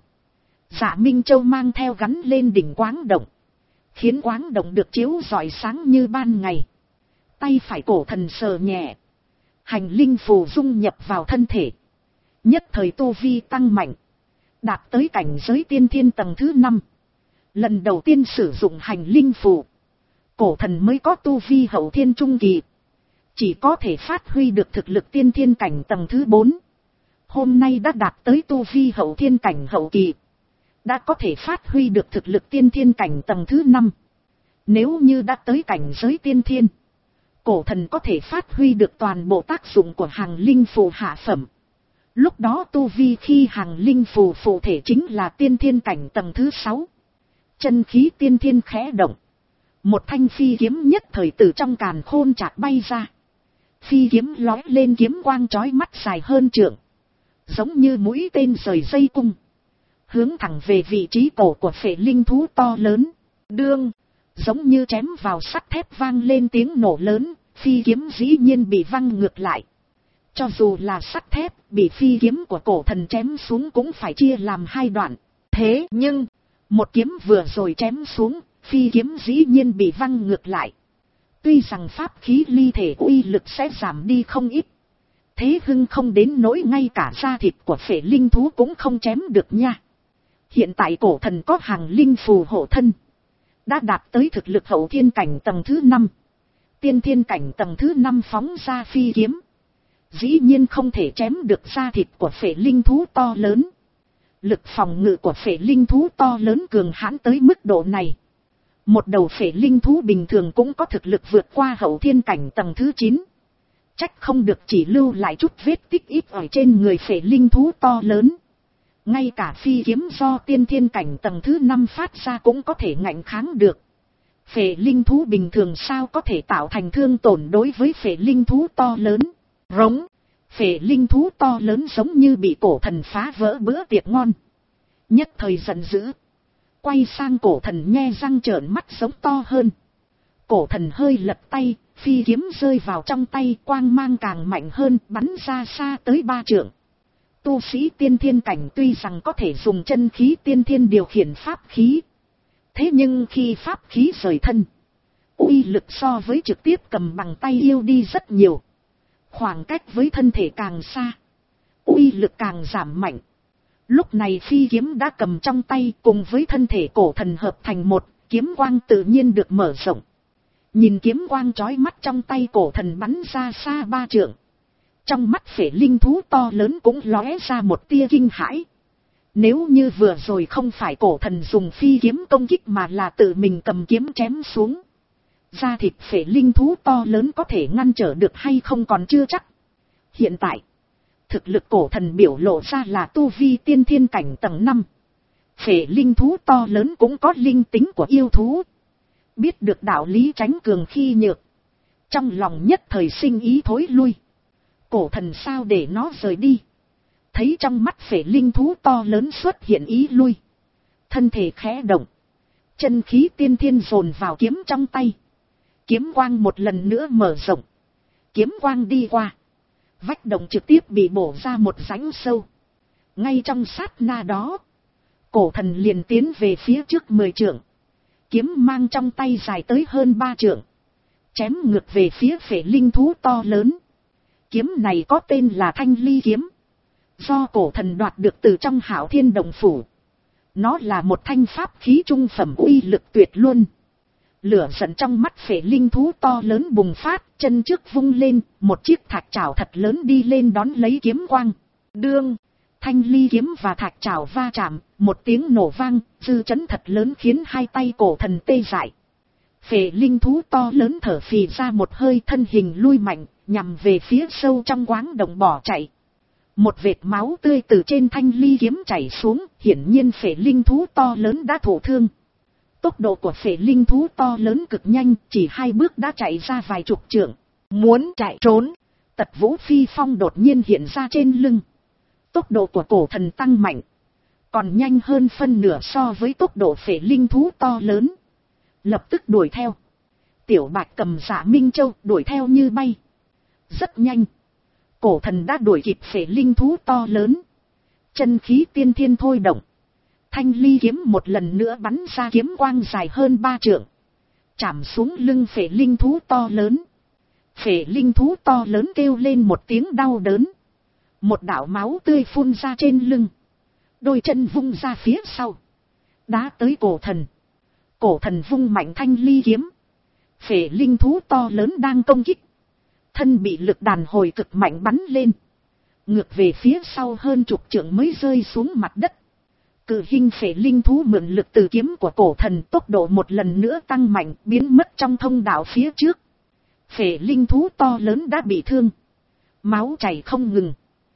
Dạ Minh Châu mang theo gắn lên đỉnh quáng động. Khiến quáng động được chiếu rọi sáng như ban ngày. Tay phải cổ thần sờ nhẹ. Hành linh phù dung nhập vào thân thể. Nhất thời tu vi tăng mạnh. Đạt tới cảnh giới tiên thiên tầng thứ năm. Lần đầu tiên sử dụng hành linh phù. Cổ thần mới có tu vi hậu thiên trung kỳ. Chỉ có thể phát huy được thực lực tiên thiên cảnh tầng thứ bốn. Hôm nay đã đạt tới tu vi hậu thiên cảnh hậu kỳ. Đã có thể phát huy được thực lực tiên thiên cảnh tầng thứ năm. Nếu như đã tới cảnh giới tiên thiên. Cổ thần có thể phát huy được toàn bộ tác dụng của hàng linh phù hạ phẩm. Lúc đó tu vi khi hàng linh phù phụ thể chính là tiên thiên cảnh tầng thứ sáu. Chân khí tiên thiên khẽ động. Một thanh phi kiếm nhất thời từ trong càn khôn chạc bay ra. Phi kiếm lói lên kiếm quang chói mắt dài hơn trượng. Giống như mũi tên rời dây cung. Hướng thẳng về vị trí cổ của phệ linh thú to lớn. Đương. Giống như chém vào sắt thép vang lên tiếng nổ lớn. Phi kiếm dĩ nhiên bị văng ngược lại. Cho dù là sắt thép, bị phi kiếm của cổ thần chém xuống cũng phải chia làm hai đoạn. Thế nhưng, một kiếm vừa rồi chém xuống, phi kiếm dĩ nhiên bị văng ngược lại. Tuy rằng pháp khí ly thể uy lực sẽ giảm đi không ít. Thế hưng không đến nỗi ngay cả da thịt của phệ linh thú cũng không chém được nha. Hiện tại cổ thần có hàng linh phù hộ thân. Đã đạt tới thực lực hậu thiên cảnh tầng thứ năm. Tiên thiên cảnh tầng thứ năm phóng ra phi kiếm. Dĩ nhiên không thể chém được da thịt của phệ linh thú to lớn. Lực phòng ngự của phệ linh thú to lớn cường hãn tới mức độ này. Một đầu phệ linh thú bình thường cũng có thực lực vượt qua hậu thiên cảnh tầng thứ chín. Trách không được chỉ lưu lại chút vết tích ít ở trên người phệ linh thú to lớn. Ngay cả phi kiếm do tiên thiên cảnh tầng thứ năm phát ra cũng có thể ngạnh kháng được. Phệ linh thú bình thường sao có thể tạo thành thương tổn đối với phệ linh thú to lớn. Rống. Phệ linh thú to lớn giống như bị cổ thần phá vỡ bữa tiệc ngon. Nhất thời giận dữ. Quay sang cổ thần nhe răng trợn mắt giống to hơn. Cổ thần hơi lật tay, phi kiếm rơi vào trong tay, quang mang càng mạnh hơn, bắn ra xa tới ba trượng. Tu sĩ tiên thiên cảnh tuy rằng có thể dùng chân khí tiên thiên điều khiển pháp khí. Thế nhưng khi pháp khí rời thân, uy lực so với trực tiếp cầm bằng tay yêu đi rất nhiều. Khoảng cách với thân thể càng xa, uy lực càng giảm mạnh. Lúc này phi kiếm đã cầm trong tay cùng với thân thể cổ thần hợp thành một, kiếm quang tự nhiên được mở rộng. Nhìn kiếm quang chói mắt trong tay cổ thần bắn ra xa ba trượng. Trong mắt phệ linh thú to lớn cũng lóe ra một tia kinh hãi. Nếu như vừa rồi không phải cổ thần dùng phi kiếm công kích mà là tự mình cầm kiếm chém xuống. Da thịt phệ linh thú to lớn có thể ngăn trở được hay không còn chưa chắc. Hiện tại, thực lực cổ thần biểu lộ ra là tu vi tiên thiên cảnh tầng năm. Phệ linh thú to lớn cũng có linh tính của yêu thú. Biết được đạo lý tránh cường khi nhược. Trong lòng nhất thời sinh ý thối lui. Cổ thần sao để nó rời đi. Thấy trong mắt phệ linh thú to lớn xuất hiện ý lui. Thân thể khẽ động. Chân khí tiên thiên dồn vào kiếm trong tay. Kiếm quang một lần nữa mở rộng. Kiếm quang đi qua. Vách động trực tiếp bị bổ ra một rãnh sâu. Ngay trong sát na đó. Cổ thần liền tiến về phía trước mười trượng. Kiếm mang trong tay dài tới hơn ba trượng. Chém ngược về phía phệ linh thú to lớn. Kiếm này có tên là Thanh Ly kiếm. Do cổ thần đoạt được từ trong Hạo Thiên Đồng Phủ. Nó là một thanh pháp khí trung phẩm uy lực tuyệt luôn. Lửa giận trong mắt phệ linh thú to lớn bùng phát, chân trước vung lên, một chiếc thạch trảo thật lớn đi lên đón lấy kiếm quang. Đương, thanh ly kiếm và thạch trảo va chạm, một tiếng nổ vang, dư chấn thật lớn khiến hai tay cổ thần tê dại. Phệ linh thú to lớn thở phì ra một hơi, thân hình lui mạnh, nhằm về phía sâu trong quáng động bỏ chạy. Một vệt máu tươi từ trên thanh ly kiếm chảy xuống, hiển nhiên phệ linh thú to lớn đã thổ thương. Tốc độ của phệ linh thú to lớn cực nhanh, chỉ hai bước đã chạy ra vài chục trượng. Muốn chạy trốn, Tật Vũ Phi Phong đột nhiên hiện ra trên lưng. Tốc độ của cổ thần tăng mạnh, còn nhanh hơn phân nửa so với tốc độ phệ linh thú to lớn. Lập tức đuổi theo. Tiểu Bạch cầm Dạ Minh Châu đuổi theo như bay. Rất nhanh, cổ thần đã đuổi kịp phệ linh thú to lớn. Chân khí tiên thiên thôi động. Thanh ly kiếm một lần nữa bắn ra kiếm quang dài hơn ba trượng. Chạm xuống lưng phệ linh thú to lớn. Phệ linh thú to lớn kêu lên một tiếng đau đớn. Một đạo máu tươi phun ra trên lưng. Đôi chân vung ra phía sau. Đá tới cổ thần. Cổ thần vung mạnh thanh ly kiếm. Phệ linh thú to lớn đang công kích. Thân bị lực đàn hồi cực mạnh bắn lên. Ngược về phía sau hơn chục trượng mới rơi xuống mặt đất. Cự hình phệ linh thú mượn lực từ kiếm của cổ thần, tốc độ một lần nữa tăng mạnh, biến mất trong thông đạo phía trước. Phệ linh thú to lớn đã bị thương. Máu chảy không ngừng.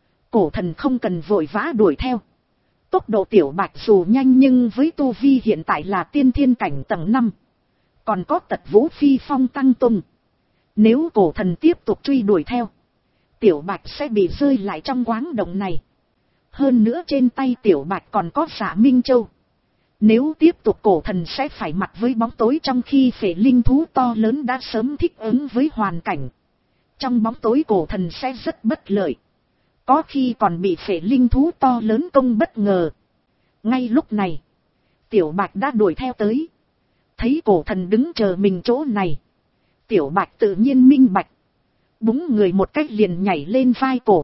Cổ thần không cần vội vã đuổi theo. Tốc độ Tiểu Bạch dù nhanh nhưng với tu vi hiện tại là tiên thiên cảnh tầng năm. Còn có Tật Vũ Phi Phong tăng tung. Nếu cổ thần tiếp tục truy đuổi theo, Tiểu Bạch sẽ bị rơi lại trong quáng động này. Hơn nữa trên tay Tiểu Bạch còn có Dạ Minh Châu. Nếu tiếp tục cổ thần sẽ phải mặt với bóng tối, trong khi phệ linh thú to lớn đã sớm thích ứng với hoàn cảnh. Trong bóng tối cổ thần sẽ rất bất lợi. Có khi còn bị phệ linh thú to lớn công bất ngờ. Ngay lúc này, Tiểu Bạch đã đuổi theo tới. Thấy cổ thần đứng chờ mình chỗ này, Tiểu Bạch tự nhiên minh bạch. Búng người một cách liền nhảy lên vai cổ